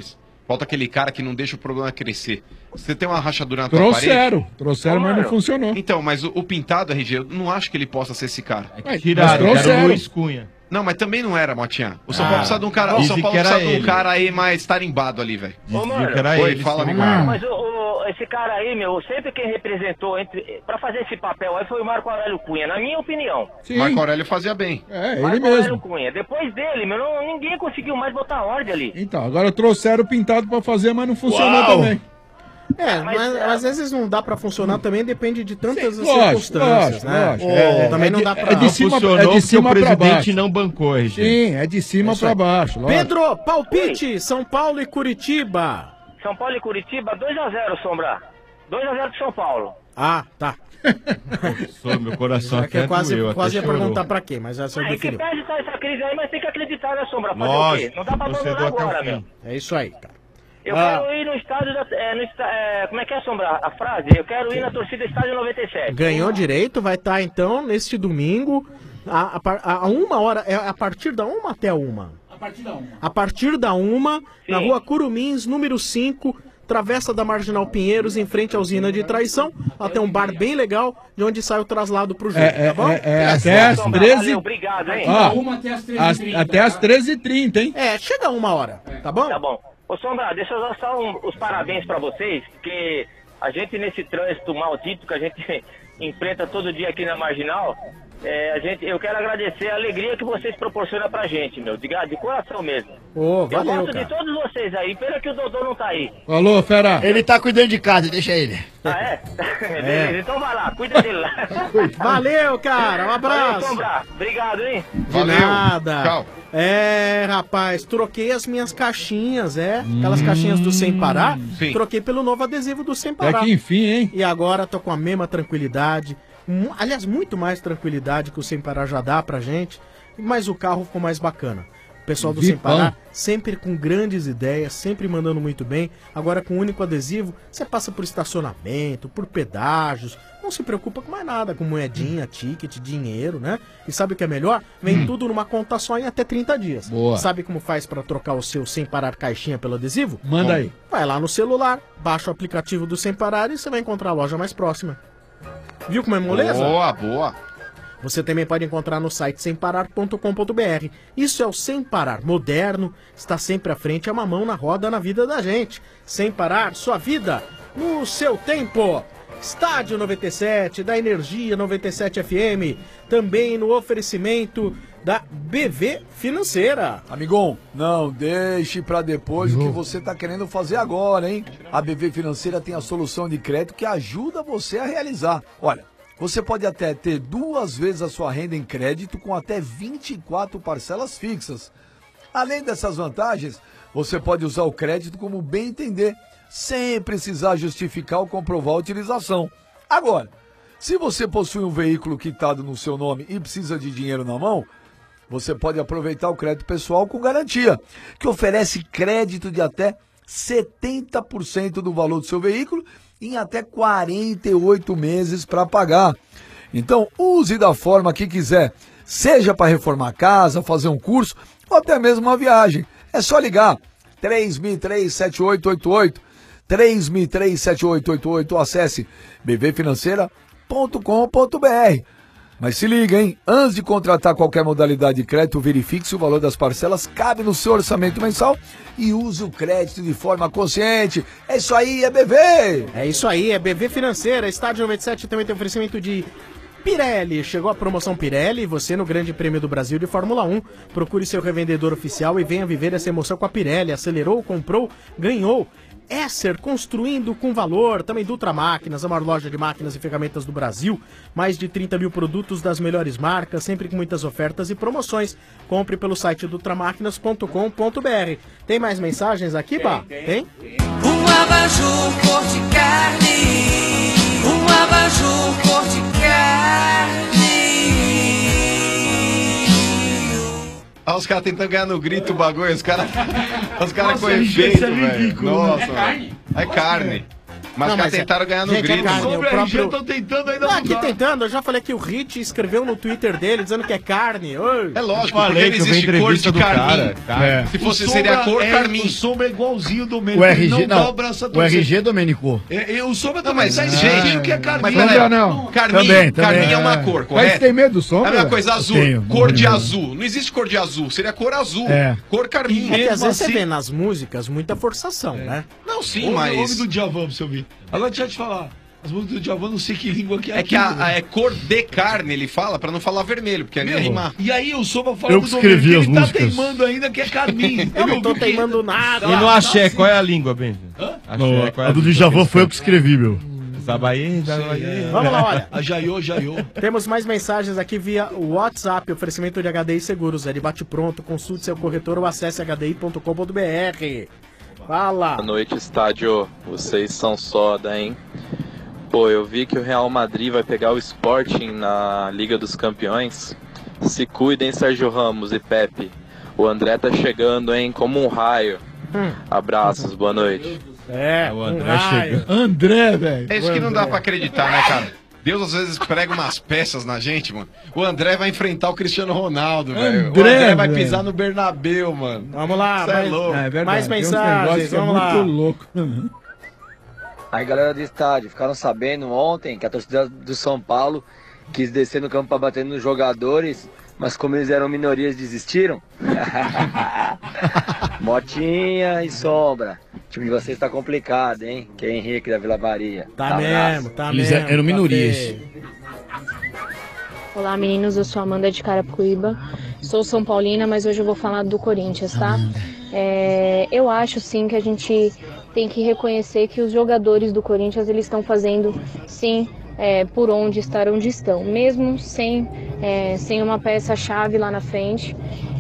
Falta aquele cara que não deixa o problema crescer. Você tem uma rachadura na tua parede... Trouxeram, trouxeram, mas não funcionou. Então, mas o, o Pintado, R G, eu não acho que ele possa ser esse cara. que tiraram, Mas era o Luiz Cunha. Não, mas também não era, Motinha. O São Ah, Paulo precisa de um cara, o dizem São Paulo que era precisa de um ele. cara aí mais tarimbado ali, velho. Ô, mano. que era Oi, ele, fala, sim. amigo. Mas o, o- esse cara aí, meu, sempre quem representou entre, pra fazer esse papel aí foi o Marco Aurélio Cunha, na minha opinião. Sim. Marco Aurélio fazia bem. É, ele Marco mesmo. Aurélio Cunha. Depois dele, meu, não- ninguém conseguiu mais botar ordem ali. Então, agora trouxeram o Pintado pra fazer, mas não funcionou Uau. também. É, mas, às vezes não dá pra funcionar também, depende de tantas lógico, circunstâncias, lógico, né? lógico. Ô, É, também é não de- dá pra... é de cima- Funcionou é de porque cima o pra presidente baixo. não bancou, R G. Sim, é de cima Isso pra aí. baixo. lógico. Pedro, palpite, São Paulo e Curitiba. São Paulo e Curitiba, dois a zero, Sombra. dois a zero pro São Paulo. Ah, tá. Sou, meu coração É que até eu quase, doeu, quase ia até chorou. perguntar pra quê, mas já você Ah, é que definiu. perde essa, essa crise aí, mas tem que acreditar, né, Sombra? Fazer Lógico, o quê? Não dá pra torcedor abandonar até o agora, fim. meu. É isso aí, cara. Eu Ah. quero ir no estádio da... É, no está- é, como é que é, Sombra? A frase? Eu quero ir na torcida Estádio noventa e sete. Ganhou direito, vai estar então neste domingo, a, a, par- a uma hora, é a partir da uma até uma? A partir da uma. A partir da uma, na Sim. rua Curumins, número cinco, Travessa da Marginal Pinheiros, em frente à usina de Traição. Lá tem um bar bem legal, de onde sai o traslado pro jogo, É, é, tá bom? é, é até às Sombra, treze. valeu, obrigado, hein? Ó, Uma até as treze as- e trinta. até às treze e trinta, hein? É, chega uma hora, tá bom? Tá bom. Ô, Sombra, deixa eu dar só um- os parabéns pra vocês, porque a gente nesse trânsito maldito que a gente enfrenta todo dia aqui na Marginal, é, a gente, eu quero agradecer a alegria que vocês proporcionam pra gente, meu, de, de coração mesmo. Ô, eu valeu, gosto de cara. todos vocês aí, pena que o Dodô não tá aí. Falou, fera. Ele tá cuidando de casa, deixa ele. Ah, é? Beleza, então vai lá, cuida dele lá. Valeu, cara, um Valeu, abraço. Sombra, obrigado, hein? De Valeu. nada. Tchau. É, rapaz, troquei as minhas caixinhas, é. Aquelas caixinhas do Sem Parar. Sim. Troquei pelo novo adesivo do Sem Até Parar. que enfim, hein? E agora tô com a mesma tranquilidade. mu- Aliás, muito mais tranquilidade que o Sem Parar já dá pra gente. Mas o carro ficou mais bacana. O pessoal do Sem Vipão. Parar, sempre com grandes ideias, sempre mandando muito bem. Agora com o único adesivo, você passa por estacionamento, por pedágios. Não se preocupa com mais nada, com moedinha, ticket, dinheiro, né? E sabe o que é melhor? Vem tudo numa conta só em até trinta dias. Boa. Sabe como faz pra trocar o seu Sem Parar caixinha pelo adesivo? Manda aí. Vai lá no celular, baixa o aplicativo do Sem Parar e você vai encontrar a loja mais próxima. Viu como é moleza? Boa, boa. Você também pode encontrar no site sem parar ponto com ponto b r. Isso é o Sem Parar moderno, está sempre à frente, é uma mão na roda na vida da gente. Sem Parar, sua vida no seu tempo. Estádio noventa e sete, da Energia noventa e sete F M, também no oferecimento da B V Financeira. Amigão, não deixe pra depois o que você tá querendo fazer agora, hein? A B V Financeira tem a solução de crédito que ajuda você a realizar. Olha, você pode até ter duas vezes a sua renda em crédito com até vinte e quatro parcelas fixas. Além dessas vantagens, você pode usar o crédito como bem entender, sem precisar justificar ou comprovar a utilização. Agora, se você possui um veículo quitado no seu nome e precisa de dinheiro na mão, você pode aproveitar o crédito pessoal com garantia, que oferece crédito de até setenta por cento do valor do seu veículo em até quarenta e oito meses para pagar. Então, use da forma que quiser, seja para reformar a casa, fazer um curso ou até mesmo uma viagem. É só ligar três mil e três, sete oito oito oito, três mil e três, sete oito oito oito ou acesse b v financeira ponto com ponto b r. Mas se liga, hein? Antes de contratar qualquer modalidade de crédito, verifique se o valor das parcelas cabe no seu orçamento mensal e use o crédito de forma consciente. É isso aí, é B V! É isso aí, é B V Financeira. Estádio noventa e sete também tem oferecimento de Pirelli. Chegou a promoção Pirelli e você no Grande Prêmio do Brasil de Fórmula um. Procure seu revendedor oficial e venha viver essa emoção com a Pirelli. Acelerou, comprou, ganhou. Esser, construindo com valor, também Dutra Máquinas, a maior loja de máquinas e ferramentas do Brasil, mais de trinta mil produtos das melhores marcas, sempre com muitas ofertas e promoções. Compre pelo site dutra máquinas ponto com ponto b r. Tem mais mensagens aqui, Bá? Tem? Um abajur cor de carne, um abajur cor de carne. Ah, os caras tentando ganhar no grito o bagulho, os caras os caras Nossa, com R G, efeito, isso é velho. ridículo, Nossa, né? É carne? É carne. Mas Não, os caras é- tentaram ganhar no gente, é grito. carne, Sobre o a próprio... R G tão tentando ainda Não, não que dá. tentando, eu já falei que o Rich escreveu no Twitter dele dizendo que é carne. Oi. É lógico, Falei porque que eu não vi existe cor entrevista de do carmim. cara. É. Se fosse, O seria a Sombra cor é- carmim. O Sombra é igualzinho do O Domênico. R G, ele não, dá não, o braço a o torcer. R G, Domênico. É, é, o Sombra Não, também mas, tá gente, insistindo que é mas carmim. peraí, Sombra não. Carmim, Também, também. carmim é uma É. cor, Mas correto? você tem medo do É Sombra, a mesma velho? coisa, Eu azul. tenho, Cor morro de de medo. azul. Não existe cor de azul, seria cor azul. É. Cor carmim. É que às vezes assim- você vê nas músicas muita forçação, né? Não, sim, Ouve- mas... Ouve do Djavan pra você ouvir. Agora deixa eu te falar. As músicas do Djavan, não sei que língua que é É que aquilo, a, a- né? é cor de carne, ele fala, pra não falar vermelho, porque é nem Meu, rimar. E aí o Sombra fala Eu do que escrevi Domênico, as ele tá músicas. teimando ainda que é carmim. Eu não tô ouviu que- teimando nada. E no tá axé, assim. qual é a língua, Benji? Hã? Axé, qual é A do língua Djavan que foi eu eles que escrevi, meu. cantam? Zabaí, Zabaí. Vamos lá, olha. A Jaiô, Jaiô. Temos mais mensagens aqui via WhatsApp, oferecimento de H D I Seguros. É de bate-pronto, consulte seu corretor ou acesse h d i ponto com ponto b r. Fala! Boa noite, estádio. Vocês são soda, hein? Pô, eu vi que o Real Madrid vai pegar o Sporting na Liga dos Campeões. Se cuidem, Sérgio Ramos e Pepe. O André tá chegando, hein? Como um raio. Hum. Abraços, boa noite. É, o um André raio. chegando. André, velho. É isso que não dá pra acreditar, né, cara? Deus às vezes prega umas peças na gente, mano. O André vai enfrentar o Cristiano Ronaldo, velho. O André, André vai velho. pisar no Bernabéu, mano. Vamos lá, Cê é mais, louco. É verdade. mais tem uns mensagens, negócios que é vamos lá. muito louco. Aí, galera do estádio, ficaram sabendo ontem que a torcida do São Paulo quis descer no campo para bater nos jogadores, mas como eles eram minorias, desistiram? Motinha e Sombra. O time de vocês tá complicado, hein? Que é Henrique da Vila Maria. Tá Abraço. mesmo, tá Eles mesmo. eram tá minorias. feio. Olá meninos, eu sou Amanda de Carapicuíba, sou São Paulina, mas hoje eu vou falar do Corinthians, tá? É, eu acho sim que a gente tem que reconhecer que os jogadores do Corinthians eles estão fazendo sim é, por onde estar onde estão, mesmo sem, é, sem uma peça-chave lá na frente.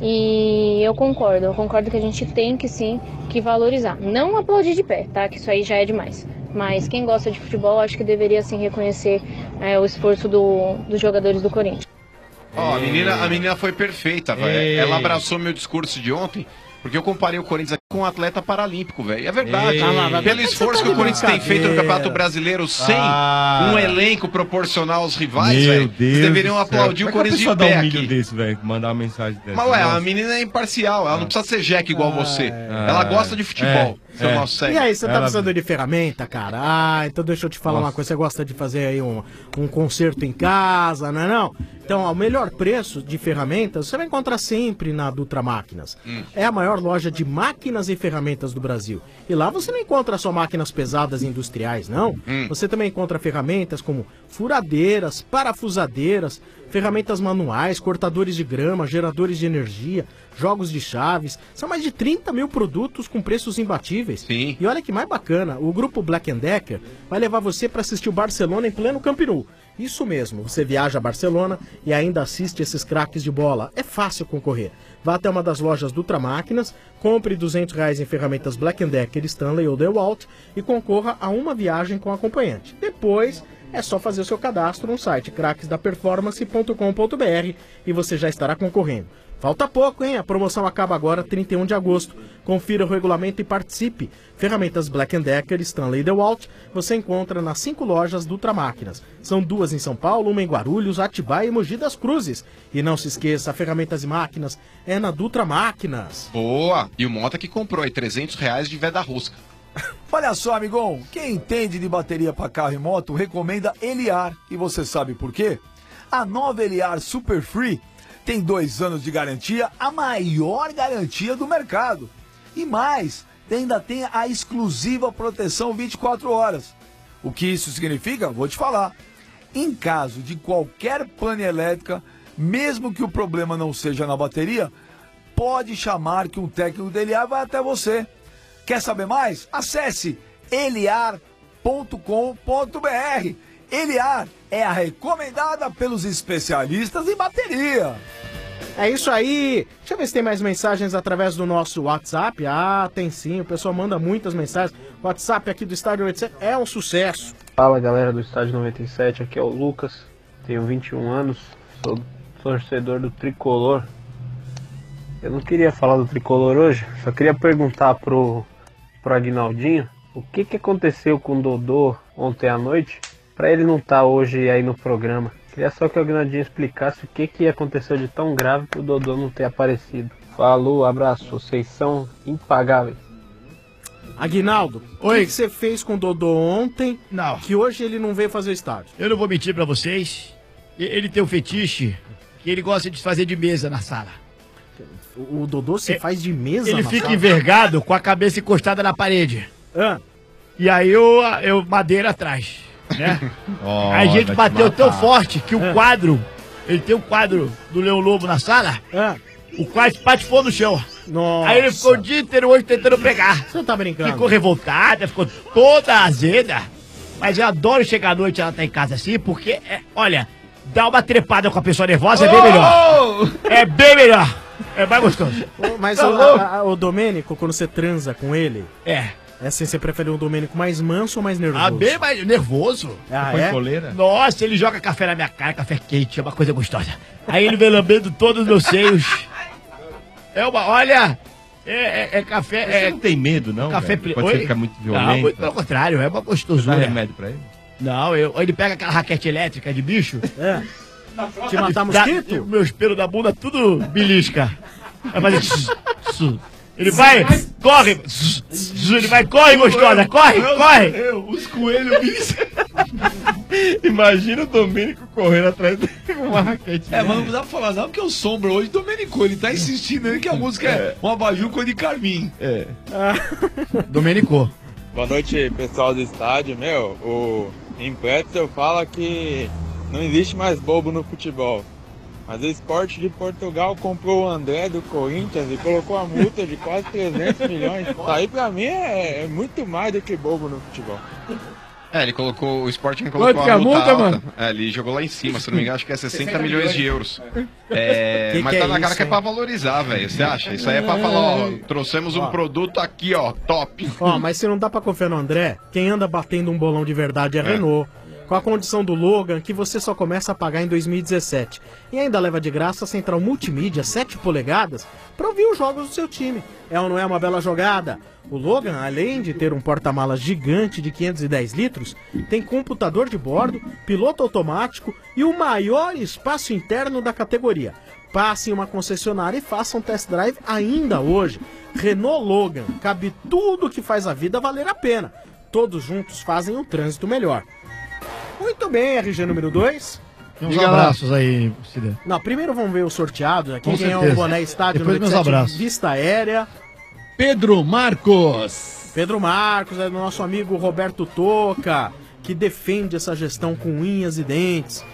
E eu concordo, eu concordo que a gente tem que sim que valorizar, não aplaudir de pé, tá? Que isso aí já é demais. Mas quem gosta de futebol, acho que deveria sim reconhecer é, o esforço do, dos jogadores do Corinthians. Ó, a menina, a menina foi perfeita, velho. Ei. Ela abraçou meu discurso de ontem, porque eu comparei o Corinthians aqui com um atleta paralímpico, velho. E é verdade. Ei. Ah, lá, vai- Pelo Você esforço tá que o de Corinthians tem feito no brincadeira. Campeonato Brasileiro sem Ah. um elenco proporcional aos rivais, Meu velho. Deus. Vocês deveriam do céu. aplaudir o Como é que a Corinthians de pessoa dá pé um milho aqui. desse, velho? Mandar uma mensagem dessa. Mas ué, Nossa. a menina é imparcial, ela não precisa ser jeque igual você. é. Ela gosta de futebol, É, seu é. nosso cego. E aí, você tá Ela- precisando de ferramenta, cara? Ah, então deixa eu te falar Nossa. uma coisa. Você gosta de fazer aí um, um concerto em casa, não é não? Então, o melhor preço de ferramentas você vai encontrar sempre na Dutra Máquinas. É a maior loja de máquinas e ferramentas do Brasil. E lá você não encontra só máquinas pesadas e industriais, não. Você também encontra ferramentas como furadeiras, parafusadeiras, ferramentas manuais, cortadores de grama, geradores de energia, jogos de chaves. São mais de trinta mil produtos com preços imbatíveis. Sim. E olha que mais bacana, o grupo Black and Decker vai levar você para assistir o Barcelona em pleno Camp Nou. Isso mesmo, você viaja a Barcelona e ainda assiste esses craques de bola. É fácil concorrer. Vá até uma das lojas Dutra Máquinas, compre duzentos reais em ferramentas Black and Decker, Stanley ou DeWalt e concorra a uma viagem com acompanhante. Depois é só fazer o seu cadastro no site craques da performance ponto com ponto b r e você já estará concorrendo. Falta pouco, hein? A promoção acaba agora, trinta e um de agosto. Confira o regulamento e participe. Ferramentas Black and Decker, Stanley e DeWalt você encontra nas cinco lojas Dutra Máquinas. São duas em São Paulo, uma em Guarulhos, Atibaia e Mogi das Cruzes. E não se esqueça, Ferramentas e Máquinas é na Dutra Máquinas. Boa! E o Mota que comprou aí trezentos reais de veda rosca. Olha só, amigão, quem entende de bateria para carro e moto recomenda Eliar. E você sabe por quê? A nova Eliar Super Free tem dois anos de garantia, a maior garantia do mercado. E mais, ainda tem a exclusiva proteção vinte e quatro horas. O que isso significa? Vou te falar. Em caso de qualquer pane elétrica, mesmo que o problema não seja na bateria, pode chamar que um técnico da Eliar vai até você. Quer saber mais? Acesse eliar ponto com ponto b r. Eliar é a recomendada pelos especialistas em bateria. É isso aí. Deixa eu ver se tem mais mensagens através do nosso WhatsApp. Ah, tem sim. O pessoal manda muitas mensagens. O WhatsApp aqui do Estádio noventa e sete é um sucesso. Fala galera do Estádio noventa e sete, aqui é o Lucas, tenho vinte e um anos, sou torcedor do Tricolor. Eu não queria falar do Tricolor hoje, só queria perguntar pro, pro Aguinaldinho o que, que aconteceu com o Dodô ontem à noite para ele não estar tá hoje aí no programa. Queria só que o Agnaldinho explicasse o que, que aconteceu de tão grave para o Dodô não ter aparecido. Falou, abraço, vocês são impagáveis. Aguinaldo, o que que você fez com o Dodô ontem? Não. Que hoje ele não veio fazer o estádio. Eu não vou mentir pra vocês. E- Ele tem um fetiche que ele gosta de fazer de mesa na sala. O, o Dodô se É, faz de mesa Ele na fica sala? envergado com a cabeça encostada na parede. Ah. E aí eu, eu madeira atrás, né? Ó, Aí a gente vai te bateu matar. tão forte que o Ah. quadro, ele tem um quadro do Leão Lobo na sala, Ah. o quadro patifou no chão. Nossa. Aí ele ficou o dia inteiro hoje tentando pegar. Você tá brincando? Ficou revoltada, ficou toda azeda. Mas eu adoro chegar à noite e ela tá em casa assim, porque, é, olha, dar uma trepada com a pessoa nervosa é bem melhor. É bem melhor. É mais gostoso. Ô, Mas Tá o, louco? a- a- o Domênico, quando você transa com ele... É. É assim, você prefere um Domênico mais manso ou mais nervoso? Ah, bem mais nervoso. Ah, Foi é? coleira? Nossa, ele joga café na minha cara, café quente, é uma coisa gostosa. Aí ele vem lambendo todos os meus seios. É uma, olha, é, é- é café... Você é, não tem medo, não? Café velho? pre- Quando você Oi? fica muito Não, violento. muito pelo contrário, é uma Você dá gostosura. remédio pra ele? Não, eu, ele pega aquela raquete elétrica de bicho. É. Te matar Dá- mosquito? Meus pelos da bunda tudo belisca. Vai fazer tss, tss. Ele vai, corre, tss, tss, ele vai, corre, gostosa, corre, corre. Eu, os coelhos beliscam. Imagina o Domênico correndo atrás de uma raquete. É, mas não dá pra falar não, porque o Sombra hoje Domenicou, ele tá insistindo aí que a música é uma bajuca de Carmim. É. Domenicou. Boa noite, pessoal do estádio. Meu, o Impretzel fala que não existe mais bobo no futebol. Mas o Sport de Portugal comprou o André do Corinthians e colocou a multa de quase trezentos milhões. Isso aí pra mim é, é muito mais do que bobo no futebol. É, ele colocou, o Sporting colocou Quanto que é a a multa, multa, alta. mano? É, ele jogou lá em cima, se não me engano, acho que é sessenta sessenta milhões de milhões. euros. É, Que mas que tá é na cara isso, que é hein? pra valorizar, velho. Você acha? Isso aí é pra falar, ó, trouxemos um Ó. produto aqui, ó, top. Ó, mas se não dá pra confiar no André, quem anda batendo um bolão de verdade é a É. Renault. Com a condição do Logan, que você só começa a pagar em dois mil e dezessete. E ainda leva de graça a central multimídia sete polegadas para ouvir os jogos do seu time. É ou não é uma bela jogada? O Logan, além de ter um porta-malas gigante de quinhentos e dez litros, tem computador de bordo, piloto automático e o maior espaço interno da categoria. Passe em uma concessionária e faça um test drive ainda hoje. Renault Logan, cabe tudo que faz a vida valer a pena. Todos juntos fazem um trânsito melhor. Muito bem, R G número dois. Tem uns abraços aí, Cida. Não, primeiro vamos ver os sorteados aqui. Com Quem é o certeza. boné estádio Depois noventa e meus sete abraços. Vista Aérea. Pedro Marcos. Pedro Marcos, é do nosso amigo Roberto Toca, que defende essa gestão com unhas e dentes.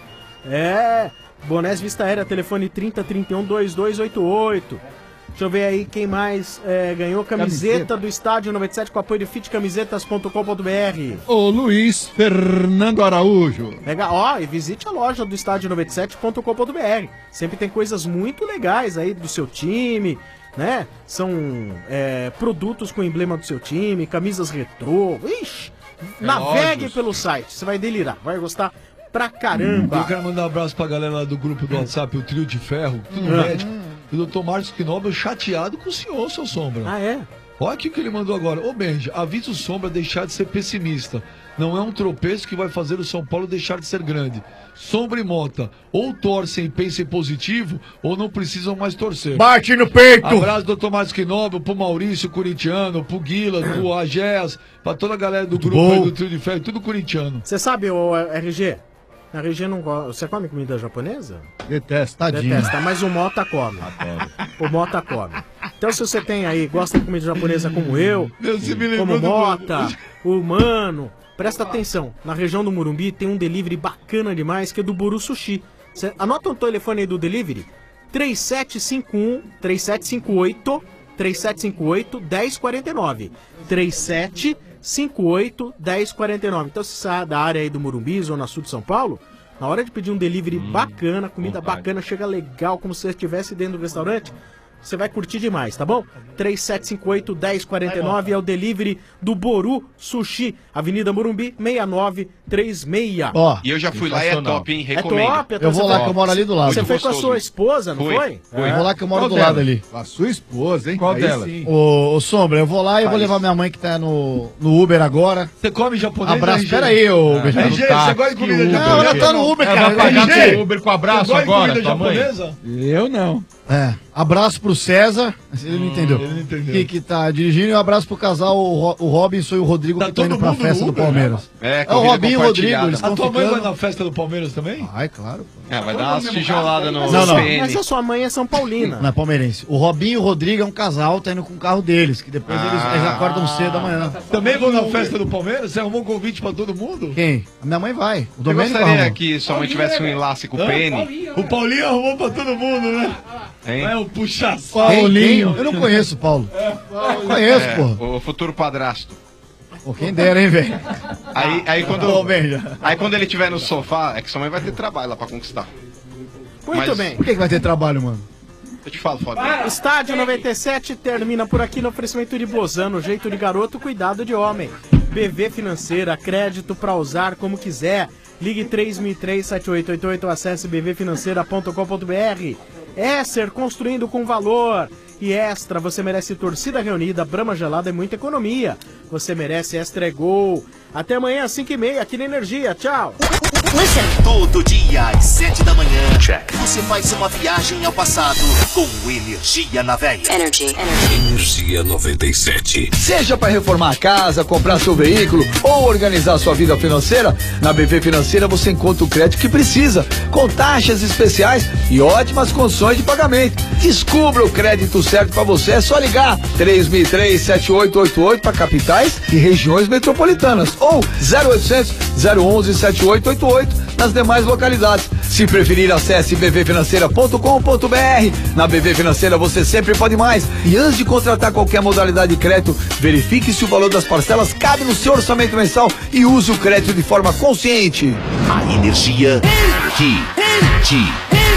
É, bonés Vista Aérea, telefone trinta, trinta e um, vinte e dois oitenta e oito. Deixa eu ver aí quem mais é, ganhou camiseta, Camiseta. do Estádio noventa e sete com apoio de fit camisetas ponto com ponto b r. O Luiz Fernando Araújo. Legal, ó, e visite a loja do estádio noventa e sete ponto com ponto b r. Sempre tem coisas muito legais aí do seu time, né? São é, produtos com o emblema do seu time, camisas retrô. Ixi, navegue Relógios. pelo site, você vai delirar, vai gostar pra Eu caramba. quero mandar um abraço pra galera lá do grupo do WhatsApp, o Trio de Ferro, tudo Hum. médico. E o doutor Marcos Knobel chateado com o senhor, seu Sombra. Ah, é? Olha o que que ele mandou agora. Ô, Benji, avisa o Sombra a deixar de ser pessimista. Não é um tropeço que vai fazer o São Paulo deixar de ser grande. Sombra e Mota, ou torcem e pensem positivo, ou não precisam mais torcer. Bate no peito! Abraço, doutor Marcos Knobel, pro Maurício, corintiano, pro Guila, pro Agés, pra toda a galera do grupo bom. aí do Trio de Ferro, tudo corintiano. Você sabe, o R G? R G não gosta. Você come comida japonesa? Detesta, tadinho. Detesta, mas o Mota come. O Mota come. Então, se você tem aí, gosta de comida japonesa como eu, Deus, você me como lembrou do- Mota, o Mano, presta atenção. Na região do Morumbi tem um delivery bacana demais que é do Buru Sushi. Cê, anota o telefone aí do delivery: três sete cinco um, três sete cinco oito, três sete cinco oito, um zero quatro nove. três sete cinco oito, um zero quatro nove. Então, se você é da área aí do Morumbi, Zona Sul de São Paulo, na hora de pedir um delivery bacana, comida bacana, chega legal, como se você estivesse dentro do restaurante, você vai curtir demais, tá bom? três sete cinco oito, um zero quatro nove é o delivery do Boru Sushi, Avenida Morumbi, sessenta e nove, três seis. Ó. E eu já fui lá e é top, hein? Recomendo. É top, Eu vou lá que eu moro ali do lado. Você foi com a sua esposa, não Fui. foi? Eu vou lá que eu moro Qual do dela? lado ali. A sua esposa, hein? Qual Aí dela? sim. Ô, ô, Sombra, eu vou lá e vou Faz. levar minha mãe que tá no, no Uber agora. Você come japonês? Abraço, R G? pera aí, ô Ah, Benjamin. R G, você gosta de comida Não, japonesa? ela tá no Uber, Ela cara. vai pagar R G. seu Uber com abraço Você gosta de agora, comida tua mãe? japonesa? Eu não. É, abraço pro César, ele não entendeu. Ele não entendeu. Que, que tá dirigindo, e um abraço pro casal, o, Ro- o Robinson e o Rodrigo, Tá que estão indo todo pra mundo festa no do Uber, Palmeiras. É, É o corrida Robinho e o Rodrigo, compartilhada. eles A estão tua mãe vai ficando. na festa do Palmeiras também? Ai, claro. pô. É, vai dar umas tijoladas no Não, não. P N. Mas a sua mãe é São Paulina. Não é palmeirense. O Robinho e o Rodrigo é um casal, tá indo com o carro deles, que depois eles, eles acordam cedo amanhã. Também vão na festa do Palmeiras? Você arrumou um convite pra todo mundo? Quem? A minha mãe vai. O Você Domênico gostaria arruma. que sua mãe tivesse um enlace com o P N? O Paulinho arrumou pra todo mundo, né? Hein? É o puxa-saco. Paulinho. Eu não conheço o Paulo. Eu conheço, É, porra. o futuro padrasto. Pô, quem dera, hein, velho? Aí, aí, quando, Ô, Benja. aí quando ele estiver no sofá, é que sua mãe vai ter trabalho lá pra conquistar. Muito Mas- bem. Por que, que vai ter trabalho, mano? Eu te falo, foda. Estádio noventa e sete termina por aqui no oferecimento de Bozano, jeito de garoto, cuidado de homem. B V Financeira, crédito pra usar como quiser. Ligue três mil e três, sete oito oito oito ou acesse b v financeira ponto com ponto b r. Esser, construindo com valor. E Extra, você merece torcida reunida, Brahma gelada e muita economia. Você merece Extra é Gol. Até amanhã às cinco e meia aqui na Energia. Tchau. Todo dia às sete da manhã, check. Você faz uma viagem ao passado com Energia na Veia. Energy. Energia noventa e sete. Seja para reformar a casa, comprar seu veículo ou organizar sua vida financeira, na B V Financeira você encontra o crédito que precisa, com taxas especiais e ótimas condições de pagamento. Descubra o crédito certo para você, é só ligar três mil e três, sete oito oito oito para capitais e regiões metropolitanas ou zero oitocentos, zero onze, sete oito oito oito nas demais localidades. Se preferir, acesse b v financeira ponto com ponto b r. Na B V Financeira você sempre pode mais. E antes de contratar qualquer modalidade de crédito, verifique se o valor das parcelas cabe no seu orçamento mensal e use o crédito de forma consciente. A energia que te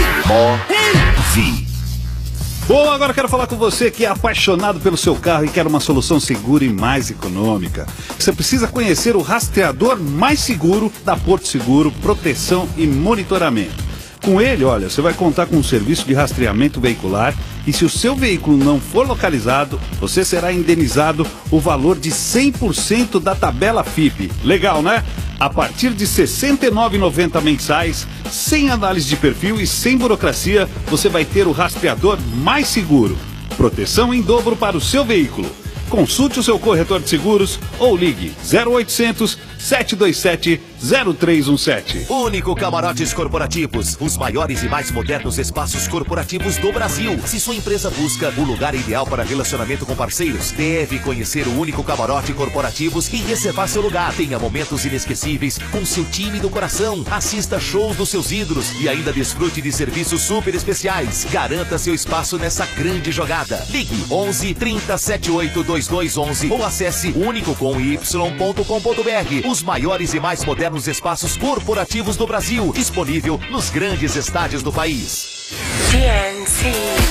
move. Bom, agora eu quero falar com você que é apaixonado pelo seu carro e quer uma solução segura e mais econômica. Você precisa conhecer o rastreador mais seguro da Porto Seguro, proteção e monitoramento. Com ele, olha, você vai contar com um serviço de rastreamento veicular e se o seu veículo não for localizado, você será indenizado o valor de cem por cento da tabela F I P. Legal, né? A partir de sessenta e nove reais e noventa centavos mensais, sem análise de perfil e sem burocracia, você vai ter o rastreador mais seguro. Proteção em dobro para o seu veículo. Consulte o seu corretor de seguros ou ligue zero oitocentos, sete dois sete, zero três um sete. Único Camarotes Corporativos, os maiores e mais modernos espaços corporativos do Brasil. Se sua empresa busca o lugar ideal para relacionamento com parceiros, deve conhecer o Único Camarote Corporativos e reservar seu lugar. Tenha momentos inesquecíveis com seu time do coração. Assista shows dos seus ídolos e ainda desfrute de serviços super especiais. Garanta seu espaço nessa grande jogada. Ligue onze, trinta, setenta e oito, vinte e dois onze ou acesse único com y ponto com ponto b r. Os maiores e mais modernos espaços corporativos do Brasil, disponível nos grandes estádios do país. T N C.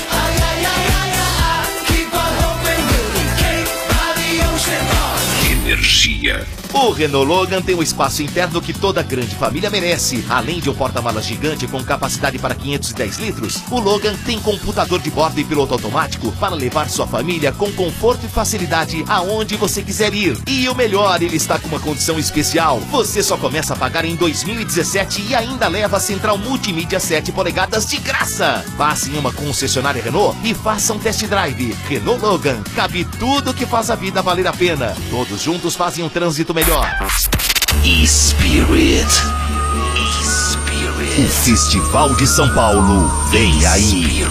Energia. O Renault Logan tem um espaço interno que toda grande família merece. Além de um porta-malas gigante com capacidade para quinhentos e dez litros, o Logan tem computador de bordo e piloto automático para levar sua família com conforto e facilidade aonde você quiser ir. E o melhor, ele está com uma condição especial. Você só começa a pagar em dois mil e dezessete e ainda leva a central multimídia sete polegadas de graça. Passe em uma concessionária Renault e faça um test drive. Renault Logan, cabe tudo que faz a vida valer a pena. Todos juntos fazem um trânsito melhor. Spirit. Spirit. O Festival de São Paulo vem aí.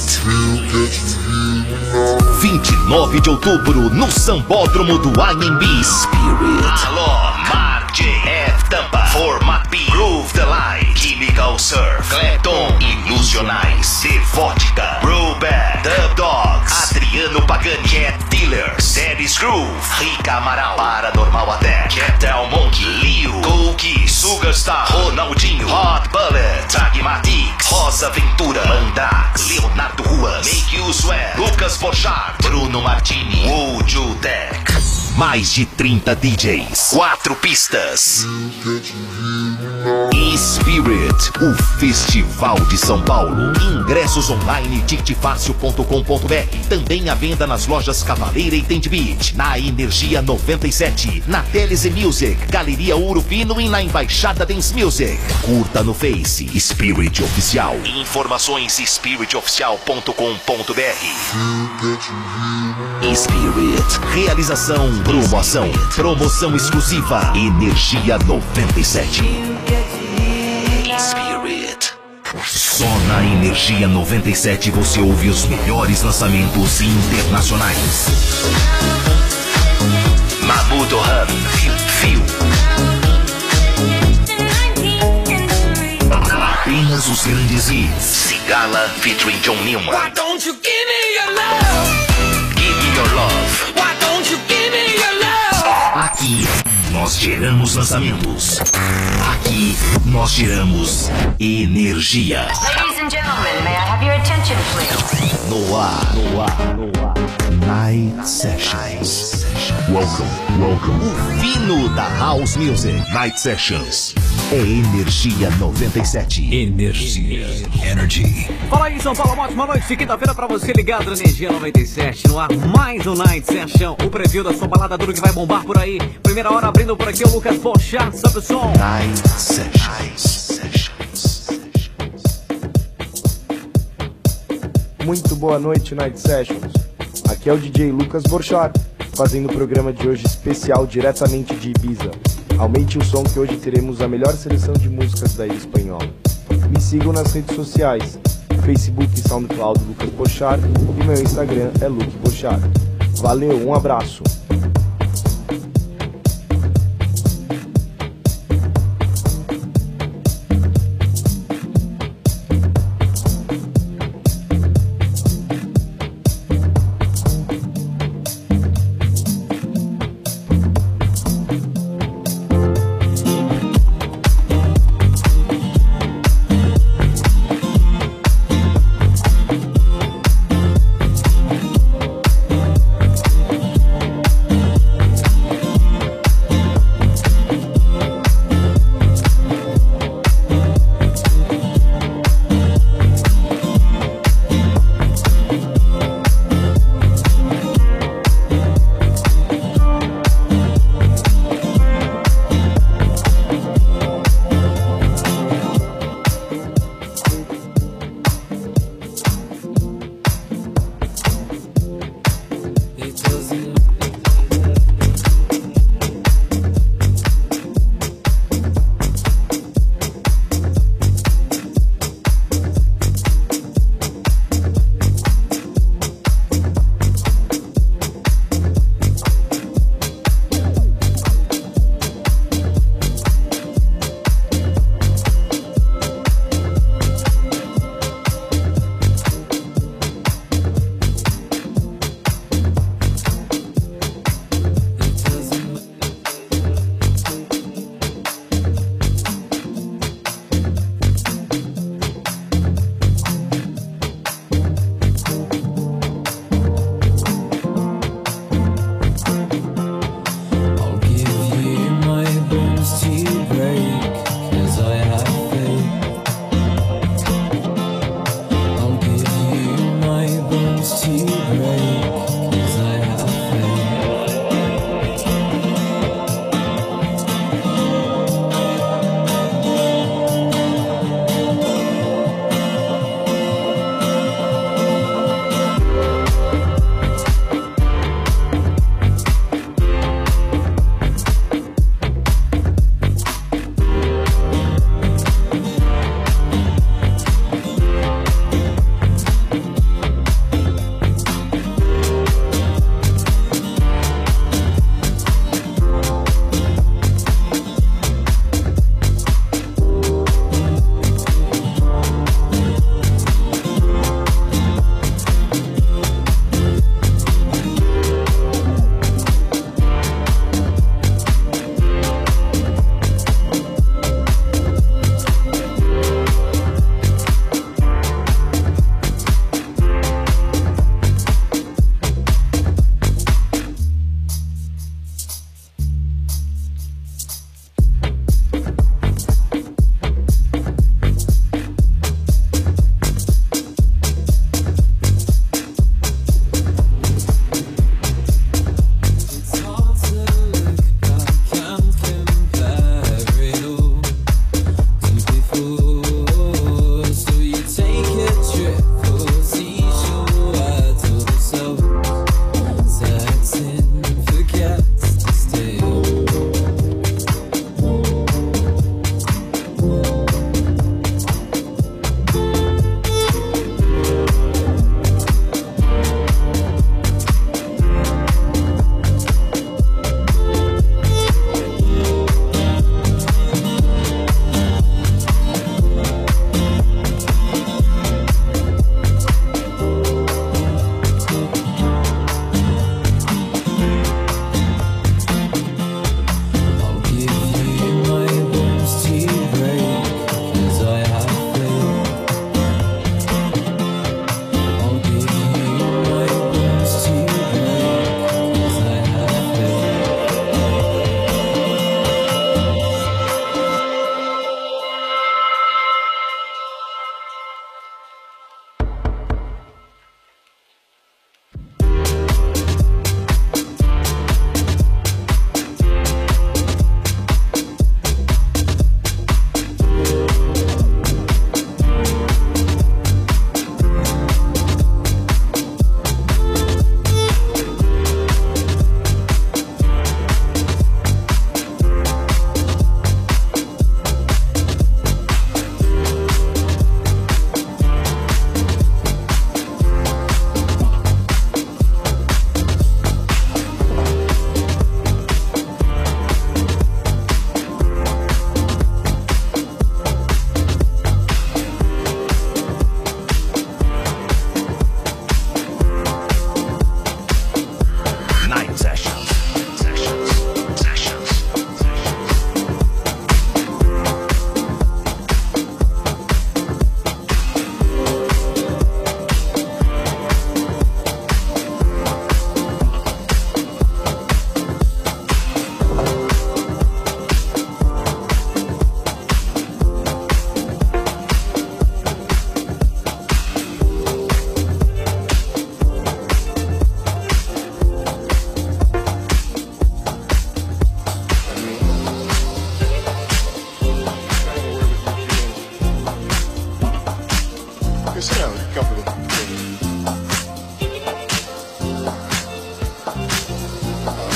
vinte e nove de outubro no Sambódromo do Anhembi. Spirit. Alô, Marge F Tampa, Format B, Groove the Line, Chemical Surf, Clapton, Ilusionais, The Vodka, Brewback, Dub Dogs, Adriano Pagani, Cat Dealer, Dennis Groove, Rica Amaral, Paranormal Attack, Capital Monkey, Leo, Cookie, Sugarstar, Ronaldinho, Hot Bullet, Pragmatix, Rosa Ventura, Mandrax, Leonardo Ruas, Make You Sweat, Lucas Borchardt, Bruno Martini, Wojo Deck. Mais de trinta D Js, quatro pistas. Spirit, o Festival de São Paulo. Ingressos online ticket fácil ponto com ponto br. Também à venda nas lojas Cavaleira e Tente Beat, na Energia noventa e sete, na Teles Music, Galeria Ouro Fino e na Embaixada Dance Music. Curta no Face, Spirit Oficial. Informações spirit oficial ponto com ponto br. Spirit, realização, promoção, promoção exclusiva, Energia noventa e sete. Spirit. Só na Energia noventa e sete você ouve os melhores lançamentos internacionais. Mahmoud Orhan, Fio Fio. Apenas os grandes hits. Sigala featuring John Newman. Why don't you give me your love? Give me your love. Why don't you give me your love? Aqui nós geramos lançamentos. Aqui nós geramos energia. Ladies and gentlemen, may I have your attention, please? No ar, no ar, no ar. Night Sessions. Welcome, welcome. O fino da House Music. Night Sessions. É Energia noventa e sete. Energia. Energy. Fala aí, São Paulo, uma ótima noite de quinta-feira pra você ligado na Energia noventa e sete. No ar, mais um Night Session. O preview da sua balada dura que vai bombar por aí. Primeira hora abrindo por aqui o Lucas Bochart, sobe o som. Night Sessions. Muito boa noite, Night Sessions. Aqui é o D J Lucas Bochart, fazendo o programa de hoje especial diretamente de Ibiza. Aumente o som que hoje teremos a melhor seleção de músicas da ilha espanhola. Me sigam nas redes sociais, Facebook e SoundCloud Lucas Bochart e meu Instagram é Luke Bochart. Valeu, um abraço.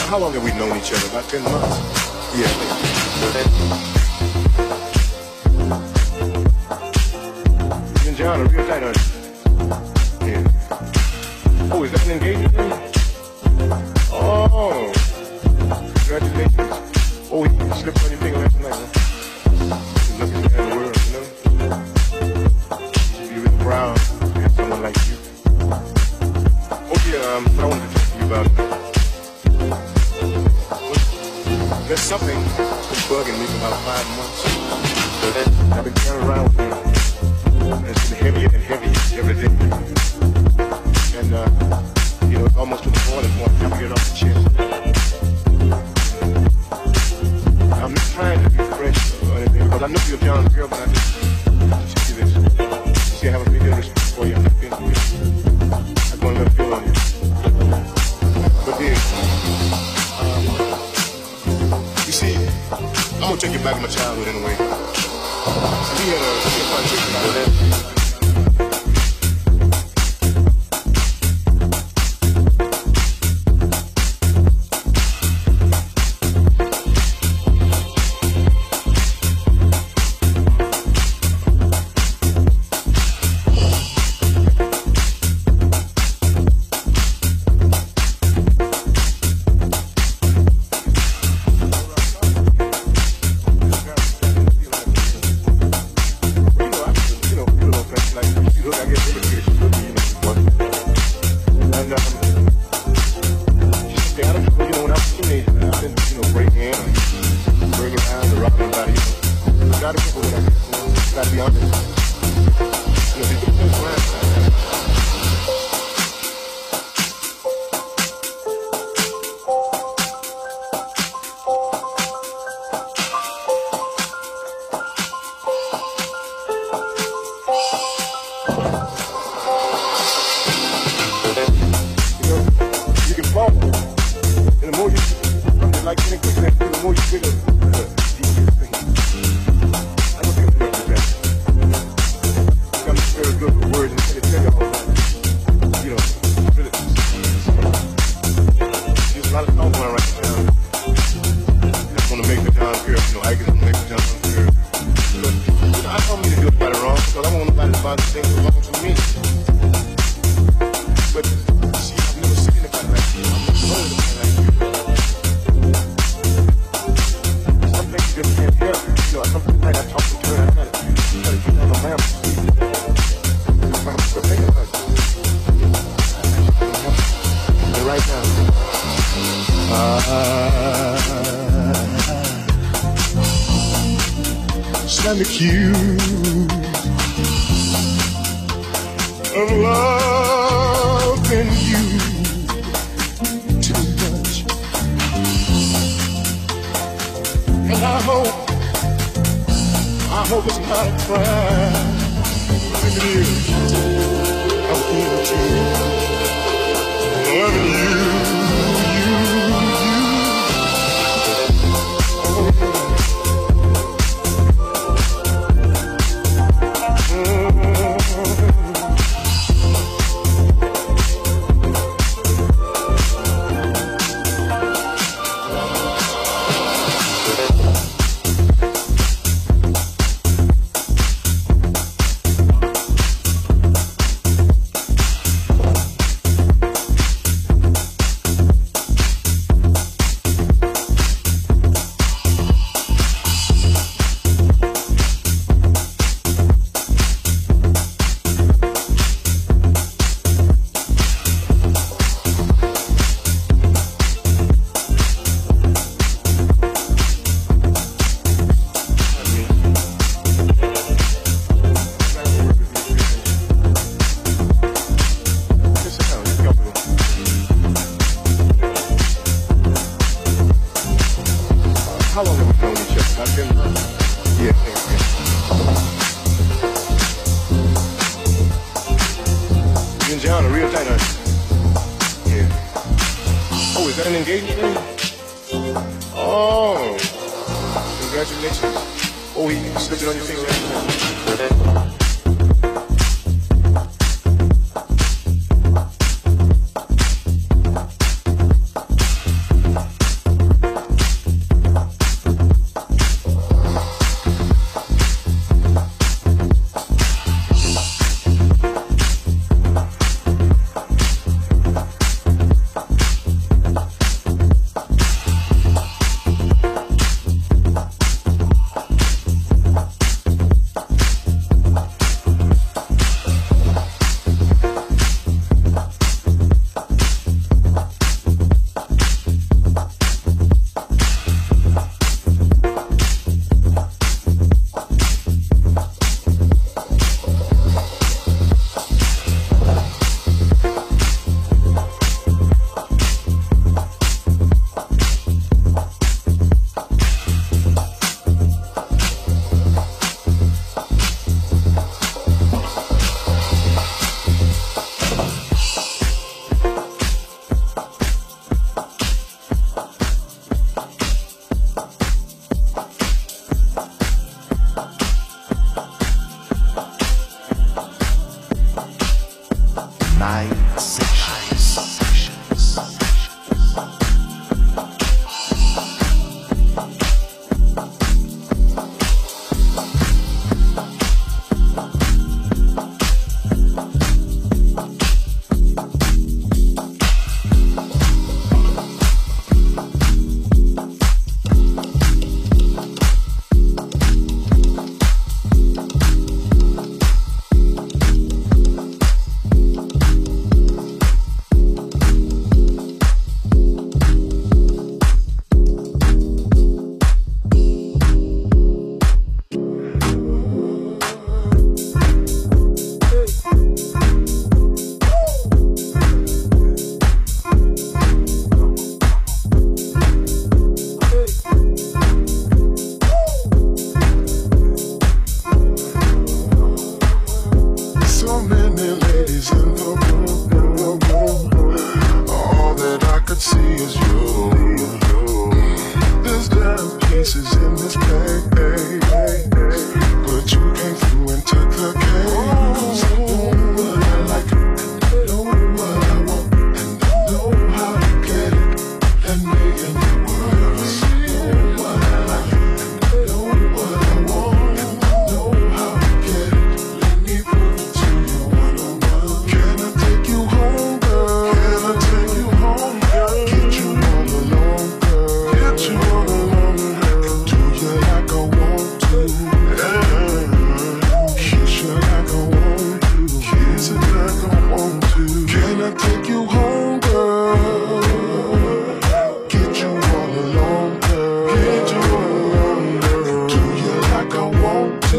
How long have we known each other? About ten months? Yeah. You and John are real tight, aren't you? Yeah. Oh, is that an engagement ring? Oh. Congratulations. Oh, he slipped on your finger last night, huh? The luckiest man in the world, you know? You should be real proud to have someone like you. Oh, yeah, um, I wanted to talk to you about there's something that's been bugging me for about five months. I've been carrying around with me. And it's been heavier and heavier every day. And, uh, you know, it's almost to the point of wanting to get it off the chest. I'm not trying to be fresh or anything, because I know you're John's girl, but I just, just see this. You see, I have a big deal of respect for you. I'm not feeling you. I'm going to let it feel on you. But dear, um, you see, I'm going to take you back to my childhood anyway. We had a, a project about that. Stand accused of loving you too much, and I hope, I hope it's not a crime. If it is, I'm feeling true, loving you, you, you. Oh. How long have we known each other? I've been, yeah, yeah, yeah. You and John are real tight, aren't you? Yeah. Oh, is that an engagement ring? Oh, congratulations. Oh, he slipped it on your finger last night. is you. There's diamond pieces in this bag, but you came through and took the cake. 'Cause I know what I like, and I know what I want, and I know how to get it. Let me in the world. I know what I like, and I know what I want, and I know how to get it. Let me prove it to you one on one. Can I take you home, girl? Can I take you home, girl? Get you all alone, girl. Get you all alone, girl. Do you like I want to? Yeah. Kiss you like I want to. Kiss it like I want to. Can I take you home, girl? Get you all alone, girl. Get you all alone, girl. Do you like I want to?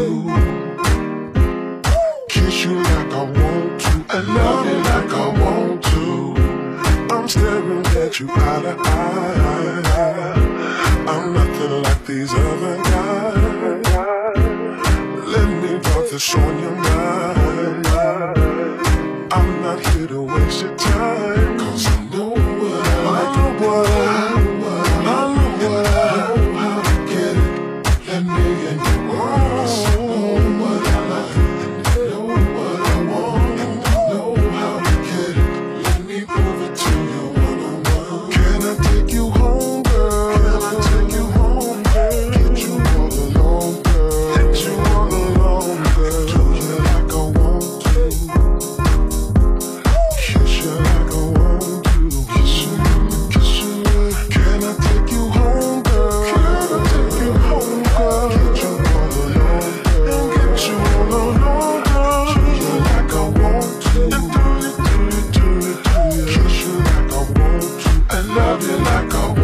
Kiss you like I want to. And love you like I want to. I'm staring at you eye to eye. I'm nothing like these other guys. Let me drop this on your mind. I'm not here to waste your time. 'Cause I know what I like, I know what I, I know what I know how to get it. Let me in your world. I know what I like, and I know what I want, and I know how to get it. Let me prove it to you one on one. Can I take you home, girl? Can I take you home, girl? Get you all alone, girl. Get you all alone, girl. Do you like I want to? Kiss you like I want to. Kiss you, kiss you. Can I take you home, girl? Can I take you home, girl? Get you all alone, girl. And get you all alone, girl. Do you like I want to? And do you, do you, do you, do you? Kiss you like I want to. And love you like I want to.